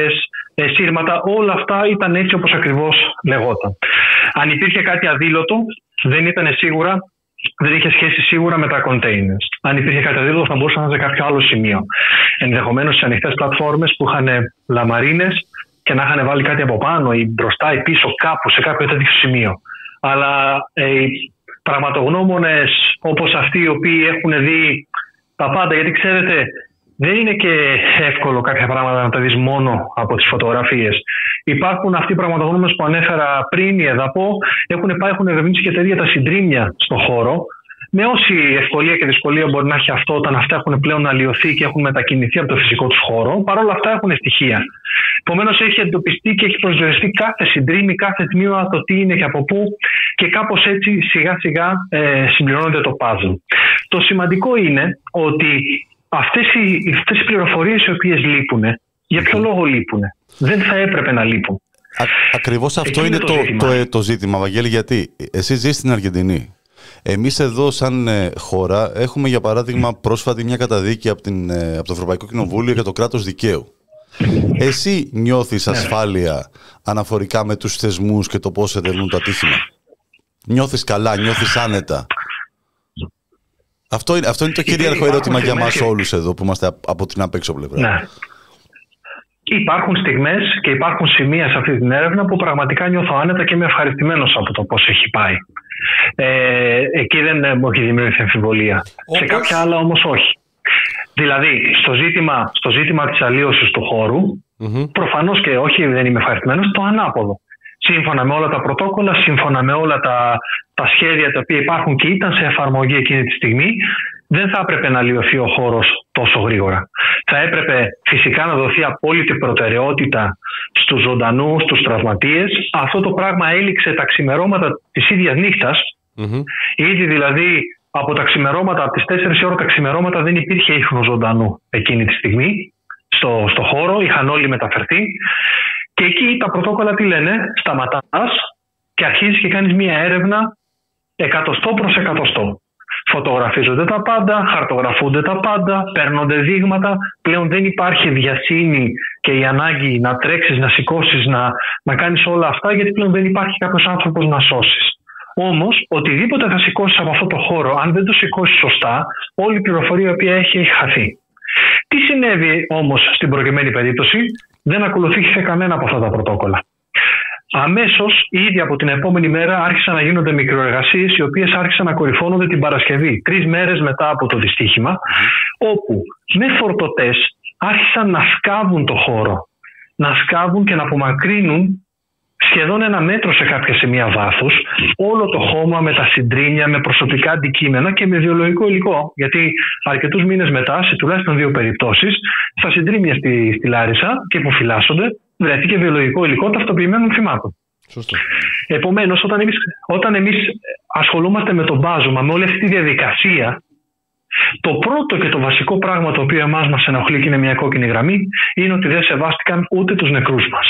ε, σύρματα, όλα αυτά ήταν έτσι όπως ακριβώς λεγόταν. Αν υπήρχε κάτι αδήλωτο, δεν ήταν σίγουρα, δεν είχε σχέση σίγουρα με τα containers. Αν υπήρχε κάτι αδήλωτο, θα μπορούσε να είναι σε κάποιο άλλο σημείο. Ενδεχομένως σε ανοιχτές πλατφόρμες που είχαν λαμαρίνες και να είχαν βάλει κάτι από πάνω ή μπροστά ή πίσω κάπου σε κάποιο τέτοιο σημείο. Αλλά ε, οι πραγματογνώμονες όπως αυτοί οι οποίοι έχουν δει τα πάντα, γιατί ξέρετε, δεν είναι και εύκολο κάποια πράγματα να τα δεις μόνο από τις φωτογραφίες. Υπάρχουν αυτοί οι πραγματογνώμονες που ανέφερα πριν, η ΕΔΑΠΟ, έχουν πάει, έχουν ερευνήσει και τα ίδια τα συντρίμμια στον χώρο. Με όση ευκολία και δυσκολία μπορεί να έχει αυτό, όταν αυτά έχουν πλέον αλλοιωθεί και έχουν μετακινηθεί από το φυσικό τους χώρο, παρόλα αυτά έχουν στοιχεία. Επομένως, έχει εντοπιστεί και έχει προσδιοριστεί κάθε συντρίμμη, κάθε τμήμα, το τι είναι και από πού, και κάπως έτσι σιγά σιγά ε, συμπληρώνεται το puzzle. Το σημαντικό είναι ότι αυτές οι, αυτές οι πληροφορίες οι οποίες λείπουν, για ποιο λόγο λείπουν? Δεν θα έπρεπε να λείπουν. Α, ακριβώς αυτό είναι, είναι το, το, ζήτημα. το, το ζήτημα, Βαγγέλη, γιατί εσύ ζεις στην Αργεντινή. Εμείς εδώ σαν ε, χώρα έχουμε για παράδειγμα πρόσφατη μια καταδίκη από, την, ε, από το Ευρωπαϊκό Κοινοβούλιο για το κράτος δικαίου. Εσύ νιώθεις ασφάλεια αναφορικά με τους θεσμούς και το πώς ερευνούν το ατύχημα? Νιώθεις καλά, νιώθεις άνετα? Αυτό είναι, αυτό είναι το κυρίαρχο ερώτημα για μας και... όλους εδώ που είμαστε από την απ' έξω πλευρά. Ναι. Υπάρχουν στιγμές και υπάρχουν σημεία σε αυτή την έρευνα που πραγματικά νιώθω άνετα και είμαι ευχαριστημένος από το πώς έχει πάει. Ε, εκεί δεν μου έχει δημιουργηθεί αμφιβολία. Όπως... Σε κάποια άλλα όμως όχι. Δηλαδή, στο ζήτημα, στο ζήτημα της αλλίωσης του χώρου, mm-hmm. προφανώς και όχι, δεν είμαι ευχαριστημένος, το ανάποδο. Σύμφωνα με όλα τα πρωτόκολλα, σύμφωνα με όλα τα, τα σχέδια τα οποία υπάρχουν και ήταν σε εφαρμογή εκείνη τη στιγμή, δεν θα έπρεπε να αλλοιωθεί ο χώρος τόσο γρήγορα. Θα έπρεπε φυσικά να δοθεί απόλυτη προτεραιότητα στους ζωντανούς, στους τραυματίες. Αυτό το πράγμα έληξε τα ξημερώματα της ίδιας νύχτας. Mm-hmm. Ήδη δηλαδή από τα ξημερώματα, από τις τέσσερις η ώρα τα ξημερώματα δεν υπήρχε ίχνος ζωντανού εκείνη τη στιγμή στο, στο χώρο, είχαν όλοι μεταφερθεί. Και εκεί τα πρωτόκολλα τι λένε? Σταματάς και αρχίζεις και κάνεις μία έρευνα εκατοστό προς εκατοστό. Φωτογραφίζονται τα πάντα, χαρτογραφούνται τα πάντα, παίρνονται δείγματα. Πλέον δεν υπάρχει βιασύνη και η ανάγκη να τρέξεις, να σηκώσεις, να, να κάνεις όλα αυτά, γιατί πλέον δεν υπάρχει κάποιος άνθρωπος να σώσεις. Όμως, οτιδήποτε θα σηκώσεις από αυτό το χώρο, αν δεν το σηκώσεις σωστά, όλη η πληροφορία η οποία έχει, έχει χαθεί. Τι συνέβη όμως στην προκειμένη περίπτωση? Δεν ακολουθήθηκε κανένα από αυτά τα πρωτόκολλα. Αμέσως, ήδη από την επόμενη μέρα, άρχισαν να γίνονται μικροεργασίες, οι οποίες άρχισαν να κορυφώνονται την Παρασκευή, τρεις μέρες μετά από το δυστύχημα, όπου με φορτωτές άρχισαν να σκάβουν το χώρο. Να σκάβουν και να απομακρύνουν σχεδόν ένα μέτρο σε κάποια σημεία βάθους όλο το χώμα με τα συντρίμμια, με προσωπικά αντικείμενα και με βιολογικό υλικό. Γιατί αρκετούς μήνες μετά, σε τουλάχιστον δύο περιπτώσεις, στα συντρίμμια στη, στη Λάρισα και που φυλάσσονται, βρέθηκε βιολογικό υλικό ταυτοποιημένων θυμάτων. Σωστό. Επομένως, όταν εμείς, όταν εμείς ασχολούμαστε με το μπάζωμα, με όλη αυτή τη διαδικασία, το πρώτο και το βασικό πράγμα το οποίο εμάς μας ενοχλεί και είναι μια κόκκινη γραμμή, είναι ότι δεν σεβάστηκαν ούτε τους νεκρούς μας.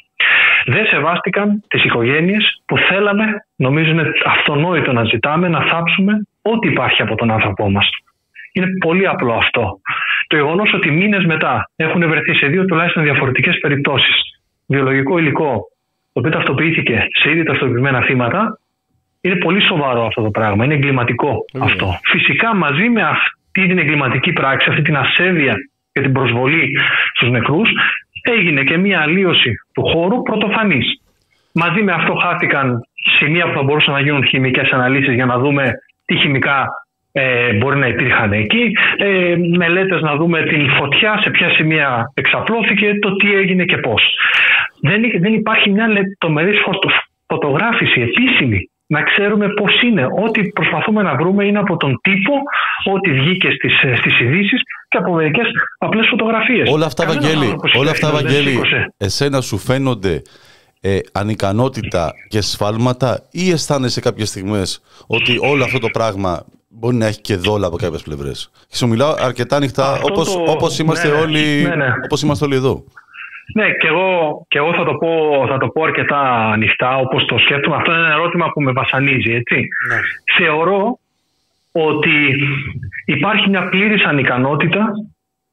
Δεν σεβάστηκαν τις οικογένειες που θέλαμε, νομίζω είναι αυτονόητο να ζητάμε, να θάψουμε ό,τι υπάρχει από τον άνθρωπό μας. Είναι πολύ απλό αυτό. Το γεγονός ότι μήνες μετά έχουν βρεθεί σε δύο τουλάχιστον διαφορετικές περιπτώσεις βιολογικό υλικό, το οποίο ταυτοποιήθηκε σε ήδη ταυτοποιημένα θύματα, είναι πολύ σοβαρό αυτό το πράγμα. Είναι εγκληματικό mm. αυτό. Φυσικά μαζί με αυτή την εγκληματική πράξη, αυτή την ασέβεια και την προσβολή στους νεκρούς, έγινε και μια αλλίωση του χώρου πρωτοφανής. Μαζί με αυτό χάθηκαν σημεία που θα μπορούσαν να γίνουν χημικές αναλύσεις για να δούμε τι χημικά ε, μπορεί να υπήρχαν εκεί. Ε, μελέτες να δούμε την φωτιά, σε ποια σημεία εξαπλώθηκε, το τι έγινε και πώς. Δεν, δεν υπάρχει μια λεπτομερής φωτο, φωτογράφηση επίσημη. Να ξέρουμε πώς είναι. Ό,τι προσπαθούμε να βρούμε είναι από τον τύπο, ό,τι βγήκε στις, στις ειδήσεις και από μερικές απλές φωτογραφίες. Όλα αυτά, Βαγγέλη, όλα αυτά, Βαγγέλη εσένα σου φαίνονται ε, ανικανότητα και σφάλματα, ή αισθάνεσαι κάποιες στιγμές ότι όλο αυτό το πράγμα μπορεί να έχει και δόλα από κάποιες πλευρές? Και σου μιλάω αρκετά ανοιχτά, όπως, το... όπως, είμαστε, ναι, όλοι, ναι, ναι. όπως είμαστε όλοι εδώ. Ναι, και εγώ, και εγώ θα, το πω, θα το πω αρκετά ανοιχτά, όπως το σκέφτομαι. Αυτό είναι ένα ερώτημα που με βασανίζει, έτσι. Ναι. Θεωρώ ότι υπάρχει μια πλήρης ανικανότητα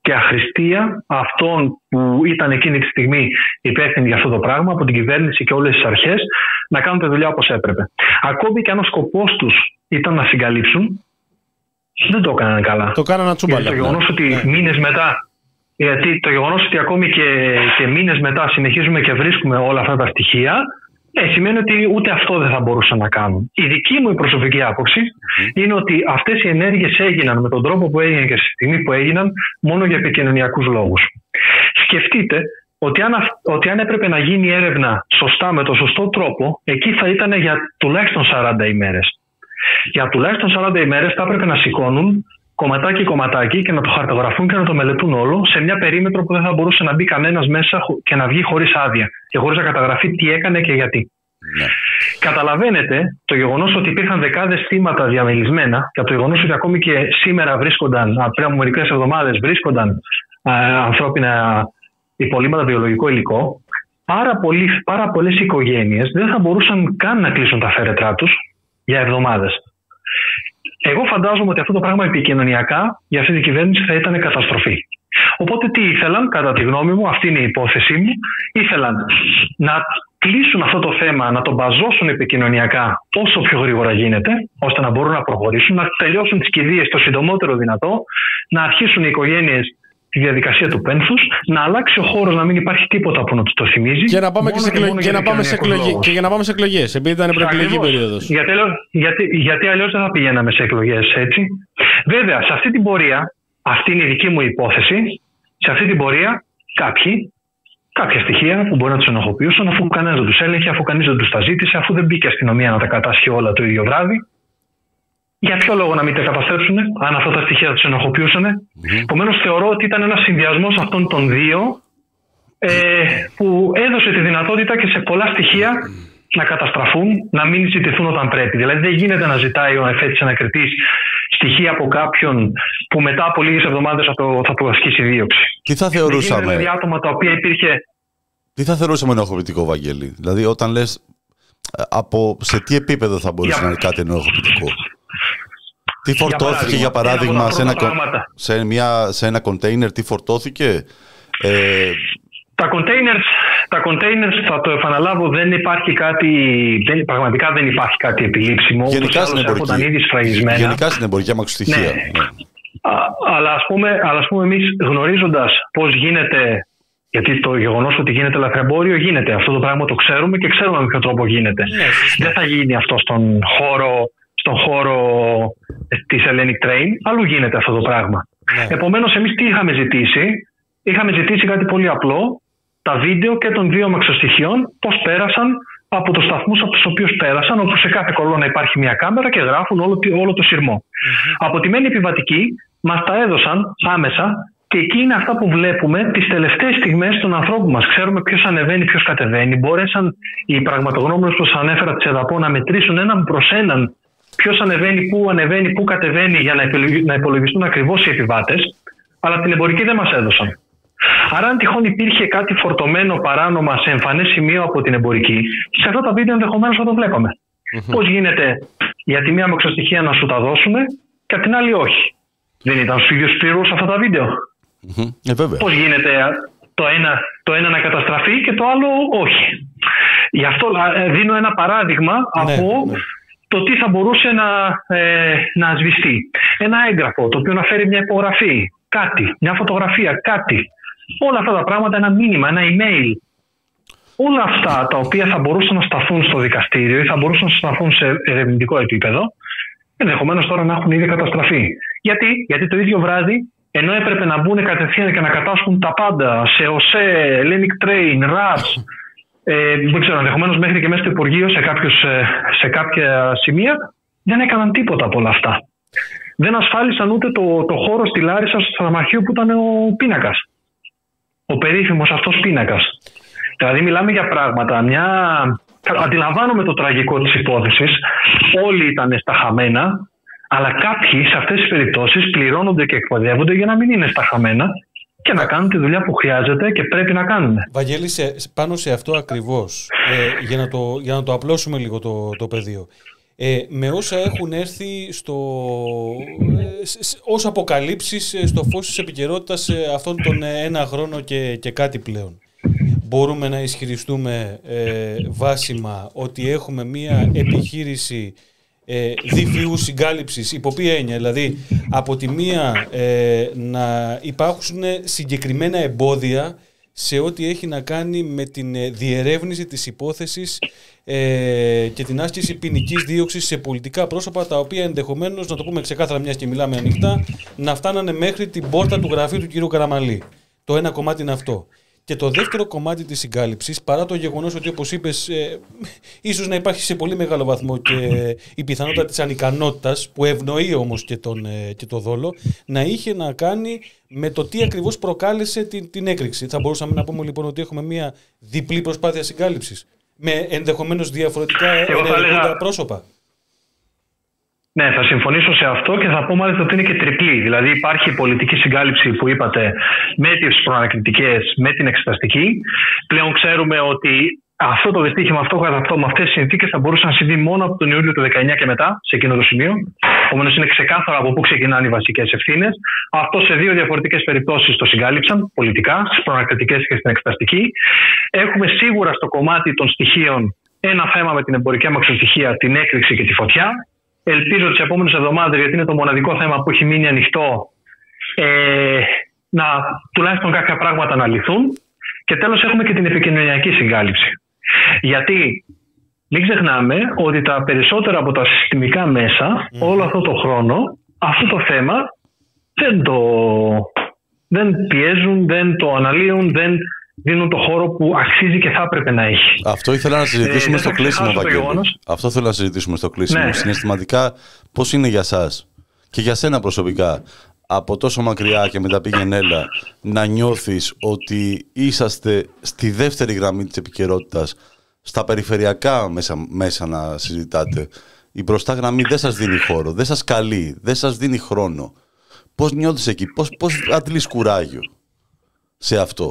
και αχρηστία αυτών που ήταν εκείνη τη στιγμή υπεύθυνοι για αυτό το πράγμα, από την κυβέρνηση και όλες τις αρχές, να κάνουν τη δουλειά όπως έπρεπε. Ακόμη και αν ο σκοπός τους ήταν να συγκαλύψουν, δεν το έκαναν καλά. Το κάνανε τσούμπαλα. Γιατί το γεγονός ότι ναι. μήνες μετά, γιατί το γεγονός ότι ακόμη και, και μήνες μετά συνεχίζουμε και βρίσκουμε όλα αυτά τα στοιχεία, ε, σημαίνει ότι ούτε αυτό δεν θα μπορούσαν να κάνουν. Η δική μου η προσωπική άποψη mm. είναι ότι αυτές οι ενέργειες έγιναν με τον τρόπο που έγιναν και στη στιγμή που έγιναν μόνο για επικοινωνιακούς λόγους. Σκεφτείτε ότι αν, ότι αν έπρεπε να γίνει έρευνα σωστά, με το σωστό τρόπο, εκεί θα ήταν για τουλάχιστον σαράντα ημέρες. Για τουλάχιστον σαράντα ημέρες θα έπρεπε να σηκώνουν κομματάκι κομματάκι και να το χαρτογραφούν και να το μελετούν όλο σε μια περίμετρο που δεν θα μπορούσε να μπει κανένας μέσα και να βγει χωρίς άδεια και χωρίς να καταγραφεί τι έκανε και γιατί. Ναι. Καταλαβαίνετε το γεγονός ότι υπήρχαν δεκάδες θύματα διαμελισμένα και το γεγονός ότι ακόμη και σήμερα βρίσκονταν, πριν από μερικές εβδομάδες, βρίσκονταν α, ανθρώπινα υπολείμματα βιολογικό υλικό, πάρα, πολλοί, πάρα πολλές οικογένειες δεν θα μπορούσαν καν να κλείσουν τα φέρετρά τους για εβδομάδες. Εγώ φαντάζομαι ότι αυτό το πράγμα επικοινωνιακά για αυτή την κυβέρνηση θα ήταν καταστροφή. Οπότε τι ήθελαν, κατά τη γνώμη μου, αυτή είναι η υπόθεσή μου, ήθελαν να κλείσουν αυτό το θέμα, να το μπαζώσουν επικοινωνιακά όσο πιο γρήγορα γίνεται, ώστε να μπορούν να προχωρήσουν, να τελειώσουν τις κηδείες το συντομότερο δυνατό, να αρχίσουν οι οικογένειες τη διαδικασία του πένθους, να αλλάξει ο χώρος, να μην υπάρχει τίποτα που να τους το θυμίζει. Και να πάμε, και σε, εκλογ... και να πάμε σε, εκλογ... και για να πάμε σε εκλογές, επειδή ήταν προεκλογική περίοδος. Γιατί, γιατί, γιατί αλλιώς δεν θα πηγαίναμε σε εκλογές, έτσι. Βέβαια, σε αυτή την πορεία, αυτή είναι η δική μου υπόθεση, σε αυτή την πορεία κάποιοι, κάποια στοιχεία που μπορεί να τους ενοχοποιούσαν, αφού κανένας δεν τους έλεγχε, αφού κανείς δεν τους τα ζήτησε, αφού δεν μπήκε η αστυνομία να τα κατάσχει όλα το ίδιο βράδυ. Για ποιο λόγο να μην τα καταστρέψουν, αν αυτά τα στοιχεία τους ενοχοποιούσαν. Mm-hmm. Επομένως, θεωρώ ότι ήταν ένας συνδυασμός αυτών των δύο ε, που έδωσε τη δυνατότητα και σε πολλά στοιχεία να καταστραφούν, να μην ζητηθούν όταν πρέπει. Δηλαδή, δεν γίνεται να ζητάει ο εφέτης ανακριτής στοιχεία από κάποιον που μετά από λίγες εβδομάδες θα το, θα το ασκήσει δίωξη. Τι θα θεωρούσαμε. Δηλαδή, άτομα τα οποία υπήρχε. Τι θα θεωρούσαμε ενοχοποιητικό, Βαγγέλη? Δηλαδή, όταν λες, από σε τι επίπεδο θα μπορούσε για... να είναι κάτι ενοχοποιητικό? Τι φορτώθηκε, για παράδειγμα, για παράδειγμα σε, ένα, σε, μια, σε ένα κοντέινερ, τι φορτώθηκε? Ε... Τα containers, τα containers, θα το επαναλάβω, δεν υπάρχει κάτι, δεν, πραγματικά δεν υπάρχει κάτι επιλήψιμο. Γενικά στην εμπορική, γενικά στην εμπορική αμαξοστοιχεία. Ναι. Ναι. Α, αλλά ας πούμε, αλλά ας πούμε εμείς γνωρίζοντας πώς γίνεται, γιατί το γεγονός ότι γίνεται λαθρεμπόριο γίνεται, αυτό το πράγμα το ξέρουμε και ξέρουμε με ποιο τρόπο γίνεται. Ναι, δεν θα γίνει αυτό στον χώρο, στον χώρο της Hellenic Train, αλλού γίνεται αυτό το πράγμα. Ναι. Επομένως, εμείς τι είχαμε ζητήσει? Είχαμε ζητήσει κάτι πολύ απλό, τα βίντεο και των δύο αμαξοστοιχείων, πώς πέρασαν από τους σταθμούς από τους οποίους πέρασαν, όπου σε κάθε κολόνα υπάρχει μια κάμερα και γράφουν όλο, όλο το σειρμό. Mm-hmm. Από τη μένη επιβατική μας τα έδωσαν άμεσα και εκεί είναι αυτά που βλέπουμε τις τελευταίες στιγμές των ανθρώπων μας. Ξέρουμε ποιος ανεβαίνει, ποιος κατεβαίνει. Μπόρεσαν οι πραγματογνώμονες που σας ανέφερα της ΕΔΑΠΟ να μετρήσουν έναν προς έναν ποιος ανεβαίνει, πού ανεβαίνει, πού κατεβαίνει για να υπολογιστούν ακριβώς οι επιβάτες, αλλά την εμπορική δεν μας έδωσαν. Άρα, αν τυχόν υπήρχε κάτι φορτωμένο παράνομα σε εμφανές σημείο από την εμπορική, σε αυτά τα βίντεο ενδεχομένως θα το βλέπαμε. Mm-hmm. Πώς γίνεται για τη μία αμαξοστοιχεία να σου τα δώσουμε και απ' την άλλη όχι? Δεν ήταν στους ίδιους πυρούς αυτά τα βίντεο? Mm-hmm. Ε, Πώς γίνεται το ένα, το ένα να καταστραφεί και το άλλο όχι? Γι' αυτό δίνω ένα παράδειγμα ναι, από ναι. το τι θα μπορούσε να, ε, να σβηστεί. Ένα έγγραφο το οποίο να φέρει μια υπογραφή, κάτι, μια φωτογραφία, κάτι. Όλα αυτά τα πράγματα, ένα μήνυμα, ένα email. Όλα αυτά τα οποία θα μπορούσαν να σταθούν στο δικαστήριο ή θα μπορούσαν να σταθούν σε ερευνητικό επίπεδο, ενδεχομένως τώρα να έχουν ήδη καταστραφεί. Γιατί, Γιατί το ίδιο βράδυ, ενώ έπρεπε να μπουν κατευθείαν και να κατάσχουν τα πάντα σε ΟΣΕ, Hellenic Train, ραπς, ε, δεν ξέρω, ενδεχομένως μέχρι και μέσα στο Υπουργείο σε, κάποιους, σε κάποια σημεία, δεν έκαναν τίποτα από όλα αυτά. Δεν ασφάλισαν ούτε το, το χώρο στη Λάρισα στο στρατομαχείο που ήταν ο πίνακας. Ο περίφημος αυτός πίνακας. Δηλαδή μιλάμε για πράγματα, μια... αντιλαμβάνομαι το τραγικό της υπόθεσης, όλοι ήταν στα χαμένα, αλλά κάποιοι σε αυτές τις περιπτώσεις πληρώνονται και εκπαιδεύονται για να μην είναι στα χαμένα και να κάνουν τη δουλειά που χρειάζεται και πρέπει να κάνουν. Βαγγέλη, σε, πάνω σε αυτό ακριβώς, ε, για, να το, για να το απλώσουμε λίγο το, το πεδίο. Ε, με όσα έχουν έρθει στο, ε, ως αποκαλύψεις στο φως της επικαιρότητας αυτόν τον ένα χρόνο και, και κάτι πλέον. Μπορούμε να ισχυριστούμε ε, βάσιμα ότι έχουμε μία επιχείρηση ε, διφυούς συγκάλυψης, υπό ποια έννοια, δηλαδή από τη μία ε, να υπάρχουν συγκεκριμένα εμπόδια σε ό,τι έχει να κάνει με την διερεύνηση της υπόθεσης ε, και την άσκηση ποινικής δίωξης σε πολιτικά πρόσωπα, τα οποία ενδεχομένως, να το πούμε ξεκάθαρα μιας και μιλάμε ανοιχτά, να φτάνανε μέχρι την πόρτα του γραφείου του κ. Καραμανλή. Το ένα κομμάτι είναι αυτό. Και το δεύτερο κομμάτι της συγκάλυψης, παρά το γεγονός ότι, όπως είπες, ε, ίσως να υπάρχει σε πολύ μεγάλο βαθμό και η πιθανότητα της ανικανότητας, που ευνοεί όμως και τον, ε, και το δόλο, να είχε να κάνει με το τι ακριβώς προκάλεσε την, την έκρηξη. Θα μπορούσαμε να πούμε λοιπόν ότι έχουμε μια διπλή προσπάθεια συγκάλυψης, με ενδεχομένως διαφορετικά ενεργούντα πρόσωπα. Ναι, θα συμφωνήσω σε αυτό και θα πω μάλιστα ότι είναι και τριπλή. Δηλαδή υπάρχει η πολιτική συγκάλυψη που είπατε με τις προανακριτικές, με την εξεταστική. Πλέον ξέρουμε ότι αυτό το δυστύχημα, αυτό καθ' αυτό, με αυτές τις συνθήκες θα μπορούσε να συμβεί μόνο από τον Ιούλιο του δεκαεννιά και μετά, σε εκείνο το σημείο. Επομένως είναι ξεκάθαρο από πού ξεκινάνε οι βασικές ευθύνες. Αυτό σε δύο διαφορετικές περιπτώσεις το συγκάλυψαν πολιτικά, στις προανακριτικές και στην εξεταστική. Έχουμε σίγουρα στο κομμάτι των στοιχείων ένα θέμα με την εμπορική αμαξοστοιχεία, την έκρηξη και τη φωτιά. Ελπίζω τις επόμενες εβδομάδες, γιατί είναι το μοναδικό θέμα που έχει μείνει ανοιχτό, ε, να τουλάχιστον κάποια πράγματα να λυθούν. Και τέλος έχουμε και την επικοινωνιακή συγκάλυψη. Γιατί μην ξεχνάμε ότι τα περισσότερα από τα συστημικά μέσα, mm. όλο αυτό το χρόνο, αυτό το θέμα δεν το δεν πιέζουν, δεν το αναλύουν, δεν δίνουν το χώρο που αξίζει και θα έπρεπε να έχει. Αυτό ήθελα να συζητήσουμε ε, στο κλείσιμο, Βαγγέλη. Αυτό θέλω να συζητήσουμε στο κλείσιμο. Ναι. Συναισθηματικά, πώς είναι για σας και για σένα προσωπικά, από τόσο μακριά και μετά πήγαινε έλα, να νιώθεις ότι είσαστε στη δεύτερη γραμμή της επικαιρότητας, στα περιφερειακά μέσα, μέσα να συζητάτε. Η μπροστά γραμμή δεν σας δίνει χώρο, δεν σας καλεί, δεν σας δίνει χρόνο. Πώς νιώθεις εκεί, πώς, πώς αντλείς κουράγιο σε αυτό?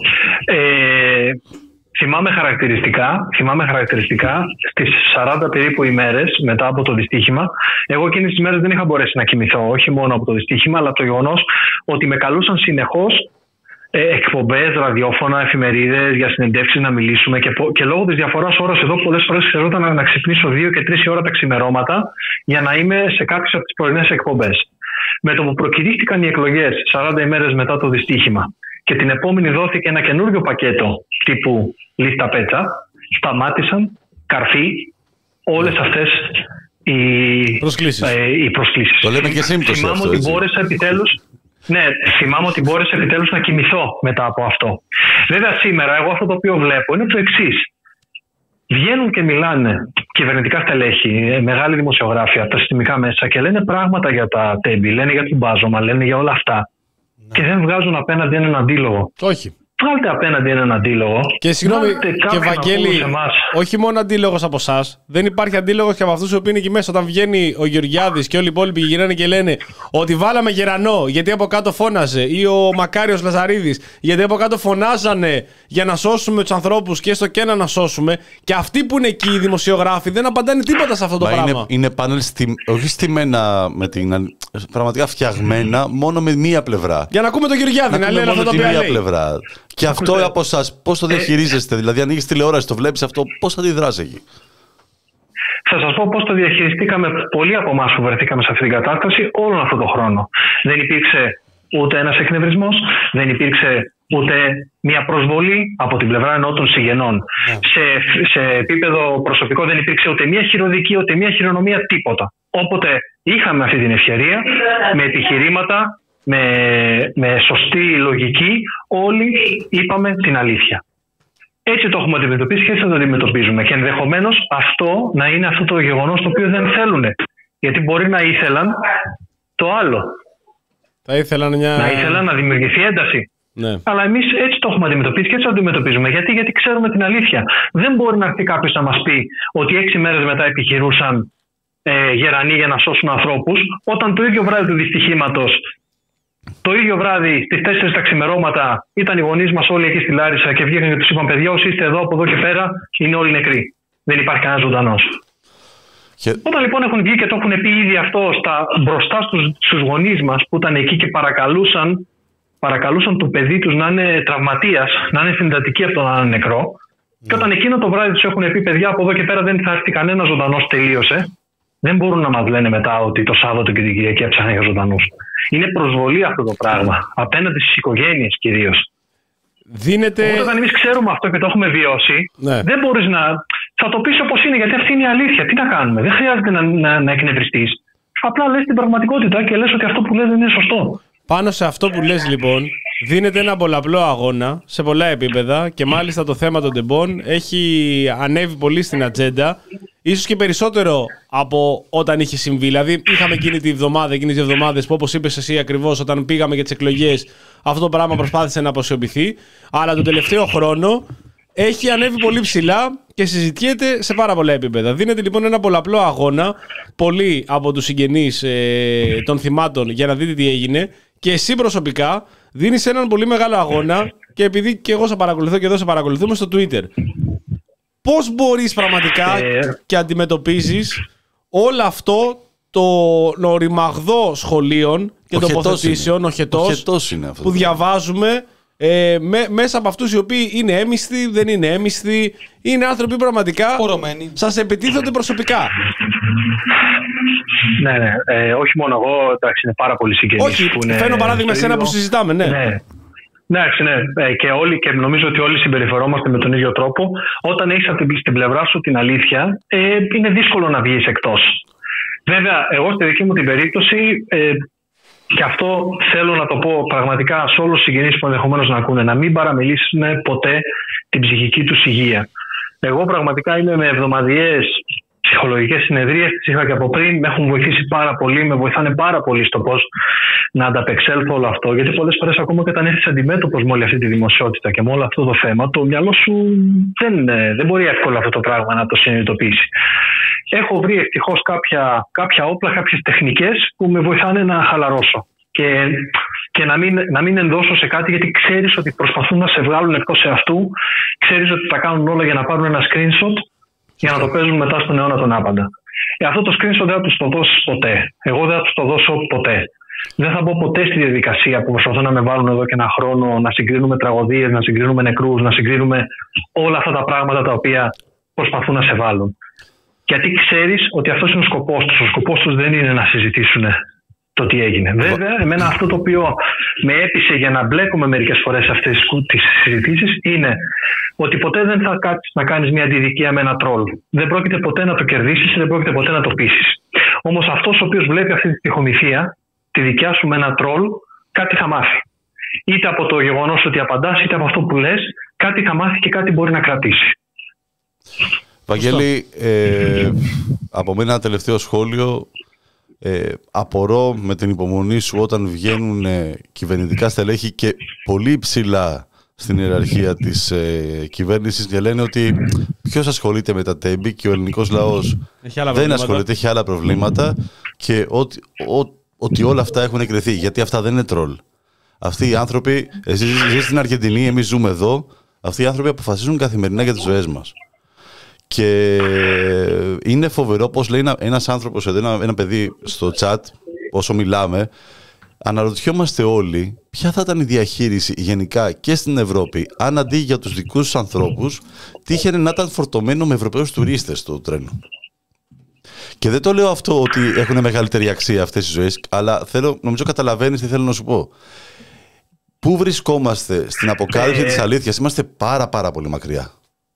Ε, θυμάμαι χαρακτηριστικά, θυμάμαι χαρακτηριστικά στις σαράντα περίπου ημέρες μετά από το δυστύχημα. Εγώ εκείνες τις μέρες δεν είχα μπορέσει να κοιμηθώ, όχι μόνο από το δυστύχημα, αλλά από το γεγονός ότι με καλούσαν συνεχώς ε, εκπομπές, ραδιόφωνα, εφημερίδες για συνεντεύξεις να μιλήσουμε και, και λόγω της διαφοράς ώρας εδώ πολλές φορές χρειαζόταν να ξυπνήσω δύο και τρεις ώρα τα ξημερώματα για να είμαι σε κάποιες από τις πρωινές εκπομπές. Με το που προκηρύχθηκαν οι εκλογές σαράντα ημέρες μετά το δυστύχημα και την επόμενη δόθηκε ένα καινούριο πακέτο τύπου λίστα πέτσα, σταμάτησαν καρφί όλες αυτές οι προσκλήσεις. Ε, οι προσκλήσεις. Το λέμε και σύμπτωση θυμάμαι αυτό, ότι έτσι. μπόρεσα επιτέλους, ναι, θυμάμαι ότι μπόρεσα επιτέλους να κοιμηθώ μετά από αυτό. Βέβαια σήμερα εγώ αυτό το οποίο βλέπω είναι το εξής. Βγαίνουν και μιλάνε κυβερνητικά στελέχη, μεγάλοι δημοσιογράφοι από τα συστημικά μέσα και λένε πράγματα για τα τέμπη, λένε για τον μπάζωμα, λένε για όλα αυτά. Ναι. Και δεν βγάζουν απέναντι έναν αντίλογο. Όχι. Βγάλτε απέναντι έναν αντίλογο. Και συγγνώμη, και Βαγγέλη, όχι μόνο αντίλογος από εσάς. Δεν υπάρχει αντίλογος και από αυτούς που είναι εκεί μέσα. Όταν βγαίνει ο Γεωργιάδης και όλοι οι υπόλοιποι γυρνάνε και λένε ότι βάλαμε Γερανό γιατί από κάτω φώναζε, ή ο Μακάριος Λαζαρίδης γιατί από κάτω φωνάζανε για να σώσουμε τους ανθρώπους και έστω και ένα να σώσουμε. Και αυτοί που είναι εκεί οι δημοσιογράφοι δεν απαντάνε τίποτα σε αυτό το Μα πράγμα. Είναι, είναι πάνελ στη, όχι στημένα με την. Πραγματικά φτιαγμένα μόνο με μία πλευρά. Για να ακούμε τον Γεωργιάδη να, να λέει αυτό το οποίο λέει. Πλευρά. Και αυτό από εσάς πώς το διαχειρίζεστε, δηλαδή ανοίγεις τηλεόραση, το βλέπεις αυτό, πώς αντιδράς εκεί? Θα σας πω πώς το διαχειριστήκαμε πολλοί από εμάς που βρεθήκαμε σε αυτή την κατάσταση όλον αυτόν τον χρόνο. Δεν υπήρξε ούτε ένας εκνευρισμός, δεν υπήρξε ούτε μια προσβολή από την πλευρά εννοώ των συγγενών. Yeah. Σε, σε επίπεδο προσωπικό δεν υπήρξε ούτε μια χειροδική, ούτε μια χειρονομία, τίποτα. Όποτε είχαμε αυτή την ευκαιρία, με επιχειρήματα, με, με σωστή λογική, όλοι είπαμε την αλήθεια. Έτσι το έχουμε αντιμετωπίσει και έτσι θα το αντιμετωπίζουμε. Και ενδεχομένως αυτό να είναι αυτό το γεγονός το οποίο δεν θέλουν. Γιατί μπορεί να ήθελαν το άλλο. Θα ήθελαν μια... Να ήθελαν να δημιουργηθεί ένταση. Ναι. Αλλά εμείς έτσι το έχουμε αντιμετωπίσει και έτσι το αντιμετωπίζουμε. Γιατί, γιατί ξέρουμε την αλήθεια. Δεν μπορεί να έρθει κάποιος να μας πει ότι έξι μέρες μετά επιχειρούσαν ε, γερανοί για να σώσουν ανθρώπους, όταν το ίδιο βράδυ του δυστυχήματος, το ίδιο βράδυ στις τέσσερις τα ξημερώματα, ήταν οι γονείς μας όλοι εκεί στη Λάρισα και βγήκαν και τους είπαν: παιδιά, όσοι είστε εδώ από εδώ και πέρα, είναι όλοι νεκροί. Δεν υπάρχει κανένας ζωντανός. Και... Όταν λοιπόν έχουν βγει και το έχουν πει ήδη αυτό στα, μπροστά στους, στους γονείς μας που ήταν εκεί και παρακαλούσαν, παρακαλούσαν το παιδί τους να είναι τραυματίας, να είναι στην εντατική από το να είναι νεκρό. Mm. Και όταν εκείνο το βράδυ τους έχουν πει, παιδιά, από εδώ και πέρα δεν θα έρθει κανένα ζωντανός, τελείωσε. Δεν μπορούν να μας λένε μετά ότι το Σάββατο και την Κυριακή έψαχναν για ζωντανούς. Είναι προσβολή αυτό το πράγμα. Απέναντι στις οικογένειες κυρίως. Δίνεται... Οπότε όταν εμείς ξέρουμε αυτό και το έχουμε βιώσει, ναι. δεν μπορείς να. Θα το πεις όπως είναι, γιατί αυτή είναι η αλήθεια. Τι να κάνουμε. Δεν χρειάζεται να, να, να εκνευριστείς. Απλά λες την πραγματικότητα και λες ότι αυτό που λες δεν είναι σωστό. Πάνω σε αυτό που λες λοιπόν, δίνεται ένα πολλαπλό αγώνα σε πολλά επίπεδα και μάλιστα το θέμα των τεμπών έχει ανέβει πολύ στην ατζέντα. Ίσως και περισσότερο από όταν είχε συμβεί. Δηλαδή, είχαμε εκείνη τη εβδομάδα, εκείνες τις εβδομάδες που, όπως είπες εσύ ακριβώς, όταν πήγαμε για τις εκλογές, αυτό το πράγμα προσπάθησε να αποσιωπηθεί. Αλλά τον τελευταίο χρόνο έχει ανέβει πολύ ψηλά και συζητιέται σε πάρα πολλά επίπεδα. Δίνεται λοιπόν ένα πολλαπλό αγώνα, πολλοί από τους συγγενείς ε, των θυμάτων, για να δείτε τι έγινε. Και εσύ προσωπικά δίνεις έναν πολύ μεγάλο αγώνα, και επειδή και εγώ σε παρακολουθώ και εδώ σε παρακολουθούμε στο Twitter. Πώς μπορείς πραγματικά ε... και αντιμετωπίζεις όλο αυτό το οριμαγδό σχολείων και τοποθετήσεων, οχετός, που διαβάζουμε ε, με, μέσα από αυτούς οι οποίοι είναι έμισθοι, δεν είναι έμισθοι, είναι άνθρωποι πραγματικά Πορωμένοι. Σας επιτίθονται προσωπικά. Ναι, ναι. Ε, όχι μόνο εγώ, εντάξει, είναι πάρα πολύ συγγενείς. Όχι, που είναι φαίνω παράδειγμα εσένα που συζητάμε, ναι. ναι. Ναι, ναι. Και, όλοι, και νομίζω ότι όλοι συμπεριφερόμαστε με τον ίδιο τρόπο. Όταν έχεις στην πλευρά σου την αλήθεια, ε, είναι δύσκολο να βγεις εκτός. Βέβαια, εγώ στη δική μου την περίπτωση, ε, και αυτό θέλω να το πω πραγματικά σε όλους τους συγγενείς που ενδεχομένως να ακούνε, να μην παραμελήσουν ποτέ την ψυχική τους υγεία. Εγώ πραγματικά είμαι με εβδομαδιαίες ψυχολογικές συνεδρίες, τις είχα και από πριν, με έχουν βοηθήσει πάρα πολύ, με βοηθάνε πάρα πολύ στο πώς να ανταπεξέλθω όλο αυτό. Γιατί πολλές φορές, ακόμα και όταν έρθεις αντιμέτωπος με όλη αυτή τη δημοσιότητα και με όλο αυτό το θέμα, το μυαλό σου δεν, δεν μπορεί εύκολα αυτό το πράγμα να το συνειδητοποιήσει. Έχω βρει ευτυχώς κάποια, κάποια όπλα, κάποιες τεχνικές που με βοηθάνε να χαλαρώσω. Και, και να, μην, να μην ενδώσω σε κάτι, γιατί ξέρεις ότι προσπαθούν να σε βγάλουν εκτός εαυτού, ξέρεις ότι θα κάνουν όλα για να πάρουν ένα screenshot για να το παίζουν μετά στον αιώνα τον άπαντα. Ε, αυτό το screenshot δεν θα τους το δώσεις ποτέ. Εγώ δεν θα τους το δώσω ποτέ. Δεν θα μπω ποτέ στη διαδικασία που προσπαθούν να με βάλουν εδώ και ένα χρόνο, να συγκρίνουμε τραγωδίες, να συγκρίνουμε νεκρούς, να συγκρίνουμε όλα αυτά τα πράγματα τα οποία προσπαθούν να σε βάλουν. Γιατί ξέρεις ότι αυτός είναι ο σκοπός τους. Ο σκοπός τους δεν είναι να συζητήσουν το τι έγινε. Βέβαια, εμένα αυτό το οποίο με έπεισε για να μπλέκουμε μερικές φορές σε αυτές τις συζητήσεις είναι ότι ποτέ δεν θα κάτσεις να κάνεις μια αντιδικία με ένα τρόλ. Δεν πρόκειται ποτέ να το κερδίσεις, δεν πρόκειται ποτέ να το πείσεις. Όμως αυτός ο οποίος βλέπει αυτή τη τυχομηθεία, τη δικιά σου με ένα τρόλ, κάτι θα μάθει. Είτε από το γεγονός ότι απαντάς, είτε από αυτό που λες, κάτι θα μάθει και κάτι μπορεί να κρατήσει. Βαγγέλη, ε, από μένα ένα τελευταίο σχόλιο. Ε, απορώ με την υπομονή σου όταν βγαίνουν ε, κυβερνητικά στελέχη και πολύ ψηλά στην ιεραρχία της ε, κυβέρνησης και λένε ότι ποιος ασχολείται με τα τέμπη και ο ελληνικός λαός δεν ασχολείται, έχει άλλα προβλήματα και ότι, ό, ότι όλα αυτά έχουν εκκρεθεί, γιατί αυτά δεν είναι τρόλ. Αυτοί οι άνθρωποι, εσείς ζείτε στην Αργεντινή, εμείς ζούμε εδώ, αυτοί οι άνθρωποι αποφασίζουν καθημερινά για τις ζωές μας. Και είναι φοβερό πως λέει ένας άνθρωπος, ένα, ένα παιδί στο chat, όσο μιλάμε, αναρωτιόμαστε όλοι ποια θα ήταν η διαχείριση γενικά και στην Ευρώπη αν αντί για τους δικούς τους ανθρώπους τύχαινε να ήταν φορτωμένο με Ευρωπαίους τουρίστες το τρένο. Και δεν το λέω αυτό ότι έχουν μεγαλύτερη αξία αυτές οι ζωές, αλλά θέλω, νομίζω καταλαβαίνεις τι θέλω να σου πω. Πού βρισκόμαστε στην αποκάλυψη ε... της αλήθειας? Είμαστε πάρα πάρα πολύ μακριά.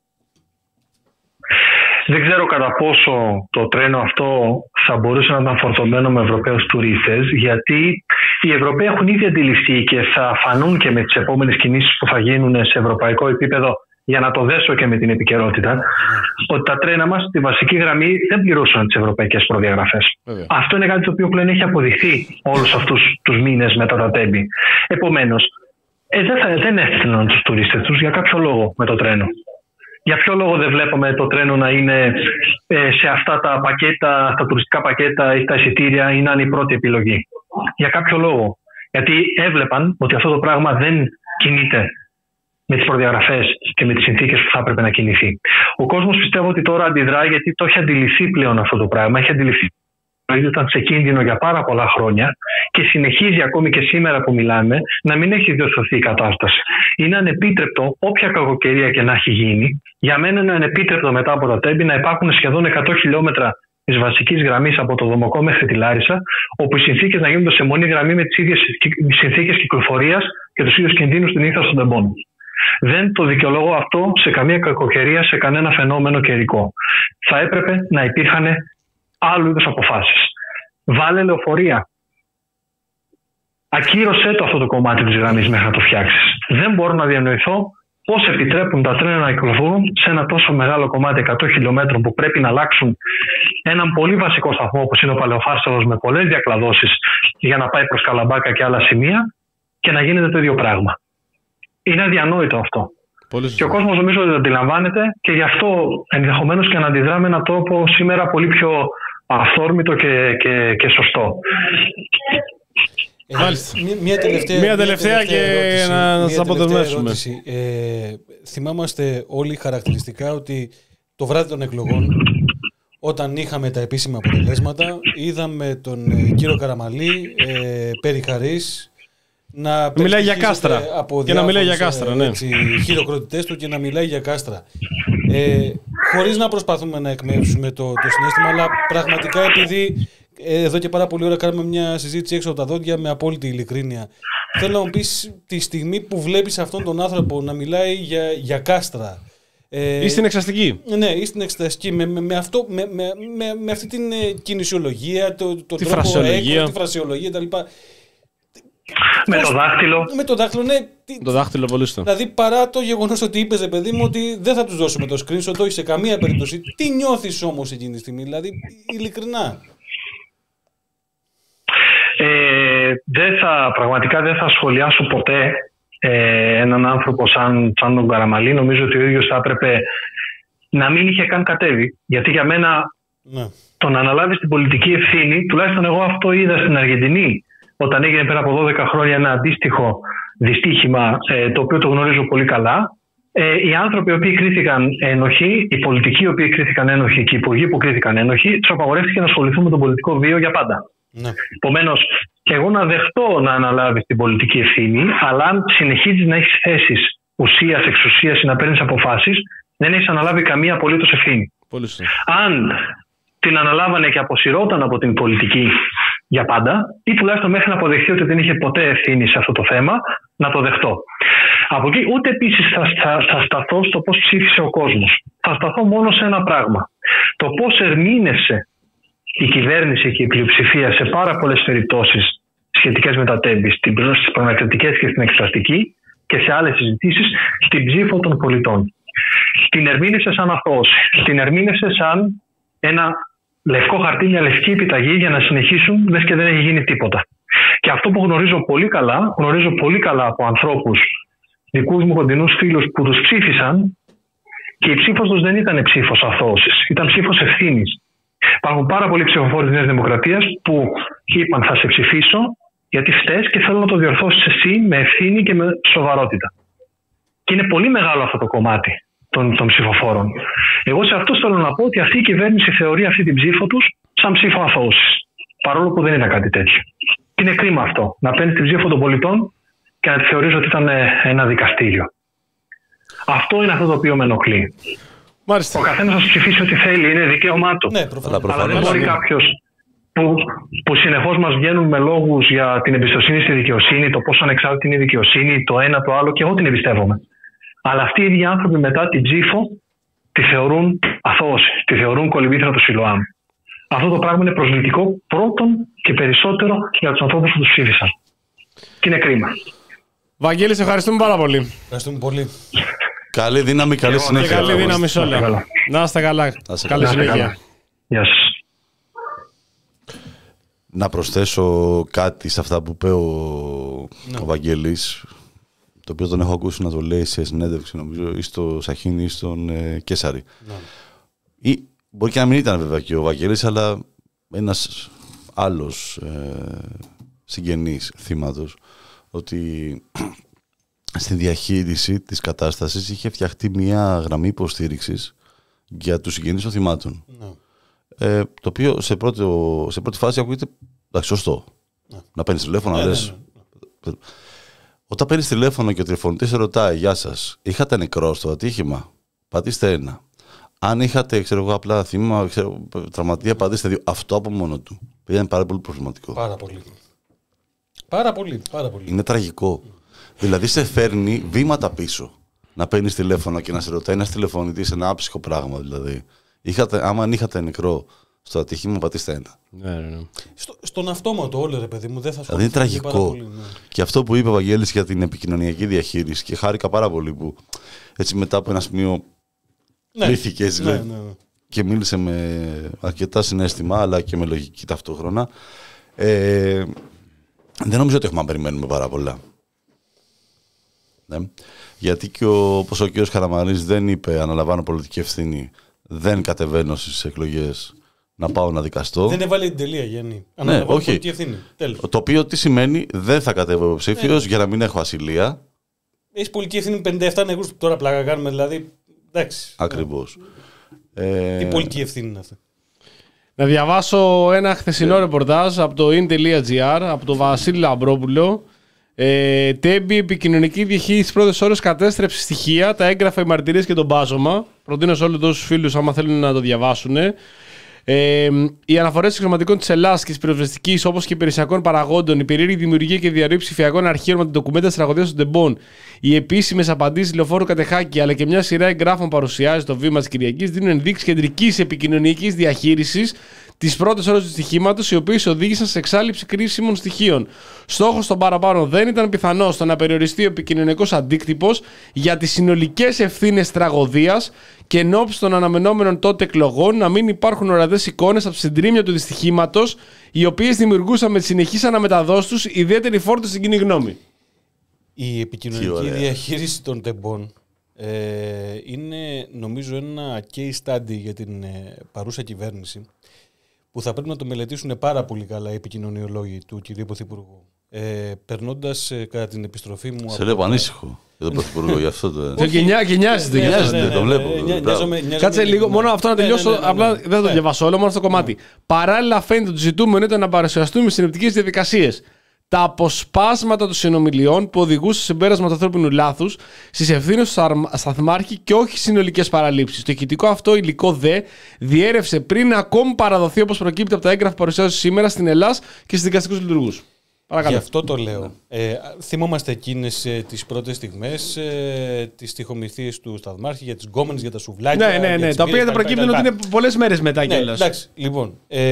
Δεν ξέρω κατά πόσο το τρένο αυτό θα μπορούσε να ήταν φορτωμένο με Ευρωπαίους τουρίστες, γιατί οι Ευρωπαίοι έχουν ήδη αντιληφθεί και θα φανούν και με τις επόμενες κινήσεις που θα γίνουν σε ευρωπαϊκό επίπεδο, για να το δέσω και με την επικαιρότητα, mm. ότι τα τρένα μας στη βασική γραμμή δεν πληρούσαν τις ευρωπαϊκές προδιαγραφές. Mm. Αυτό είναι κάτι το οποίο πλέον έχει αποδειχθεί όλους αυτούς τους μήνες μετά τα τέμπη. Επομένως, ε, δεν, θα, δεν έστειλαν τους τουρίστες τους για κάποιο λόγο με το τρένο. Για ποιο λόγο δεν βλέπουμε το τρένο να είναι ε, σε αυτά τα πακέτα, τα τουριστικά πακέτα ή τα εισιτήρια ή να είναι η πρώτη επιλογή? Για κάποιο λόγο. Γιατί έβλεπαν ότι αυτό το πράγμα δεν κινείται με τις προδιαγραφές και με τις συνθήκες που θα έπρεπε να κινηθεί. Ο κόσμος πιστεύω ότι τώρα αντιδρά γιατί το έχει αντιληφθεί πλέον αυτό το πράγμα. Έχει αντιληφθεί ότι ήταν σε κίνδυνο για πάρα πολλά χρόνια και συνεχίζει ακόμη και σήμερα που μιλάμε να μην έχει διορθωθεί η κατάσταση. Είναι ανεπίτρεπτο όποια κακοκαιρία και να έχει γίνει. Για μένα είναι ανεπίτρεπτο μετά από τα Τέμπη να υπάρχουν σχεδόν εκατό χιλιόμετρα της βασικής γραμμής από το Δομοκό μέχρι τη Λάρισα, όπου οι συνθήκες να γίνονται σε μονή γραμμή με τις ίδιες συνθήκες κυκλοφορίας και τους ίδιους κινδύνους στην ήθρα των τεμπών. Δεν το δικαιολογώ αυτό σε καμία κακοκαιρία, σε κανένα φαινόμενο καιρικό. Θα έπρεπε να υπήρχαν άλλου είδους αποφάσεις. Βάλε λεωφορεία. Ακύρωσέ το αυτό το κομμάτι της γραμμής μέχρι να το φτιάξεις. Δεν μπορώ να διανοηθώ πώς επιτρέπουν τα τρένα να κυκλοφορούν σε ένα τόσο μεγάλο κομμάτι εκατό χιλιόμετρων που πρέπει να αλλάξουν έναν πολύ βασικό σταθμό όπως είναι ο Παλαιοφάρσαλος με πολλές διακλαδώσεις για να πάει προς Καλαμπάκα και άλλα σημεία και να γίνεται το ίδιο πράγμα. Είναι αδιανόητο αυτό. Πολύ και ο κόσμος νομίζω ότι το αντιλαμβάνεται και γι' αυτό ενδεχομένως και να αντιδρά με έναν τρόπο σήμερα πολύ πιο αυθόρμητο και, και, και σωστό. Ε, μία, μία τελευταία, μία τελευταία, μία τελευταία και ερώτηση, να σας αποδεσμεύσουμε. Ε, θυμάμαστε όλοι χαρακτηριστικά ότι το βράδυ των εκλογών, όταν είχαμε τα επίσημα αποτελέσματα, είδαμε τον ε, κύριο Καραμαλή, ε, Πέρι Χαρίς, να μιλάει για κάστρα από και να μιλάει για κάστρα, ναι. χειροκροτητές του και να μιλάει για κάστρα. Ε, χωρίς να προσπαθούμε να εκμεύσουμε το, το συναίσθημα, αλλά πραγματικά επειδή εδώ και πάρα πολλή ώρα κάνουμε μια συζήτηση έξω από τα δόντια με απόλυτη ειλικρίνεια. Θέλω να μου πεις τη στιγμή που βλέπεις αυτόν τον άνθρωπο να μιλάει για, για κάστρα. Ε, ή στην εξαστική. Ναι, ή στην εξαστική. Με, με, με, αυτό, με, με, με, με αυτή την κινησιολογία, το, το τη τρόπο φρασιολογία. Έκρο, τη φρασιολογία κτλ. Με Πώς, το δάχτυλο. Με το δάχτυλο, ναι. Το δάχτυλο, πολύ στο. Δηλαδή, παρά το γεγονός ότι είπες, παιδί μου, ότι δεν θα τους δώσουμε το screenshot, όχι σε καμία περίπτωση. Τι νιώθεις όμως εκείνη τη στιγμή, δηλαδή, ειλικρινά. Ε, δεν θα, πραγματικά δεν θα σχολιάσω ποτέ ε, έναν άνθρωπο σαν, σαν τον Καραμαλή. Νομίζω ότι ο ίδιος θα έπρεπε να μην είχε καν κατέβει. Γιατί για μένα ναι. το να αναλάβεις την πολιτική ευθύνη, τουλάχιστον εγώ αυτό είδα στην Αργεντινή, όταν έγινε πέρα από δώδεκα χρόνια ένα αντίστοιχο δυστύχημα, ε, το οποίο το γνωρίζω πολύ καλά. Ε, οι άνθρωποι οι οποίοι κρίθηκαν ένοχοι, οι πολιτικοί οι οποίοι κρίθηκαν ένοχοι και οι υπουργοί που κρίθηκαν ένοχοι, τους απαγορεύτηκε να ασχοληθούν με τον πολιτικό βίο για πάντα. Ναι. Επομένως, και εγώ να δεχτώ να αναλάβεις την πολιτική ευθύνη, αλλά αν συνεχίζεις να έχεις θέσεις ουσίας, εξουσίας ή να παίρνεις αποφάσεις, δεν έχεις αναλάβει καμία απολύτως ευθύνη. Αν την αναλάβανε και αποσυρώταν από την πολιτική για πάντα, ή τουλάχιστον μέχρι να αποδεχθεί ότι δεν είχε ποτέ ευθύνη σε αυτό το θέμα, να το δεχτώ. Από εκεί ούτε επίσης θα, θα, θα σταθώ στο πώς ψήφισε ο κόσμος. Θα σταθώ μόνο σε ένα πράγμα. Το πώς ερμήνευσε η κυβέρνηση και η πλειοψηφία σε πάρα πολλές περιπτώσεις σχετικές με τα Τέμπη, στις προανακριτικές και στην εξεταστική και σε άλλες συζητήσεις, την ψήφο των πολιτών. Την ερμήνευσε σαν αθώωση. Την ερμήνευσε σαν ένα λευκό χαρτί, μια λευκή επιταγή για να συνεχίσουν, λες και δεν έχει γίνει τίποτα. Και αυτό που γνωρίζω πολύ καλά, γνωρίζω πολύ καλά από ανθρώπους, δικούς μου κοντινούς φίλους που τους ψήφισαν και η ψήφος τους δεν ήταν ψήφος αθώωσης, ήταν ψήφος ευθύνης. Υπάρχουν πάρα πολλοί ψηφοφόροι της Νέας Δημοκρατίας που είπαν θα σε ψηφίσω γιατί φταίς και θέλω να το διορθώσεις εσύ με ευθύνη και με σοβαρότητα. Και είναι πολύ μεγάλο αυτό το κομμάτι των, των ψηφοφόρων. Εγώ σε αυτό θέλω να πω ότι αυτή η κυβέρνηση θεωρεί αυτή την ψήφο τους σαν ψήφο αθώωσης. Παρόλο που δεν είναι κάτι τέτοιο. Είναι κρίμα αυτό. Να παίρνει την ψήφο των πολιτών και να τη θεωρείς ότι ήταν ένα δικαστήριο. Αυτό είναι αυτό το οποίο με ενοχλεί. Μάλιστα. Ο καθένας θα ψηφίσει ό,τι θέλει, είναι δικαίωμά του. Ναι, προφανώς. Αλλά δεν μπορεί κάποιος που, που συνεχώς μας βγαίνουν με λόγους για την εμπιστοσύνη στη δικαιοσύνη, το πόσο ανεξάρτητη είναι η δικαιοσύνη, το ένα το άλλο, και εγώ την εμπιστεύομαι. Αλλά αυτοί οι ίδιοι άνθρωποι μετά την ψήφο τη θεωρούν αθώωση, τη θεωρούν κολυμβήθρα του Σιλοάμ. Αυτό το πράγμα είναι προσβλητικό πρώτον και περισσότερο για τους ανθρώπους που τους ψήφισαν. Και είναι κρίμα. Βαγγέλη, σε ευχαριστούμε πάρα πολύ. Ευχαριστούμε πολύ. Καλή δύναμη, καλή συνέχεια. Καλή δύναμη σε όλα. Να είστε καλά. Καλή συνέχεια. Γεια σας. Να προσθέσω κάτι σε αυτά που είπε ο, ναι. ο Βαγγέλης, το οποίο τον έχω ακούσει να το λέει σε συνέντευξη, νομίζω, ή στο Σαχίνι ή στον ε, Κέσαρη. Ναι. Ή, μπορεί και να μην ήταν βέβαια και ο Βαγγέλης, αλλά ένας άλλος ε, συγγενής θύματος, ότι στη διαχείριση της κατάστασης είχε φτιαχτεί μια γραμμή υποστήριξης για τους συγγενείς των θυμάτων. Ναι. Ε, το οποίο σε, πρώτο, σε πρώτη φάση ακούγεται εντάξει, σωστό. Ναι. Να παίρνεις τηλέφωνο, να ναι, λες. Ναι, ναι. Όταν παίρνεις τηλέφωνο και ο τηλεφωνητής σε ρωτάει, γεια σας, είχατε νεκρό στο ατύχημα, πατήστε ένα. Αν είχατε, ξέρω εγώ, απλά θύμα, ξέρω, τραυματία, πατήστε δύο. Αυτό από μόνο του είναι πάρα πολύ προβληματικό. Πάρα πολύ. Πάρα πολύ, πάρα πολύ. Είναι τραγικό. Mm. Δηλαδή σε φέρνει βήματα πίσω να παίρνεις τηλέφωνο και να σε ρωτάει ένας τηλεφωνητής ένα άψυχο πράγμα. Δηλαδή, είχατε, άμα είχατε νεκρό στο ατύχημα, πατήστε ένα. Ναι, ναι, ναι. Στο, στον αυτόματο όλο, ρε παιδί μου, δεν θα σου δηλαδή είναι τραγικό. Πολύ, ναι. Και αυτό που είπε ο Βαγγέλης για την επικοινωνιακή διαχείριση, και χάρηκα πάρα πολύ που έτσι μετά από ένα σημείο ναι. πλήθηκες ναι, ναι, ναι. και μίλησε με αρκετά συναίσθημα, αλλά και με λογική ταυτόχρονα. Ε, δεν νομίζω ότι έχουμε να περιμένουμε πάρα πολλά. Ναι. Γιατί και ο, όπως ο κ. Χαραμανής δεν είπε αναλαμβάνω πολιτική ευθύνη, δεν κατεβαίνω στις εκλογές να πάω να δικαστώ. Δεν έβαλε την τελεία, Γιάννη. Αναλαμβάνω ναι, πολιτική ευθύνη. Τέλος. Το οποίο τι σημαίνει, δεν θα κατέβω υποψήφιος ναι. για να μην έχω ασυλία. Έχεις πολιτική ευθύνη πενήντα επτά νεκρούς, τώρα πλάκα κάνουμε δηλαδή. Εντάξει. Ακριβώς. Ε... Τι πολιτική ευθύνη είναι αυτή. Να διαβάσω ένα χθεσινό yeah. ρεπορτάζ από το in.gr, από τον Βασίλη Λαμπρόπουλο. Ε, Τέμπη, επικοινωνική διαχείριση πρώτες ώρες κατέστρεψε στοιχεία, τα έγγραφα, οι μαρτυρίες και το μπάζωμα. Προτείνω σε όλους τους φίλους, άμα θέλουν να το διαβάσουν. Ε, οι αναφορές εξωματικών της Ελλάδας και της πυροσβεστικής, όπως και υπηρεσιακών παραγόντων, η περίεργη δημιουργία και διαρροή ψηφιακών αρχείων με την ντοκουμέντα της τραγωδίας των Τεμπών, οι επίσημες απαντήσεις λεωφόρου Κατεχάκη, αλλά και μια σειρά εγγράφων παρουσιάζει το βήμα της Κυριακής, δίνουν ενδείξεις κεντρικής επικοινωνιακής διαχείρισης τις πρώτες ώρες του στοιχήματος, οι οποίες οδήγησαν σε εξάλειψη κρίσιμων στοιχείων. Στόχος των παραπάνω δεν ήταν πιθανό στο να περιοριστεί ο επικοινωνιακός αντίκτυπος για τις συνολικές ευθύνες τραγωδίας και εν ώψη των αναμενόμενων τότε εκλογών να μην υπάρχουν ορατές εικόνες από τη συντρίμμια του δυστυχήματος, οι οποίες δημιουργούσαν με τις συνεχείς αναμεταδόσεις τους ιδιαίτερη φόρτωση στην κοινή γνώμη. Η επικοινωνική διαχείριση των τεμπών ε, είναι νομίζω ένα case study για την ε, παρούσα κυβέρνηση, που θα πρέπει να το μελετήσουν πάρα πολύ καλά οι επικοινωνιολόγοι του κυρίου Πρωθυπουργού. Ε, Περνώντας ε, κατά την επιστροφή μου. Σε λέω ανήσυχο για τον Πρωθυπουργό, γι' αυτό το. Γενιάζεται, το βλέπω. Κάτσε λίγο, μόνο αυτό να τελειώσω. Απλά δεν θα το διαβάσω όλο, μόνο αυτό το κομμάτι. Παράλληλα, φαίνεται ότι το ζητούμενο ήταν να παρουσιαστούμε συνεπτικές διαδικασίες. Τα αποσπάσματα των συνομιλιών που οδηγούσαν σε συμπέρασμα του ανθρώπινου λάθους στις ευθύνες του σταθμάρχη και όχι συνολικές παραλήψεις. Το ηχητικό αυτό υλικό δε διέρευσε πριν ακόμη παραδοθεί, όπως προκύπτει από τα έγγραφα που παρουσιάζουν σήμερα στην Ελλάδα και στους δικαστικούς λειτουργούς. Γι' αυτό το λέω. Ε, θυμόμαστε εκείνες ε, τις πρώτες στιγμές, ε, τις τυχομηθείες του σταθμάρχη για τις γκόμενες, για τα σουβλάκια. Ναι, ναι, ναι. Τα οποία δεν προκύπτουν ότι είναι πολλές μέρες μετά ναι, κιόλας. Εντάξει, λοιπόν.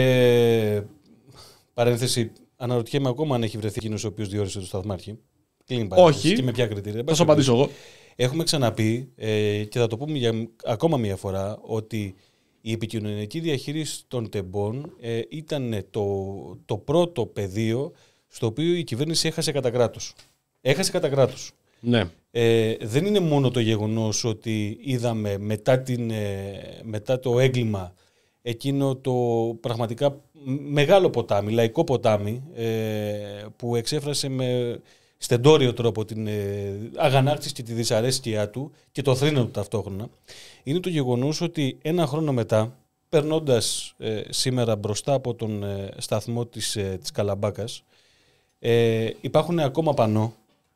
Ε, παρένθεση. Αναρωτιέμαι ακόμα αν έχει βρεθεί εκείνος ο οποίος διόρισε τον σταθμάρχη. Όχι. Και με ποια κριτήρια. Θα σου απαντήσω εγώ. Έχουμε ξαναπεί ε, και θα το πούμε για ακόμα μία φορά ότι η επικοινωνιακή διαχείριση των τεμπών ε, ήταν το, το πρώτο πεδίο στο οποίο η κυβέρνηση έχασε κατά κράτος. Έχασε κατά κράτος. Ναι. Ε, δεν είναι μόνο το γεγονός ότι είδαμε μετά, την, ε, μετά το έγκλημα εκείνο το πραγματικά μεγάλο ποτάμι, λαϊκό ποτάμι, ε, που εξέφρασε με στεντόριο τρόπο την ε, αγανάκτηση και τη δυσαρέσκειά του και το θρήνο του ταυτόχρονα, είναι το γεγονός ότι ένα χρόνο μετά, περνώντας ε, σήμερα μπροστά από τον ε, σταθμό της, ε, της Καλαμπάκας, ε, υπάρχουν ακόμα πανό.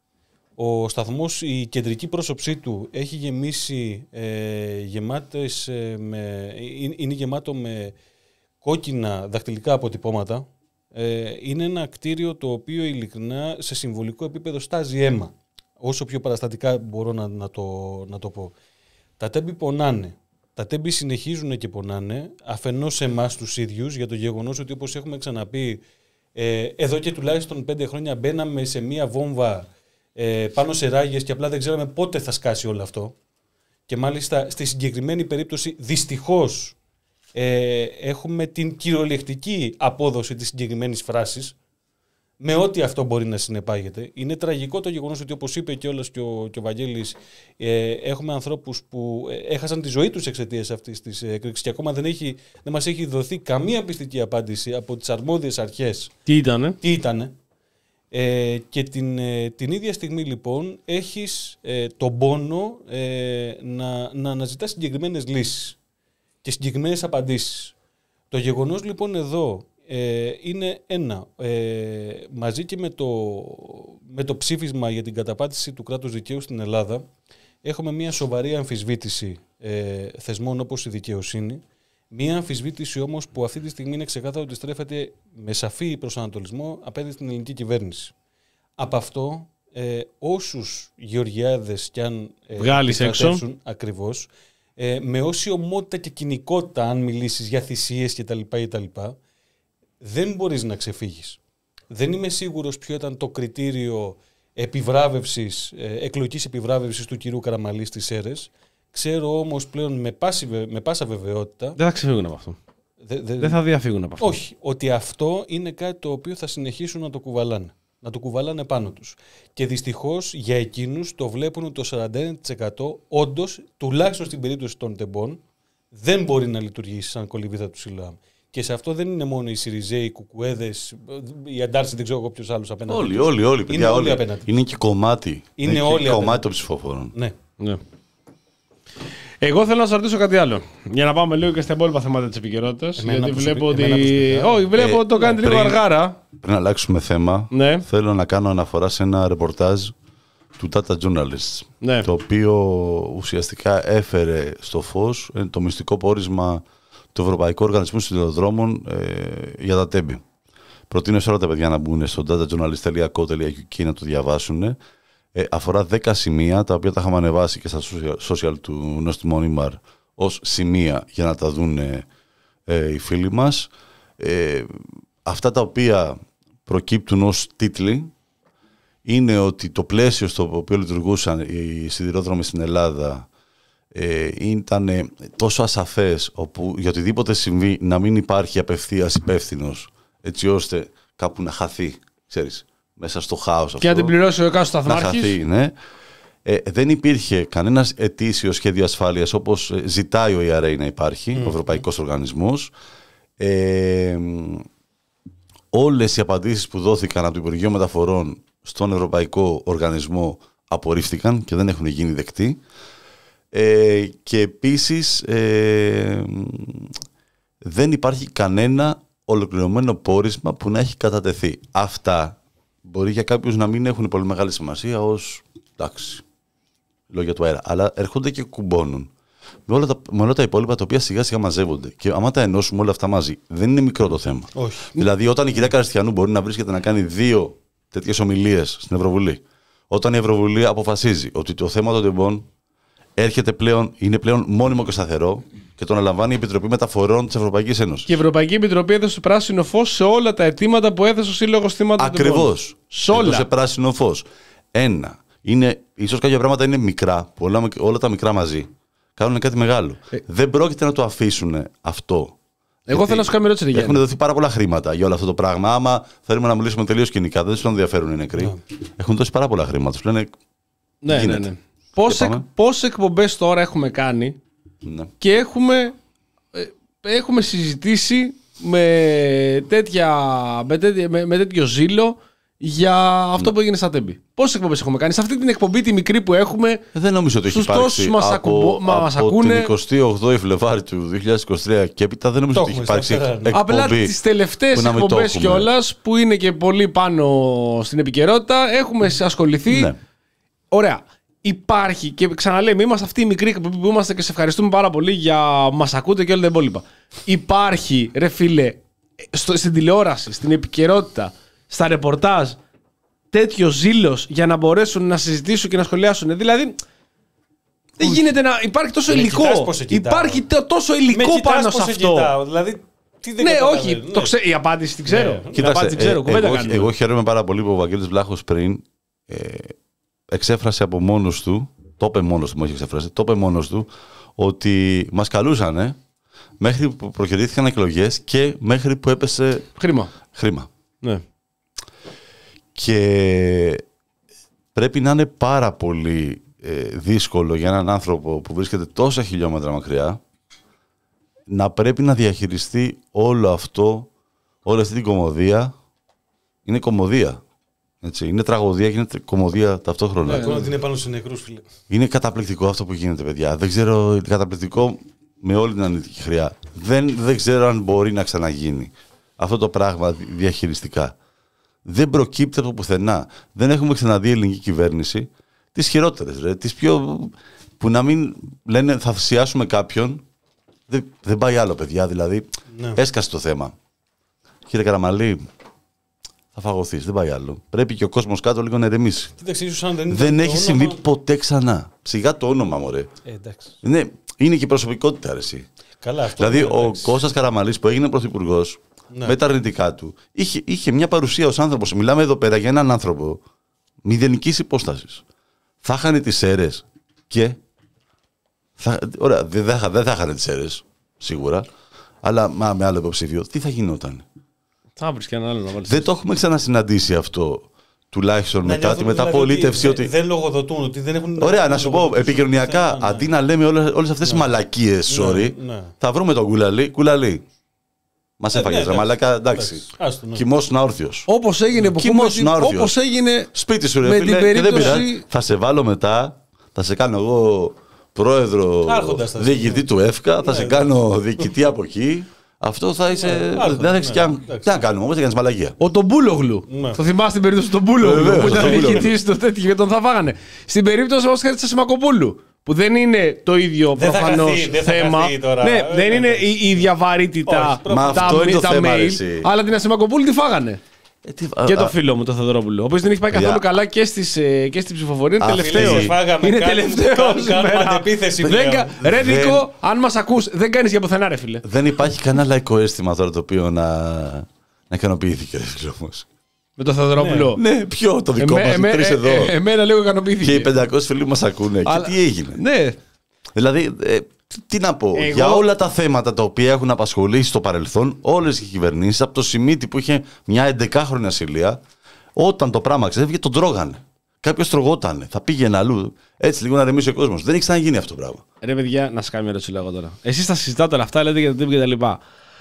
Ο σταθμός, η κεντρική πρόσωψή του έχει γεμίσει, ε, γεμάτες, ε, με, είναι γεμάτο με κόκκινα δακτυλικά αποτυπώματα. Ε, είναι ένα κτίριο το οποίο ειλικρινά σε συμβολικό επίπεδο στάζει αίμα. Όσο πιο παραστατικά μπορώ να, να, το, να το πω. Τα τέμπη πονάνε. Τα τέμπη συνεχίζουν και πονάνε, αφενός σε εμάς τους ίδιους, για το γεγονός ότι, όπως έχουμε ξαναπεί, ε, εδώ και τουλάχιστον πέντε χρόνια μπαίναμε σε μία βόμβα ε, πάνω σε ράγες και απλά δεν ξέραμε πότε θα σκάσει όλο αυτό. Και μάλιστα στη συγκεκριμένη περίπτωση δυστυχώς ε, έχουμε την κυριολεκτική απόδοση της συγκεκριμένης φράσης, με ό,τι αυτό μπορεί να συνεπάγεται. Είναι τραγικό το γεγονός ότι, όπως είπε κιόλας και ο, και ο Βαγγέλης, ε, έχουμε ανθρώπους που έχασαν τη ζωή τους εξαιτίας αυτής της έκρηξης και ακόμα δεν, έχει, δεν μας έχει δοθεί καμία πιστική απάντηση από τις αρμόδιες αρχές. Τι ήτανε. Τι ήτανε. Ε, και την, ε, την ίδια στιγμή λοιπόν έχεις ε, τον πόνο ε, να, να αναζητάς συγκεκριμένες λύσεις και συγκεκριμένες απαντήσεις. Το γεγονός λοιπόν εδώ ε, είναι ένα, ε, μαζί και με το, με το ψήφισμα για την καταπάτηση του κράτους δικαίου στην Ελλάδα, έχουμε μια σοβαρή αμφισβήτηση ε, θεσμών όπως η δικαιοσύνη, μια αμφισβήτηση όμως που αυτή τη στιγμή είναι ξεκάθαρο ότι στρέφεται με σαφή προσανατολισμό απέναντι στην ελληνική κυβέρνηση. Από αυτό, ε, όσους Γεωργιάδες κι αν ε, βγάλεις έξω, ακριβώς, ε, με όση ομότητα και κοινικότητα, αν μιλήσεις για θυσίες κτλ., κτλ., δεν μπορείς να ξεφύγεις. Δεν είμαι σίγουρος ποιο ήταν το κριτήριο επιβράβευσης, ε, εκλογικής επιβράβευσης του κυρίου Καραμαλή στις ΣΕΡΕΣ. Ξέρω όμως πλέον με, πάση, με πάσα βεβαιότητα... Δεν θα ξεφύγουν από αυτό. Δε, δε, δεν θα διαφύγουν από αυτό. Όχι. Ότι αυτό είναι κάτι το οποίο θα συνεχίσουν να το κουβαλάνε. Να το κουβαλάνε πάνω τους. Και δυστυχώς για εκείνους το βλέπουν ότι το σαράντα ένα τοις εκατό όντως, τουλάχιστον στην περίπτωση των τεμπών, δεν μπορεί να λειτουργήσει σαν κολυβίδα του Σιλάμ. Και σε αυτό δεν είναι μόνο οι Σιριζέοι, οι Κουκουέδες, οι Αντάρσοι, δεν ξέρω εγώ ποιος άλλος απέναντι. Όλοι, όλοι, όλοι. Είναι όλοι, όλοι απέναντι. Είναι και κομμάτι. Είναι, είναι όλοι και κομμάτι των ψηφοφόρων. Ναι. ναι. Εγώ θέλω να σας ρωτήσω κάτι άλλο. Για να πάμε λίγο και στα υπόλοιπα θέματα της επικαιρότητας. Γιατί βλέπω ότι. Όχι, βλέπω ότι το κάνετε λίγο αργάρα. Πριν αλλάξουμε θέμα, ναι. θέλω να κάνω αναφορά σε ένα ρεπορτάζ του Data Journalists. Ναι. Το οποίο ουσιαστικά έφερε στο φως το μυστικό πόρισμα του Ευρωπαϊκού Οργανισμού Σιδηροδρόμων ε, για τα τέμπη. Προτείνω σε όλα τα παιδιά να μπουν στο data journalist τελεία co τελεία uk να το διαβάσουν. Ε, αφορά δέκα σημεία, τα οποία τα είχαμε ανεβάσει και στα social του Νόστιμο Νίμαρ ως σημεία για να τα δουν ε, οι φίλοι μας. Ε, αυτά τα οποία προκύπτουν ως τίτλοι είναι ότι το πλαίσιο στο οποίο λειτουργούσαν οι σιδηρόδρομοι στην Ελλάδα ε, ήταν τόσο ασαφές, όπου για οτιδήποτε συμβεί να μην υπάρχει απευθείας υπεύθυνος, έτσι ώστε κάπου να χαθεί, ξέρεις, μέσα στο χάος αυτό. Και να την πληρώσει ο εκάστοτε σταθμάρχης. Να χαθεί, ναι. Ε, δεν υπήρχε κανένας ετήσιο σχέδιο ασφάλειας όπως ζητάει ο ι αρ έι να υπάρχει, mm. ο Ευρωπαϊκός Οργανισμός. Ε, όλες οι απαντήσεις που δόθηκαν από το Υπουργείο Μεταφορών στον Ευρωπαϊκό Οργανισμό απορρίφθηκαν και δεν έχουν γίνει δεκτοί. Ε, και επίσης ε, δεν υπάρχει κανένα ολοκληρωμένο πόρισμα που να έχει κατατεθεί. Αυτά μπορεί για κάποιους να μην έχουν πολύ μεγάλη σημασία ως εντάξει, λόγια του αέρα, αλλά έρχονται και κουμπώνουν με όλα, τα, με όλα τα υπόλοιπα τα οποία σιγά σιγά μαζεύονται. Και άμα τα ενώσουμε όλα αυτά μαζί, δεν είναι μικρό το θέμα. Όχι. Δηλαδή, όταν η κυρία Καριστιανού μπορεί να βρίσκεται να κάνει δύο τέτοιες ομιλίες στην Ευρωβουλή, όταν η Ευρωβουλή αποφασίζει ότι το θέμα των τεμπών έρχεται πλέον, είναι πλέον μόνιμο και σταθερό και το αναλαμβάνει η Επιτροπή Μεταφορών της Ευρωπαϊκής Ένωσης. Και η Ευρωπαϊκή Επιτροπή έδωσε πράσινο φως σε όλα τα αιτήματα που έθεσε ο Σύλλογος Θύματος των Τεμπών. Ακριβώς. Σε όλα. Έδωσε πράσινο φως. Ένα. Είναι, ίσως κάποια πράγματα είναι μικρά, που όλα, όλα τα μικρά μαζί κάνουν κάτι μεγάλο. Ε. Δεν πρόκειται να το αφήσουν αυτό. Εγώ θέλω να σου κάνω μια ερώτηση. Έχουν δοθεί πάρα πολλά χρήματα για όλο αυτό το πράγμα. Άμα θέλουμε να μιλήσουμε τελείως κοινικά, δεν του ενδιαφέρουν οι νεκροί. Yeah. Έχουν δώσει πάρα πολλά χρήματα. Του λένε. Ναι, ναι, ναι. Πόσες εκπομπές τώρα έχουμε κάνει ναι. και έχουμε, ε, έχουμε συζητήσει με, τέτοια, με, τέτοια, με, με τέτοιο ζήλο για αυτό ναι. που έγινε στα Τέμπη. Πόσες εκπομπές έχουμε κάνει σε αυτή την εκπομπή τη μικρή που έχουμε? Δεν νομίζω ότι έχει υπάρξει μας από, ακου, από, μας από ακούνε. την εικοστή όγδοη Φλεβάρη του δύο χιλιάδες είκοσι τρία και έπειτα δεν νομίζω ότι έχει υπάρξει εκπομπή. Απλά τις τελευταίες εκπομπές κιόλας που είναι και πολύ πάνω στην επικαιρότητα έχουμε ασχοληθεί. Ναι. Ωραία. Υπάρχει και ξαναλέμε, είμαστε αυτοί οι μικροί που είμαστε και σε ευχαριστούμε πάρα πολύ για μας ακούτε και όλα τα υπόλοιπα. Υπάρχει, ρε φίλε, στο, στην τηλεόραση, στην επικαιρότητα, στα ρεπορτάζ, τέτοιο ζήλος για να μπορέσουν να συζητήσουν και να σχολιάσουν. Δηλαδή, δεν γίνεται να υπάρχει τόσο με υλικό. Υπάρχει τόσο υλικό με πάνω σε αυτό. Κοιτάω, δηλαδή, τι δεν ναι, όχι. Ναι. Το ξέ, η απάντηση την ξέρω. Ναι. Κοίταξε, απάντηση ξέρω. Ε, εγώ, εγώ χαίρομαι πάρα πολύ που ο Βαγγέλης Βλάχος πριν ε, εξέφρασε από μόνος του, το είπε μόνος του, μου έχει εξεφράσει, το είπε μόνος του, ότι μας καλούσανε μέχρι που προκηρύχθηκαν εκλογές και μέχρι που έπεσε χρήμα. χρήμα. Ναι. Και πρέπει να είναι πάρα πολύ ε, δύσκολο για έναν άνθρωπο που βρίσκεται τόσα χιλιόμετρα μακριά να πρέπει να διαχειριστεί όλο αυτό, όλη αυτή την κωμωδία. Είναι κωμωδία. Έτσι. Είναι τραγωδία και είναι κωμωδία ταυτόχρονα. Ναι, ότι είναι πάνω σε νεκρούς, φίλε. Είναι καταπληκτικό αυτό που γίνεται, παιδιά. Δεν ξέρω, είναι καταπληκτικό με όλη την αρνητική χρειά. Δεν, δεν ξέρω αν μπορεί να ξαναγίνει αυτό το πράγμα διαχειριστικά. Δεν προκύπτει από πουθενά. Δεν έχουμε ξαναδεί ελληνική κυβέρνηση τις χειρότερες, ρε, τις πιο. Που να μην λένε θα θυσιάσουμε κάποιον. Δεν, δεν πάει άλλο, παιδιά. Δηλαδή, ναι. Έσκασε το θέμα. Κύριε Καραμαλή, θα φαγωθείς, δεν πάει άλλο. Πρέπει και ο κόσμος κάτω λίγο να ηρεμήσει. Κοίταξε, ίσως αν δεν, δεν έχει όνομα... συμβεί ποτέ ξανά. Σιγά το όνομα, μωρέ. Ε, εντάξει. Είναι, είναι και η προσωπικότητα, αρεσί. Καλά, αυτό δηλαδή, είναι, ο Κώστας Καραμαλής που έγινε πρωθυπουργός, ναι. με τα αρνητικά του, είχε, είχε μια παρουσία ως άνθρωπος. Μιλάμε εδώ πέρα για έναν άνθρωπο μηδενικής υπόστασης. Θα χάνε τις αίρες και. Θα, ωραία, δεν θα, δεν θα είχαν τις αίρες, σίγουρα. Αλλά μα, με άλλο υποψήφιο, τι θα γινόταν. Θα βρεις και έναν άλλο να βάλεις. Δεν το έχουμε ξανασυναντήσει αυτό. Τουλάχιστον ναι, μετά τη μεταπολίτευση. Ότι, ότι... Δεν λογοδοτούν, ότι δεν έχουν. Ωραία, να σου πω επικοινωνιακά, ναι, αντί να λέμε όλες αυτές τις ναι. μαλακίες, sorry, ναι, ναι. θα βρούμε τον κουλαλί. Κουλαλί. Μας έφαγες, ρε μαλάκα, εντάξει. Κοιμόσουν αόρθιος. Όπως έγινε που όπως έγινε. Σπίτι σου, ρε φίλε, και δεν πειράζει. Θα σε βάλω μετά, θα σε κάνω εγώ. Πρόεδρο διοικητή του ΕΦΚΑ, θα σε κάνω διοικητή από εκεί. Αυτό θα είσαι. Δεν θα έχει και αν. Τι να κάνουμε, όμως έκανε μαλαγία. Ο Τομπούλογλου. Το θυμάσαι την περίπτωση του Τομπούλογλου που ήταν διοικητή του τέτοιου και τον θα φάγανε. Στην περίπτωση όμω τη Σιμακοπούλου. Που δεν είναι το ίδιο προφανώς θέμα. Ναι, δεν είναι η ίδια βαρύτητα τα mail. Αλλά την Ασημακοπούλου τη φάγανε. Ε, τι, και α, το φίλο μου, το Θεοδωρόπουλο. Ο οποίος δεν έχει πάει καθόλου καλά και, στις, και στην ψηφοφορία. Είναι τελευταίο. Είναι τελευταίο. Ρε Νίκο, αν μας ακούς, δεν κάνεις για πουθενά, ρε φίλε. Δεν υπάρχει κανένα λαϊκό αίσθημα τώρα το οποίο να, να ικανοποιήθηκε, ρε φίλε όμως. Με το Θεοδωρόπουλο. Ναι, ναι, ποιο το δικό μας, εμέ, τρεις εδώ. Ε, ε, εμένα λίγο ικανοποιήθηκε. Και οι πεντακόσιοι φίλοι μας ακούνε. Αλλά, και τι έγινε. Ναι. Δηλαδή. Ε, Τι να πω, εγώ... για όλα τα θέματα τα οποία έχουν απασχολήσει στο παρελθόν όλες οι κυβερνήσεις, από το Σιμίτη που είχε μια έντεκάχρονη ασυλία, όταν το πράγμα ξέφυγε τον τρώγανε. Κάποιος τρογότανε, θα πήγαινε αλλού. Έτσι λίγο να ρεμίσει ο κόσμος. Δεν έχει ξαναγίνει αυτό το πράγμα. Ρε παιδιά, να σας κάνω μια ερώτηση λέγω τώρα. Εσείς τα συζητάτε όλα αυτά, λέτε για το τύπο και τα λοιπά.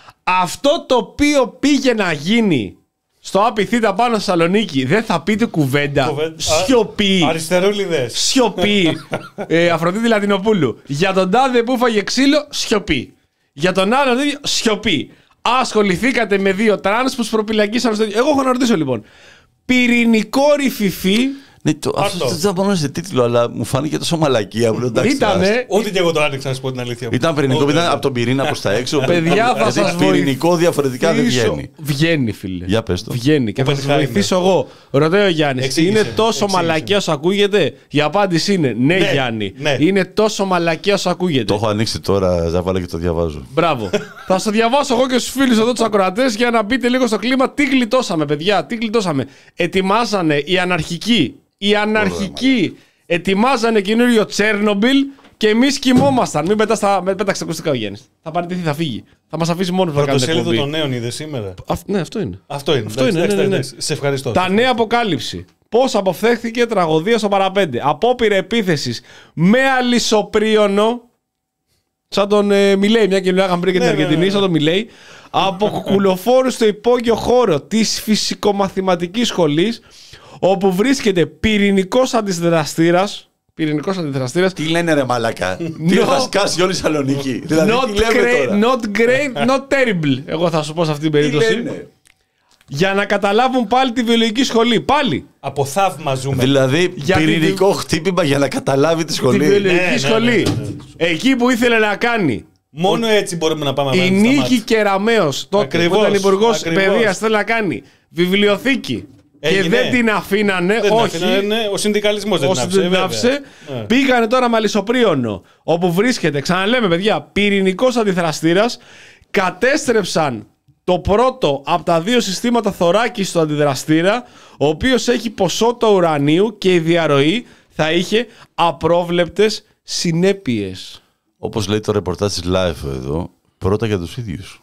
Αυτό το οποίο πήγε να γίνει στο Απιθύτα πάνω στη Θεσσαλονίκη, δεν θα πείτε κουβέντα. Κουβέντα. Σιωπή. Αριστερούλιδες. Σιωπή. ε, Αφροδίτη Λατινοπούλου. Για τον τάδε που φάγε ξύλο, σιωπή. Για τον άλλον, σιωπή. Ασχοληθήκατε με δύο τρανς που προπυλακίσαν στο. Εγώ έχω να ρωτήσω λοιπόν. Πυρηνικό ρηφιφί. Ναι, το, αυτό δεν θα πάμε σε τίτλο, αλλά μου φάνηκε τόσο μαλακία που εντάξει. Ήτανε. Ό,τι και εγώ το άνοιξα, να σου πω την αλήθεια. Ήταν πυρηνικό, που ήταν από τον πυρήνα προς τα έξω. Παιδιά, θα σας πυρηνικό διαφορετικά δεν βγαίνει. Βγαίνει, φίλε. Για πες το. Βγαίνει και θα σας βοηθήσω εγώ. Ρωτάει ο Γιάννης. Είναι τόσο μαλακία όσο ακούγεται. Η απάντηση είναι ναι, Γιάννη. Είναι τόσο μαλακία όσο ακούγεται. Το έχω ανοίξει τώρα, Ζαβάλα, και το διαβάζω. Μπράβο. Θα στο διαβάσω εγώ και στους φίλους εδώ τους ακροατές για να μπείτε λίγο στο κλίμα. Τι γλιτώσαμε, παιδιά, τι γλιτώσαμε. Ετοιμάζανε οι αναρχικοί. Οι αναρχικοί ετοιμάζανε καινούριο Τσέρνομπιλ και εμείς κοιμόμασταν. Μην πετάς τα, πέταξε ακουστικά ο Γιάννης. Θα παραιτηθεί, θα φύγει. Θα μας αφήσει μόνο που θα κάνουμε εκπομπή. Πρωτοσέλιδο των νέων είδε σήμερα. Α, ναι, αυτό είναι. Αυτό είναι. Αυτό είναι, ναι, ναι, ναι. Σε ευχαριστώ. Τα νέα αποκάλυψη. Πώς αποφεύθηκε τραγωδία στο παραπέντε. Απόπειρα επίθεσης με αλυσοπρίωνο. Σαν τον ε, Μιλέη, μια και μιλάγαμε πριν και την Αργεντινή, σαν τον Μιλέη. Από κουκουλοφόρους στο υπόγειο χώρο της φυσικομαθηματικής σχολής, όπου βρίσκεται πυρηνικός αντιδραστήρας. Πυρηνικός αντιδραστήρας. Τι λένε ρε μαλακά. Τι θα σκάσει όλη η Σαλονίκη. Δηλαδή, not, τι great, τώρα. not great, not terrible. Εγώ θα σου πω σε αυτή την περίπτωση. Τι λένε. Για να καταλάβουν πάλι τη βιολογική σχολή. Πάλι. Από θαύμα ζούμε. Δηλαδή για πυρηνικό τη... χτύπημα για να καταλάβει τη σχολή. Τη βιολογική ναι, σχολή. Ναι, ναι, ναι, ναι. Εκεί που ήθελε να κάνει. Μόνο έτσι μπορούμε να πάμε. Η Νίκη Κεραμέως, τότε ακριβώς, που ήταν υπουργός παιδείας, θέλει να κάνει βιβλιοθήκη. Έγινε. Και δεν την αφήνανε, δεν όχι. Την αφήνανε, ο συνδικαλισμός δεν την άφησε. την άφησε. Ναι. Πήγανε τώρα με αλυσοπρίωνο, όπου βρίσκεται, ξαναλέμε παιδιά, πυρηνικός αντιδραστήρας. Κατέστρεψαν το πρώτο από τα δύο συστήματα θωράκης του αντιδραστήρα, ο οποίος έχει ποσότητα ουρανίου και η διαρροή θα είχε απρόβλεπτες συνέπειες. Όπως λέει το ρεπορτάζ της Life εδώ, πρώτα για τους ίδιους.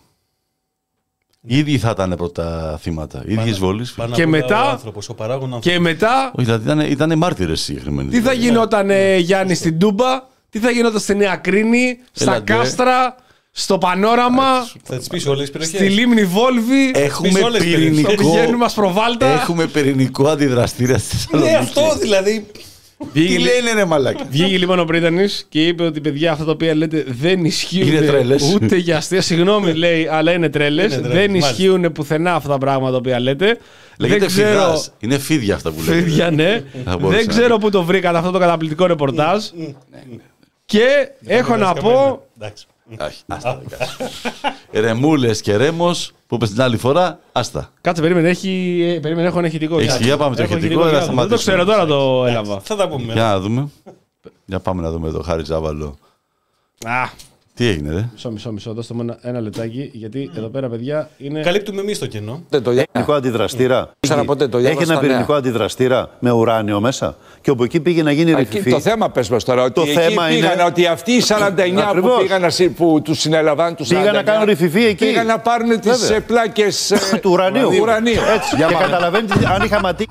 Οι ίδιοι θα ήταν πρώτα θύματα. Οι ίδιοι εισβολείς. Και μετά. Άνθρωπος, ο παράγων και μετά. Όχι, δηλαδή ήταν, ήταν μάρτυρες συγκεκριμένοι. Τι θα γινόταν, ε, Γιάννη, στην Τούμπα, τι θα γινόταν στη Νέα Κρίνη, στα Έλατε. Κάστρα, στο Πανόραμα, Θα τις πεις όλες τις περιοχές. στη λίμνη Βόλβη, Έχουμε πεις όλες τις πυρηνικό, στο πηγαίνουμε μας προβάλτα. έχουμε πυρηνικό αντιδραστήρα στη Θεσσαλονίκη. Ναι, αυτό δηλαδή. Τι λένε ρε μαλάκα. Βγήκε λοιπόν ο Πρίτανης και είπε ότι παιδιά αυτά τα οποία λέτε δεν ισχύουν Είναι τρέλες. ούτε για αστεία. Συγγνώμη λέει, αλλά είναι τρέλες. Είναι τρέλες, Δεν μάλιστα. ισχύουν πουθενά αυτά τα πράγματα τα οποία λέτε. Λέγεται δεν ξέρω. φιδάς. Είναι φίδια αυτά που λέτε. Φίδια, ναι. Θα μπορούσα Δεν να ξέρω πού το βρήκατε αυτό το καταπληκτικό ρεπορτάζ. Και έχω να πω. Εντάξει. Όχι, άστα. Ρεμούλες και Ρέμος που είπες την άλλη φορά, άστα. Κάτσε, περίμενε, έχει, ε, περίμενε, έχω ένα ηχητικό. Έχεις, για πάμε το Έχω ηχητικό, να για- Δεν το σταματήσουμε. ξέρω, τώρα το έλαβα. Θα τα πούμε. Για να δούμε. Για πάμε να δούμε εδώ, Χάρη Τζάβαλο. Α, Τι έγινε, ρε. μισό, μισό, μισό. Δώστε μου ένα, ένα λεπτάκι, γιατί εδώ πέρα, παιδιά, είναι. Καλύπτουμε εμείς το κενό. Το Πυρηνικό αντιδραστήρα. Ξαναποτέ, το Έχει διάβασα ένα στα πυρηνικό νέα. αντιδραστήρα με ουράνιο μέσα. Και όπου εκεί πήγε να γίνει Εκεί ρηφιφή. το θέμα πες μας τώρα, ότι Το εκεί θέμα πήγαν, είναι- ότι αυτοί οι σαράντα εννιά που, Ακριβώς. πήγαν να, συ- που τους συνέλαβαν, τους Πήγαν να σαράντα εννιά, κάνουν ρηφιφή εκεί. πήγαν να πάρουν τις Βέβαια. ε, πλάκες ε, Του ουρανίου. ουρανίου. Έτσι. Και καταλαβαίνετε αν είχα ματί.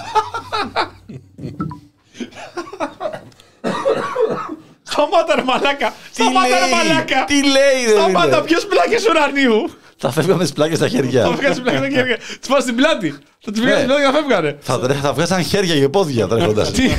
Σταμάτα ρε μαλάκα! Σταμάτα ρε μαλάκα! Τι λέει, ρε. Σταμάτα, φίλε. ποιες πλάκες ουρανίου! Θα φεύγαμε τις πλάκες στα χέρια. Θα βγάζει πλάκες στα χέρια. Τις πας στην πλάτη. Θα τις βγάζει στην πλάτη και θα φεύγανε. Θα, τρέ- θα βγάζαν χέρια και πόδια τρέχοντας. Τι,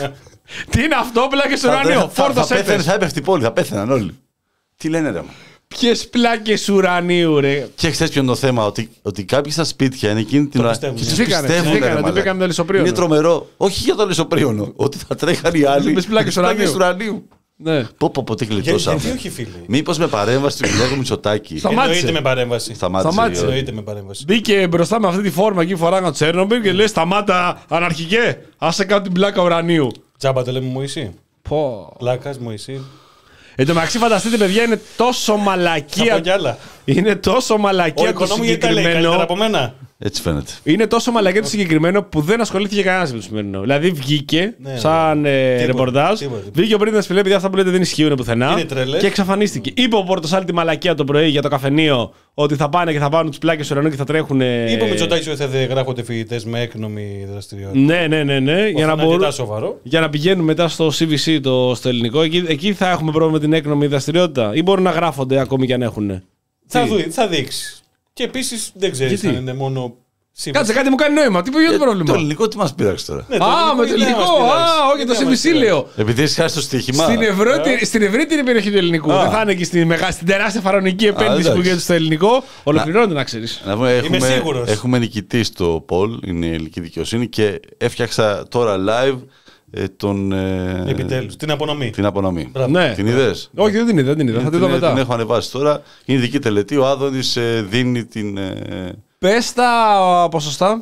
τι είναι αυτό, πλάκες Θα, ουρανίου? τρέχα- θα, θα, Φόρτος πέθανε, έπες. θα έπεφτε η πόλη, θα πέθαναν όλοι. Τι λένε ρε. μα. Ποιες πλάκες ουρανίου, ρε. Και ξέρεις ποιο είναι το θέμα, ότι, ότι κάποιοι στα σπίτια είναι εκείνη την ώρα. πιστεύουν. Και τους Τις φύγανε, πιστεύουν, τις φύγανε, ρε, την μαλάκα. πήγαμε το Λισοπρίωνο. Είναι τρομερό. Όχι για το Λισοπρίωνο. Ότι θα τρέχαν οι άλλοι. Με τις πλάκες ουρανίου. ουρανίου. Ναι. Πω πω πω τι Για- γλιτώσαμε. Γιατί όχι, φίλοι. Μήπως με παρέμβαση του Γιώργου Μητσοτάκη. Σταμάτησε. Εννοείται με παρέμβαση. Σταμάτησε. Σταμάτησε. η ώρα. Εννοείται με παρέμβαση. Μπήκε μπροστά με αυτή τη φόρμα εκεί φοράγαν το Τσέρνομπιλ και λέει σταμάτα αναρχικέ. Άσε κάτω την πλάκα ουρανίου. Τζάμπα το λέμε Μωυσή. Πω. Πλάκας Μωυσή. Εν τω μεταξύ, φανταστείτε, παιδιά, είναι τόσο Θα πω μαλακία. κι άλλα. Είναι τόσο Ο μαλακία το οικονόμου γιατί τα λέει καλύτερα από συγκεκριμένο. μένα. Έτσι φαίνεται. Είναι τόσο μαλακία το συγκεκριμένο που δεν ασχολήθηκε κανένα με το σημερινό. Δηλαδή βγήκε Ναι, ναι. σαν ε, Τίποτα, ρεπορτάζ. τίποτα. Βγήκε ο Πρίτανας που λέει: παιδιά, αυτά που λέτε δεν ισχύουν πουθενά. Είναι τρελές. Και εξαφανίστηκε. Είπε ο Πορτοσάλτη τη μαλακία το πρωί για το καφενείο ότι θα πάνε και θα πάρουν τι πλάκε ουρανού και θα τρέχουν. Είπε ο Μητσοτάκης ότι θα γράφονται φοιτητές με έκνομη δραστηριότητα. Ναι, ναι, ναι. ναι. Για, να είναι μπορούν- αρκετά σοβαρό. για να πηγαίνουν μετά στο σι βι σι, το, στο ελληνικό. Εκεί, εκεί θα έχουμε πρόβλημα με την έκνομη δραστηριότητα. Ή μπορούν να γράφονται ακόμη και αν έχουν. Θα, δει, θα δείξει. Και επίσης δεν ξέρεις Γιατί? αν είναι μόνο. Κάτσε, κάτι μου κάνει νόημα. Τι ποιο είναι το Το πρόβλημα. ελληνικό τι μας πείραξε τώρα. Ναι, Α, με το δεν ελληνικό. μας πειράζει. Α, όχι, Δεν το μας σι βι σι πειράζει. λέω. Επειδή έχει χάσει το στοίχημα. Στην, ευρύτερη, στην ευρύτερη περιοχή του ελληνικού. Δεν θα είναι και στην, μεγα, στην τεράστια φαρονική επένδυση εντάξει. που γίνεται στο ελληνικό. Ολοκληρώνεται, να ξέρει. Να πούμε, έχουμε, σίγουρος. έχουμε νικητή στο Πολ, είναι η ελληνική δικαιοσύνη και έφτιαξα τώρα live ε, τον, ε, Επιτέλους. Την απονομή. την απονομή. Μπράβο. Ναι. Την είδες? Όχι, δεν την είδα, δεν την είδα. Θα την δω την, την μετά. έχω ανεβάσει τώρα. Είναι ειδική τελετή. Ο Άδωνης ε, δίνει την. Ε, Πε τα ποσοστά.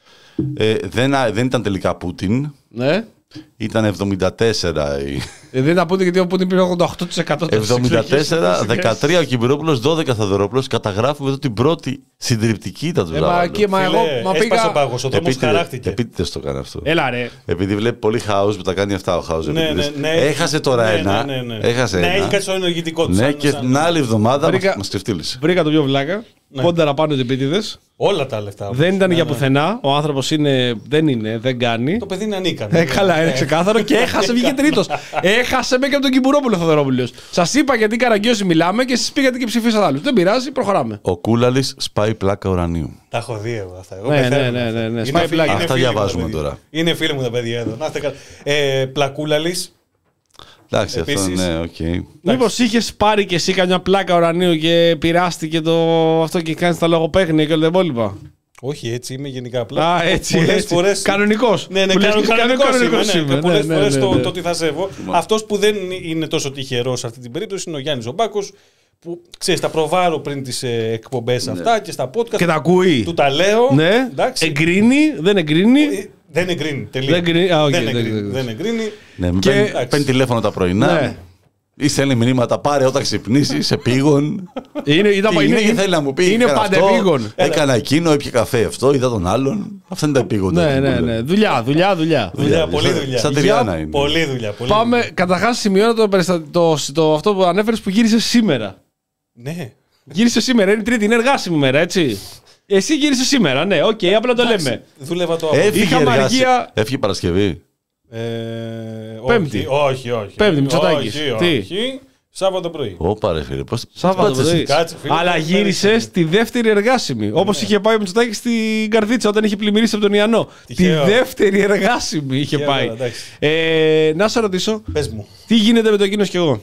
ε, δεν, α- δεν ήταν τελικά Πούτιν. Ναι. Ήταν εβδομήντα τέσσερα η. Ε, δεν τα πούμε γιατί ο Πούτιν πήρε ογδόντα οκτώ τοις εκατό των εβδομήντα τέσσερα, δεκατρία ο Κυμπυρόπουλος, δώδεκα Θαδωρόπουλος. Καταγράφουμε εδώ την πρώτη συντριπτική ήταν του Ε, μα, εκεί, μα εγώ Φίλε, μα έσπασε ο πήγα. πάγος, ο δρόμος χαράχτηκε. Επίτηδες το κάνει αυτό. Έλα ρε. Επειδή βλέπει πολύ χάους που τα κάνει αυτά ο χάους. Ναι, επίτηδες. ναι, ναι. Έχασε τώρα Ναι, ένα. ναι, ναι, ναι. Έχασε Ναι, ένα. έχει κάτι στο ενεργητικό του. Ναι, σαν- και σαν- την άλλη εβδομάδα Βρήκα- μας- μας ξεφτύλισε. Βρήκα το πιο βλάκα. Ναι. Πόνταρα πάνω του επίτηδες. Όλα τα λεφτά. Δεν ήταν Ναι, για ναι. πουθενά. Ο άνθρωπος είναι, δεν είναι, δεν κάνει. Το παιδί είναι ανίκανο. Ε, καλά, είναι Ναι. ξεκάθαρο και έχασε, βγήκε τρίτο. Έχασε με και από τον Κυμπουρόπουλο Θοδωρόπουλο. Σα είπα γιατί καραγκιόζη μιλάμε και εσεί πήγατε και ψηφίσατε άλλου. Δεν πειράζει, προχωράμε. Ο Κούλαλης σπάει πλάκα ουρανίου. Τα έχω δει εγώ αυτά. Εγώ Ναι, πεθαίνω. ναι, ναι, ναι, ναι. Είναι Σπάει φίλοι- πλάκα. είναι Αυτά φίλοι μου διαβάζουμε τα παιδιά. τώρα. Είναι φίλοι μου τα παιδιά εδώ. Να είστε καλά. Ε, Πλακούλαλης. Εντάξει, αυτό Επίσης. ναι, οκ. Μήπω είχε πάρει και εσύ καμιά πλάκα ουρανίου και πειράστηκε το αυτό και κάνει τα λογοπαίγνια και όλα τα υπόλοιπα. Όχι, έτσι είμαι γενικά απλά. Α, έτσι. Πολλές έτσι. φορές. Κανονικός. Ναι, ναι, Που λες κανονικός, και κανονικός, κανονικός είμαι, ναι. είμαι. Και πολλές Ναι, ναι, φορές ναι, το, ναι. το ότι θα σέβω. Αυτός που δεν είναι τόσο τυχερός σε αυτή την περίπτωση είναι ο Γιάννης Ζομπάκος, που ξέρεις, τα προβάρω πριν τις ε, εκπομπές αυτά και στα podcast. Και τα ακούει. Του τα λέω. Ναι. Εντάξει. Εγκρίνει, δεν εγκρίνει. Ε, Δεν εγκρίνει. Τελεία. Δεν εγκρίνει. Α, οκ, Δεν δεν εγκρίνει. εγκρίνει. Δεν εγκρίνει. Ναι, μην Και- παίρνει, εντάξει. παίρνει τηλέφωνο τα πρωινά. Ναι. Ή στέλνει μηνύματα, πάρε όταν ξυπνήσει, σε πήγον. Είναι, ήταν, Τι είναι και θέλει να μου πει. Είναι έκανα πάντα αυτό, επίγον. Έκανα εκείνο, έπιε καφέ αυτό, είδα τον άλλον. Αυτά είναι τα επίγοντα. Ναι, ναι, ναι. Δουλειά, δουλειά, δουλειά. Δουλειά, πολλή δουλειά. Σαν Για- τριάνα είναι. Πολλή δουλειά. Πολύ Πάμε, δουλειά. καταρχάς σημειώνω το, περιστα... το, το, αυτό που ανέφερες που γύρισε σήμερα. Ναι. Γύρισε σήμερα, είναι τρίτη, είναι εργάσιμη μέρα, έτσι. Εσύ γύρισε σήμερα, ναι, οκ, απλά το Εντάξει, λέμε. Δούλευα το αύριο. Έφυγε, Είχαμε εργάσι- αργία- Έφυγε Παρασκευή. Ε, Πέμπτη. Όχι, όχι. όχι. Πέμπτη, Μητσοτάκης. Όχι, Τι? όχι. Σάββατο πρωί. Όπα ρε φίλε, πώς Σάββατο πρωί. Κάτσε, φίλε, Αλλά το γύρισε μέρες. τη δεύτερη εργάσιμη. Όπως είχε πάει ο Μητσοτάκης στην Καρδίτσα όταν είχε πλημμυρίσει από τον Ιαννό. Τυχαίο. Τη δεύτερη εργάσιμη είχε Τυχαίο, πάει. εντάξει. Ε, να σε ρωτήσω, Πες μου. τι γίνεται με το εκείνος κι εγώ.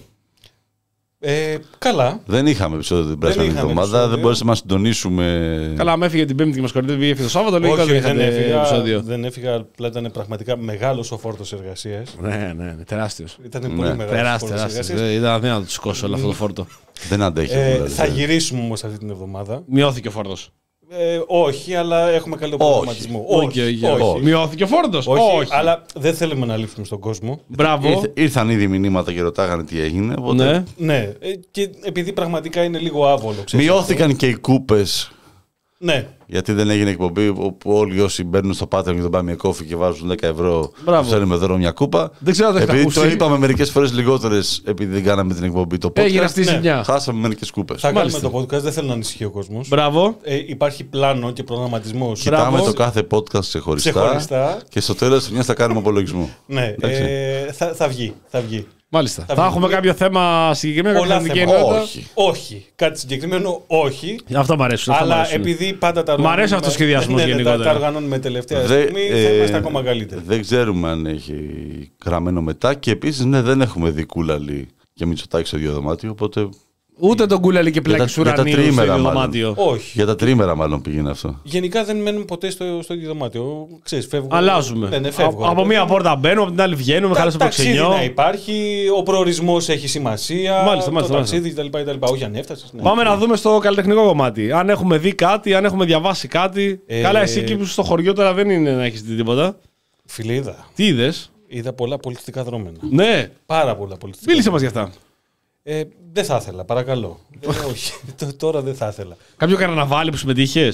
Ε, καλά. Δεν είχαμε επεισόδιο την περασμένη είχαμε εβδομάδα, επεισόδιο. δεν μπορούσαμε να συντονίσουμε. Καλά, με έφυγε την Πέμπτη και μα κορυδεύει, έφυγε το Σάββατο. Λογικά Όχι, δεν δεν είχατε έφυγα, επεισόδιο. δεν έφυγα, απλά ήταν πραγματικά μεγάλος ο φόρτος εργασίας. Ναι, ναι, ναι, τεράστιο. Ήταν Ναι. πολύ μεγάλος ο Τεράστιο, φόρτος τεράστιο. εργασίας. Ήταν αδύνατο να του σηκώσω όλο αυτό το φόρτο. Δεν αντέχει. Ε, δηλαδή. θα γυρίσουμε όμως αυτή την εβδομάδα. Μειώθηκε ο φόρτο. Ε, όχι, αλλά έχουμε καλό Όχι. προγραμματισμό. Όχι, όχι. Μειώθηκε ο φόρτο. Όχι, Όχι. αλλά δεν θέλουμε να λείψουμε στον κόσμο. Μπράβο. Ήρθε- ήρθαν ήδη μηνύματα και ρωτάγανε τι έγινε. Οπότε Ναι. Ναι, ε, και επειδή πραγματικά είναι λίγο άβολο. ξέρεις μειώθηκαν και οι κούπες. αυτό. Ναι, Γιατί δεν έγινε εκπομπή όπου όλοι όσοι μπαίνουν στο Patreon και τον Buy Me a Coffee και βάζουν δέκα ευρώ, Μπράβο. θέλουμε δώρο μια κούπα. Δεν ξέρω αν το έχετε Επειδή το ακούσει. είπαμε μερικές φορές λιγότερες, επειδή δεν κάναμε την εκπομπή το podcast, Έγινε αυτή η ναι. ζημιά. χάσαμε μερικές κούπες. θα Μάλιστα. κάνουμε το podcast, δεν θέλω να ανησυχεί ο κόσμος. Μπράβο. Ε, υπάρχει πλάνο και προγραμματισμός. Κοιτάμε Μπράβο. το κάθε podcast ξεχωριστά, Ξεχωριστά. και στο τέλος της χρονιάς θα κάνουμε απολογισμό. Ναι, ε, θα, θα βγει. Θα βγει. Μάλιστα. Θα Θα βγει. έχουμε κάποιο θέμα συγκεκριμένο, Πολλά κάποια θετική θέματα. ενότητα. Όχι. Όχι. Κάτι συγκεκριμένο, όχι. Αυτό μου αρέσουν. αυτό μ' Αλλά αρέσουν. επειδή πάντα τα Μ' αρέσει αυτός ο σχεδιασμός ναι, ναι, γενικότερα. Τα, τα οργανώνουμε τελευταία Δε- στιγμή, θα ε, είμαστε ακόμα καλύτεροι. Δεν ξέρουμε αν έχει γραμμένο μετά και επίσης ναι, δεν έχουμε δει Κούλαλη και Μητσοτάκη στο ίδιο δωμάτιο, οπότε Ούτε τον κούλαλι και για τα- πλάκη για τα ουρανίου στο τρίμερα ίδιο μάλλον. δωμάτιο. Όχι. για τα τρίμερα μάλλον πήγαινε αυτό. Γενικά δεν μένουμε ποτέ στο, στο ίδιο δωμάτιο. Ξέρεις, φεύγουμε. Αλλάζουμε. Ναι, ναι, φεύγω, Α- από ρε μία παιδί. πόρτα μπαίνουμε, από την άλλη βγαίνουμε, Τα- χάλασε το ταξίδι προξενιό. να υπάρχει, ο προορισμός έχει σημασία. Μάλιστα, μάλιστα, το μάλιστα. ταξίδι κτλ. κτλ. Όχι αν έφτασες. Ναι. Πάμε να δούμε στο καλλιτεχνικό κομμάτι. Αν έχουμε δει κάτι, αν έχουμε διαβάσει κάτι. Ε, Καλά, εσύ εκεί που είσαι στο χωριό τώρα δεν είναι να έχει δει τίποτα. Φίλε, είδα. Τι είδε. Είδα πολλά πολιτικά δρόμενα. Ναι, Πάρα πολλά πολιτικά. μίλησε μα δρόμενα. γι' αυτά. Ε, δεν θα ήθελα, παρακαλώ. ε, όχι, τ- τώρα δεν θα ήθελα. Κάποιο καρναβάλι που συμμετείχε.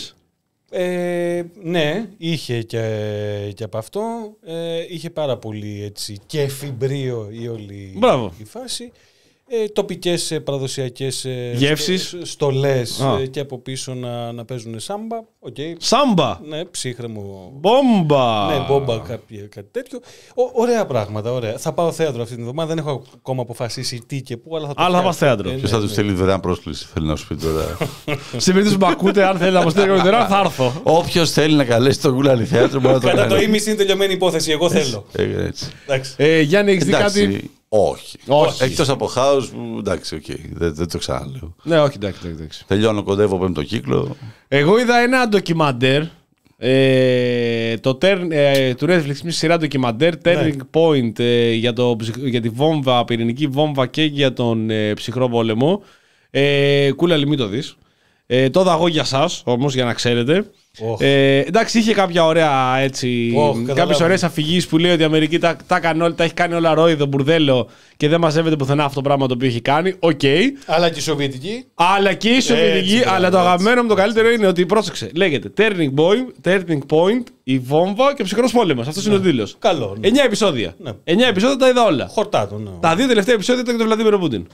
Ε, ναι, είχε και, και από αυτό. Ε, είχε πάρα πολύ έτσι και φιμπρίο η όλη Μπράβο. η φάση. Ε, τοπικές ε, παραδοσιακές ε, Γεύσεις. στο- στολές Α. ε, και από πίσω να, να παίζουν σάμπα. Okay. Σάμπα. Ναι, ψύχρεμο. Μπόμπα. Ναι, μπόμπα, κάποιο, κάτι τέτοιο. Ο, ωραία πράγματα, ωραία. Θα πάω θέατρο αυτή την εβδομάδα. Δεν έχω ακόμα αποφασίσει τι και πού, αλλά θα το Αλλά θα φτιάξω. πας θέατρο. Ε, Ποιος ναι, θα του ναι. στείλει δωρεάν πρόσκληση, θέλει να σου πει τώρα. Σε περίπτωση που με ακούτε, αν θέλετε να μου στείλετε δωρεάν, θα έρθω. Όποιος θέλει να καλέσει τον Κούλαλη θέατρο μπορεί να το Κατά το κάνει. ίμιση είναι τελειωμένη υπόθεση. Εγώ θέλω. Ε, έτσι. Εντάξει. Ε, Γιάννη, έχει δει κάτι. Εντάξει, όχι. Όχι. Εκτός από χάος που εντάξει, οκ, δεν, δεν το ξαναλέω. Ναι, όχι, εντάξει, εντάξει, εντάξει. Τελειώνω, κοντεύω πέμπτο κύκλο. Εγώ είδα ένα ντοκιμαντέρ ε, το turn, ε, του Netflix, μια σειρά ντοκιμαντέρ Turning Point ε, για, το, ψυχ- για τη βόμβα, πυρηνική βόμβα και για τον ε, ψυχρό πόλεμο. Ε, Κούλαλη, μην το δεις. Ε, το είδα εγώ για σας, όμως, για να ξέρετε. Οχ. Ε, εντάξει, είχε κάποια ωραία έτσι. Οχ, κάποιες καταλάβω. ωραίες αφηγήσεις που λέει ότι η Αμερική τα, τα, έκανε όλα- τα έχει κάνει όλα ρόιδο, μπουρδέλο και δεν μαζεύεται πουθενά αυτό το πράγμα το οποίο έχει κάνει. Οκ. Αλλά και η Σοβιετική. Αλλά και η Σοβιετική. Έτσι, Αλλά το μπράβο, αγαπημένο μου το καλύτερο είναι ότι πρόσεξε. Λέγεται Turning Point, turning point η βόμβα και ο ψυχρός πόλεμος. Αυτό είναι ο τίτλος. Καλό. Ναι. Εννιά επεισόδια. Ναι. Εννιά επεισόδια τα είδα όλα. Χορτάτο, ναι. Τα δύο τελευταία επεισόδια ήταν για τον Βλαντίμιρο Πούτιν.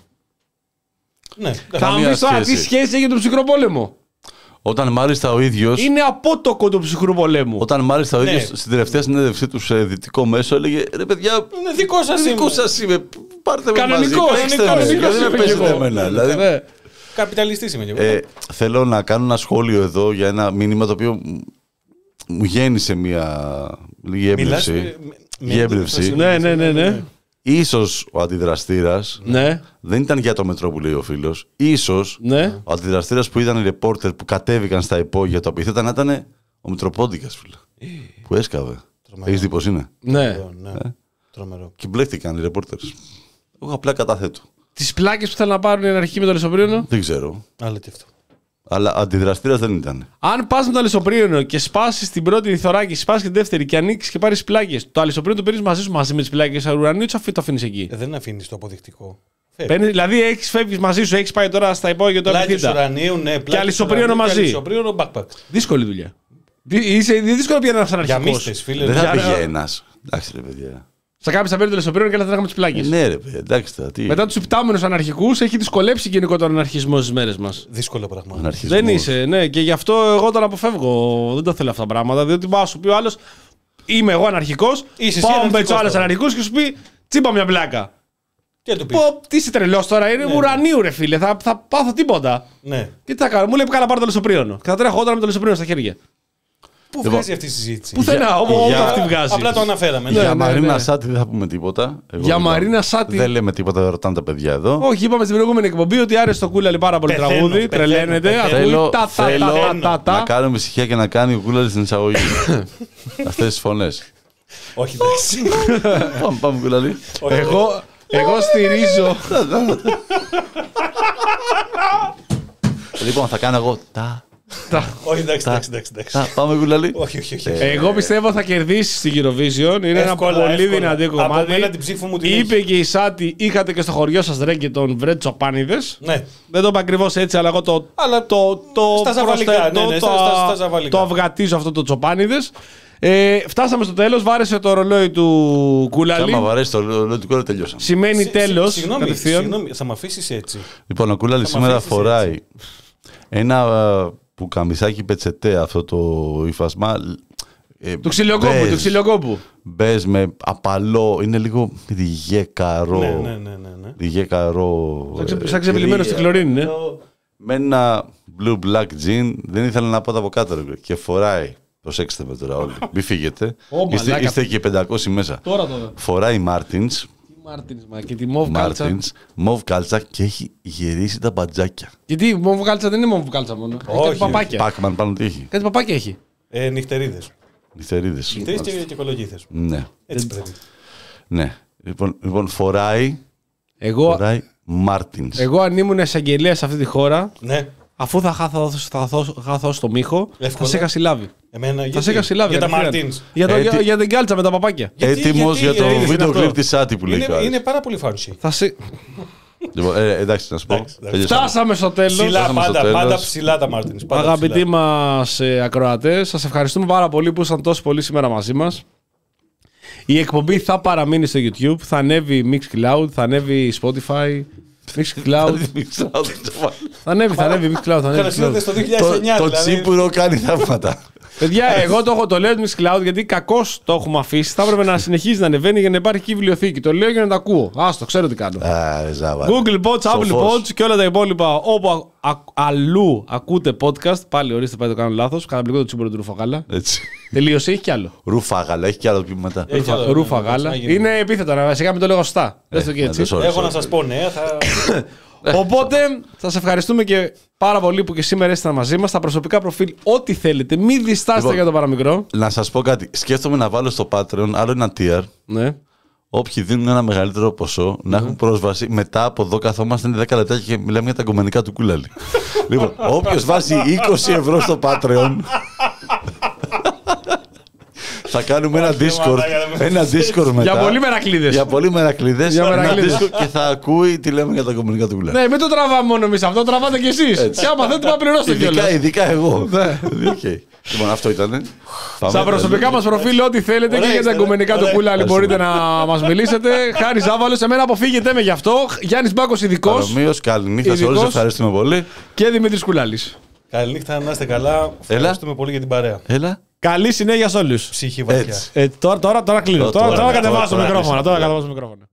Ναι. Θα μου Καμία πει τώρα τι σχέση. σχέση έχει με τον ψυχρό πόλεμο. Όταν μάλιστα ο ίδιος, Είναι απότοκο του ψυχρού πολέμου. όταν μάλιστα ο Ναι. ίδιος στην τελευταία συνέντευξή του σε δυτικό μέσο έλεγε ρε παιδιά, Είναι δικό σας δικό είμαι. σας είμαι, πάρτε με Κανονικό, μαζί, παίξτε με, κανονικό γιατί είμαι δεν κι παίζετε εγώ. εμένα. Δηλαδή, Ναι. Καπιταλιστής είμαι κι εγώ. ε, θέλω να κάνω ένα σχόλιο εδώ για ένα μήνυμα το οποίο μου γέννησε μια λίγη Μιλάς έμπνευση. με- με- Η με έμπνευση. έντονη Ναι, ναι, ναι, ναι. Ίσως ο αντιδραστήρας Ναι, δεν ήταν για το μετρό που λέει ο φίλος. Ίσως ναι. ο αντιδραστήρας που ήταν οι ρεπόρτερ που κατέβηκαν στα υπόγεια το επιθέτα να ήταν ο Μητροπόντικας, φίλε. Που έσκαβε. Έχεις δει πως είναι. Ναι. Ναι. Τρομερό. Και μπλέχτηκαν οι ρεπόρτερ. Εγώ απλά καταθέτω. Τις πλάκες που θέλουν να πάρουν οι αναρχικοί με το Λεσοπρίνο. Δεν ξέρω. Άλλο και αυτό. Αλλά αντιδραστήρας δεν ήταν. Αν πα με το αλυσοπρίωνο και σπάσει την πρώτη θωράκη, σπάσει την δεύτερη και ανοίξει και πάρει πλάκε, το αλυσοπρίωνο το παίρνει μαζί σου μαζί με τι πλάκε ουρανίου, τι αφήνει το αφήνει εκεί. Ε, δεν αφήνει το αποδεικτικό. Παίρνεις, δηλαδή έχει φεύγει μαζί σου, έχει πάει τώρα στα υπόγεια του Πλάκες Απιθύτα. ουρανίου, ναι. πλάκες αλυσοπρίωνο ουρανίου μαζί. Και αλυσοπρίωνο backpack. Δύσκολη δουλειά. Δι- Είσαι είναι δύσκολο πια να είσαι Για αναρχικό. μίστες, φίλε. Δεν ναι. θα Για- πήγε ένας. Εντάξει ρε παιδιά. Θα κάνει τα μέρη του αλυσοπρίωνο και άλλα θα έχουμε τι πλάκε. Ε, Ναι ρε παιδιά, εντάξει τώρα. Τι. Μετά του υπτάμενου αναρχικού έχει δυσκολέψει γενικότερα ο αναρχισμό στι μέρε μα. Δύσκολο πράγμα. Αναρχισμός. Δεν είσαι, ναι, και γι' αυτό εγώ τον αποφεύγω. Δεν τα θέλω αυτά τα πράγματα. Διότι πάω να σου πει ο άλλο, είμαι εγώ αναρχικό. Είσαι εσύ Πάω με αναρχικός του άλλου τώρα. αναρχικού και σου πει τσίπα μια πλάκα. Και του πει. Πω, τι είσαι τρελός τώρα, είναι Ναι, ουρανίου ρε φίλε, θα, θα πάθω τίποτα. Ναι. Και τι θα κάνω, μου λέει καλά πάρε το λεσοπρίωνο. Και θα τρέχω όταν με το λεσοπρίωνο στα χέρια. Πού βγάζει αυτή η συζήτηση. Πουθενά, όπου για- αυτή βγάζει. Απλά το αναφέραμε. Ναι, Για ναι, Μαρίνα ναι. Σάτι δεν θα πούμε τίποτα. Εγώ Για λοιπόν, Μαρίνα Σάτι. Δεν λέμε τίποτα, δεν ρωτάνε τα παιδιά εδώ. Όχι, είπαμε στην προηγούμενη εκπομπή ότι άρεσε το Κούλαλι πάρα πολύ Πεθαίνω, τραγούδι. πεθαίνω, Τρελαίνεται. πεθαίνω. Ακούει Θέλω, τα τα θέλω τα τα τα να τα. κάνουμε ησυχία και να κάνει ο Κούλαλης στην εισαγωγή. Αυτές τις φωνές. Όχι, εντάξει. Πάμε, πάμε Κούλαλη. Εγώ, εγώ στηρίζω. Λοιπόν, θα κάνω εγώ τα. Όχι, εντάξει, εντάξει, εντάξει, εντάξει. τα. Πάμε Κούλαλη. Όχι, όχι, όχι. Εγώ πιστεύω θα κερδίσει στην Eurovision. Είναι ένα Εύκολα, πολύ εύκολα. δυνατό Από κομμάτι. μένα την ψήφο μου την Είπε έχει. και η Σάτι, είχατε και στο χωριό σα ρε και τον βρε τσοπάνιδες. Ναι. Δεν το είπα ακριβώ έτσι, αλλά εγώ το. Αλλά το, το στα ζαβαλικά, προσθέτω, ναι, ναι, το, στα- στα- στα ζαβαλικά. το αυγατίζω αυτό το τσοπάνιδες. Ε, φτάσαμε στο τέλος, βάρεσε το ρολόι του Κούλαλι. Άμα βαρέσει το λογικό, τελειώσαμε. Σημαίνει Συ- τέλος. συ- Συγγνώμη, κατευθείαν. συγγνώμη, θα με αφήσει έτσι. Λοιπόν, ο Κούλαλη Θα μ' σήμερα αφήσεις φοράει ένα ε, πουκαμισάκι πετσετέ, αυτό το υφασμά. ε, Του ξυλοκόπου, μπέζ, του ξυλοκόπου. μπέζ με απαλό, είναι λίγο ριγέ-καρό. Ναι, ναι, ναι, ναι, ναι. Ριγέ-καρό. Σαν ξε- ε, σαν ξεπλημμένο στη χλωρίνη, ναι. Με ένα blue black jean, δεν ήθελα να πάω από κάτω. Ρε, και φοράει. Προσέξτε με τώρα όλοι. Μην φύγετε. Ω, είστε, μαλάκα. είστε και πεντακόσιοι μέσα. Τώρα το. Φοράει Martins. Τι Μάρτινς, μα και τη μοβ κάλτσα. Martins, μοβ κάλτσα και έχει γυρίσει τα μπατζάκια. Γιατί η μοβ κάλτσα δεν είναι μοβ κάλτσα μόνο. Έχει Όχι. κάτι παπάκια. Πάκμαν πάνω τι έχει. Κάτι παπάκια έχει. Ε, νυχτερίδες. Νυχτερίδες. Νυχτερίδες και, και κολογίθες. Ναι. Έτσι πρέπει. Ναι. Λοιπόν, λοιπόν φοράει, Εγώ, φοράει Martins. εγώ αν ήμουν εισαγγελέα σε αυτή τη χώρα, Ναι. αφού θα χάθω, θα χάθω, χάθω στο μύχο, θα Εύκολα. σε είχα συλλάβει. Εμένα, Θα γιατί? σε είχα συλλάβει. Για τα κατευθείαν. Μαρτίνς. Για, το, Ε, για, τι- για την κάλτσα με τα παπάκια. Γιατί- Έτοιμος γιατί- για το γιατί- βίντεο αυτό. κλιπ της Σάτι που λέει. Είναι, ο άλλος. είναι πάρα πολύ fancy. Θα σε... Λοιπόν, ε, εντάξει να σου πω. Εντάξει, εντάξει. Τελειώσαμε. Φτάσαμε στο τέλος. Ψηλά, φτάσαμε στο πάντα, τέλος. πάντα ψηλά τα Μαρτίνς. Αγαπητοί μας ε, ακροατές, σας ευχαριστούμε πάρα πολύ που ήσαν τόσο πολύ σήμερα μαζί μας. Η εκπομπή θα παραμείνει στο YouTube, θα ανέβει Mixcloud, θα ανέβει Spotify, Mixcloud. θα ανέβει, θα ανέβει Mixcloud, θα ανέβει Καλωσήρθατε Mixcloud. στο δύο χιλιάδες εννιά. Το δηλαδή. τσίπουρο κάνει θαύματα. Παιδιά, εγώ το, έχω, το λέω Mixcloud γιατί κακώς το έχουμε αφήσει. Θα έπρεπε να συνεχίζει να ανεβαίνει για να υπάρχει και η βιβλιοθήκη. Το λέω για να τα ακούω. Άστο, ξέρω τι κάνω. Α, ρε, ζάβα. Google Pods, Apple Σοφός. Pods και όλα τα υπόλοιπα όπου α, α, αλλού ακούτε podcast. Πάλι ορίστε, πάει το κάνω λάθος. Καταπληκτικό το τσίμπουρο του Ρουφαγάλα. Έτσι. Τελείωσε, έχει κι άλλο. Ρούφα γάλα, έχει και άλλο πει μετά. Έχει Ρούφα, άλλο, ρούφα ναι, γάλα. να γίνει. Είναι επίθετο, να βασικά μην το λέγω σωστά. Δες το και να έτσι. το sorry, Έχω sorry. να σας πω ναι. Θα... Οπότε, σας ευχαριστούμε και πάρα πολύ που και σήμερα ήσασταν μαζί μας. Στα προσωπικά προφίλ, ό,τι θέλετε. Μην διστάσετε Λοιπόν, για το παραμικρό. Να σας πω κάτι. Σκέφτομαι να βάλω στο Patreon άλλο ένα tier. Ναι. Όποιοι δίνουν ένα μεγαλύτερο ποσό να έχουν πρόσβαση. Μετά από εδώ καθόμαστε είναι δέκα λεπτά και μιλάμε για τα κομμενικά του Κούλαλη. Λοιπόν, όποιος βάζει είκοσι ευρώ στο Patreon. Θα κάνουμε ένα Discord. Ένα Discord μετά. Για πολύ μερακλείδες. Για πολύ μερακλείδες. Για Ένα μερακλείδες. Discord και θα ακούει τι λέμε για τα κομμενικά του Κούλαλη. Ναι, μην το τραβάμε μόνο εμείς αυτό, τραβάτε κι εσείς. Και άμα θέλετε, να πληρώσετε Ειδικά, κιόλας. ειδικά εγώ. Ναι. Οκ. Λοιπόν, αυτό ήταν. Στα προσωπικά μας προφίλ, ό,τι θέλετε και Ωραία για τα είστε, εγκομενικά του ωραία. Κούλαλη μπορείτε να μας μιλήσετε. Χάρη Ζάβαλος, εμένα αποφύγετε με γι' αυτό. Γιάννης Μπάκος ειδικός Παρομοίως, καληνύχτα σε όλους. Ειδικός. Ευχαριστούμε πολύ. και Δημήτρης Κουλάλης. Καληνύχτα, να είστε καλά. Ευχαριστούμε πολύ για την παρέα. Έλα. Καλή συνέχεια σε όλους. Ψυχή βαθιά. Έτσι. Ε, τώρα, τώρα, τώρα κλείνω. Τώρα, Τώρα, τώρα, τώρα τώρα, κατεβάζω το τώρα, μικρόφωνο. τώρα, Τώρα τώρα. κατεβάζω το μικρόφωνο.